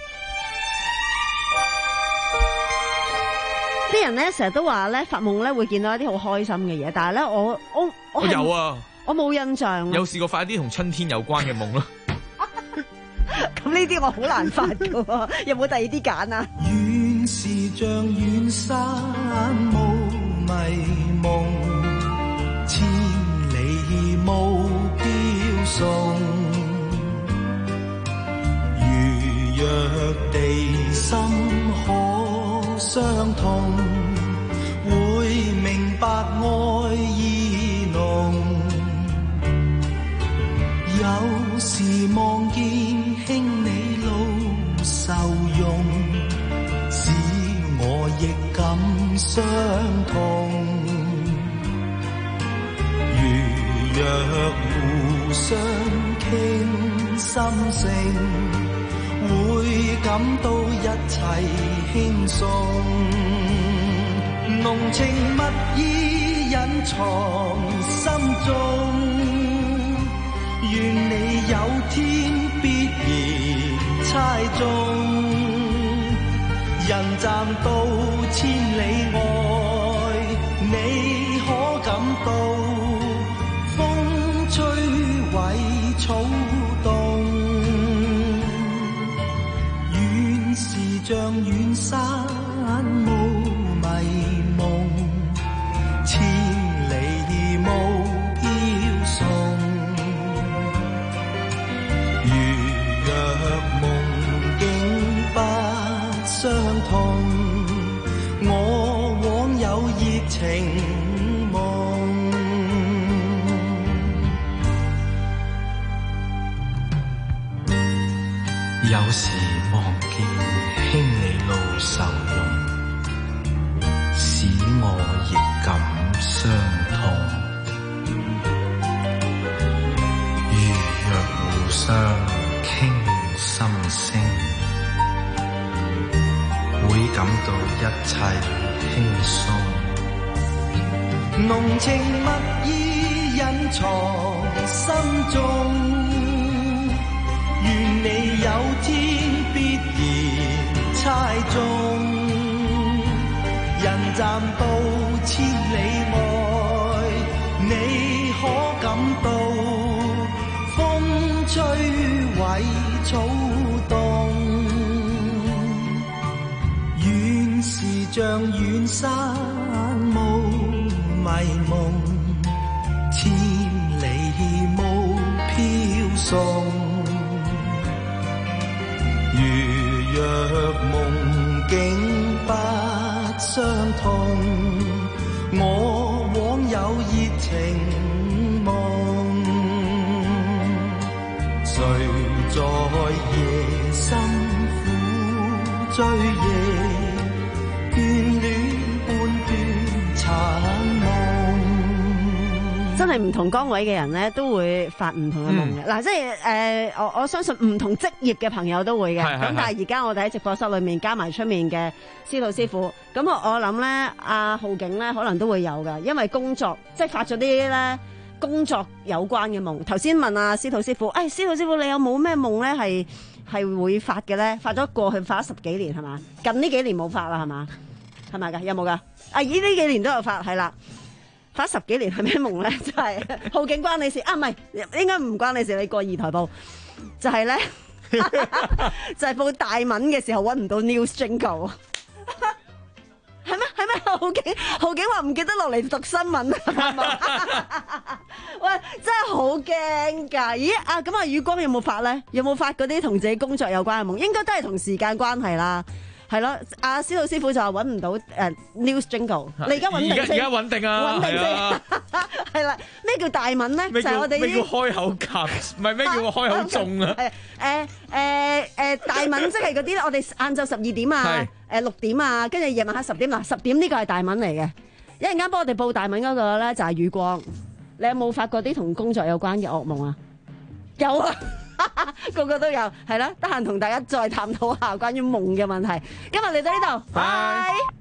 啲人咧成日都話咧發夢咧會見到一啲好開心嘅嘢，但係咧我我我有啊， 我冇印象。 有試過發一啲同春天有關嘅夢咯。 咁呢啲我好難發噶，有冇第二啲揀啊？ 遠是像遠山霧迷夢，千里霧飄送，如若地心可相通，會明白愛意濃。有時望見兄你老受用，使我亦感傷痛。如若互相傾心聲，會感到一切輕鬆，濃情蜜意隱藏心中，願你有天必然猜中，人暫到千里外，你可感到風吹毀草動，遠是像遠山霧迷夢，千里霧飄送。如若夢境不相同，我枉有熱情夢。有時望見兄你路受用，使我亦感傷痛。如若互相傾心聲，會感到一切輕鬆。濃情蜜意隱藏心中，願你有天必然猜中，人暫到千里外，你可感到風吹毀草動，遠是像遠山霧迷夢，千里霧飄送。如若夢境不相同，我枉有熱情情夢，誰在夜深苦追夜，眷戀半段殘夢。 真係唔同崗位嘅人咧，都會發唔同嘅夢嘅。嗱、嗯，即係誒、呃，我我相信唔同職業嘅朋友都會嘅。咁但係而家我哋喺直播室裏面加埋出面嘅司徒師傅，咁我我諗咧，阿浩景咧可能都會有㗎，因為工作即係發咗啲咧工作有關嘅夢。頭先問阿司徒師傅，誒、哎，司徒師傅你有冇咩夢咧係係會發嘅咧？發咗過去發咗十幾年係嘛？近呢幾年冇發啦係嘛？係咪㗎？有冇㗎？啊，依呢幾年都有發，係啦。發十幾年係咩夢咧？就係、是、浩景關你事啊？唔係，應該唔關你事。你過二台報就係、是、咧，就係報大文嘅時候揾唔到 news jingle， 係咩？係咩？浩景浩景話唔記得落嚟讀新聞啊！喂，真係好驚㗎！咦啊咁啊，宇光有冇發咧？有冇發嗰啲同自己工作有關嘅夢？應該都係同時間關係啦。係咯，阿司徒師傅就話揾唔到誒 news jingle， 你而家穩定先， 而家穩定啊， 穩定先，係啦。咩叫大文咧？就係我哋咩叫開口夾，唔係咩叫開口中啊？ 誒誒誒誒大文即係嗰啲我哋晏晝十二點啊，誒六點啊，跟住夜晚黑十點嗱，十點呢個係大文嚟嘅。一陣間幫我哋報大文嗰個咧就係宇光，你有冇發過啲同工作有關嘅噩夢啊？有啊。個個都有，係啦，得閒同大家再探討下關於夢嘅問題。今日嚟到呢度，拜。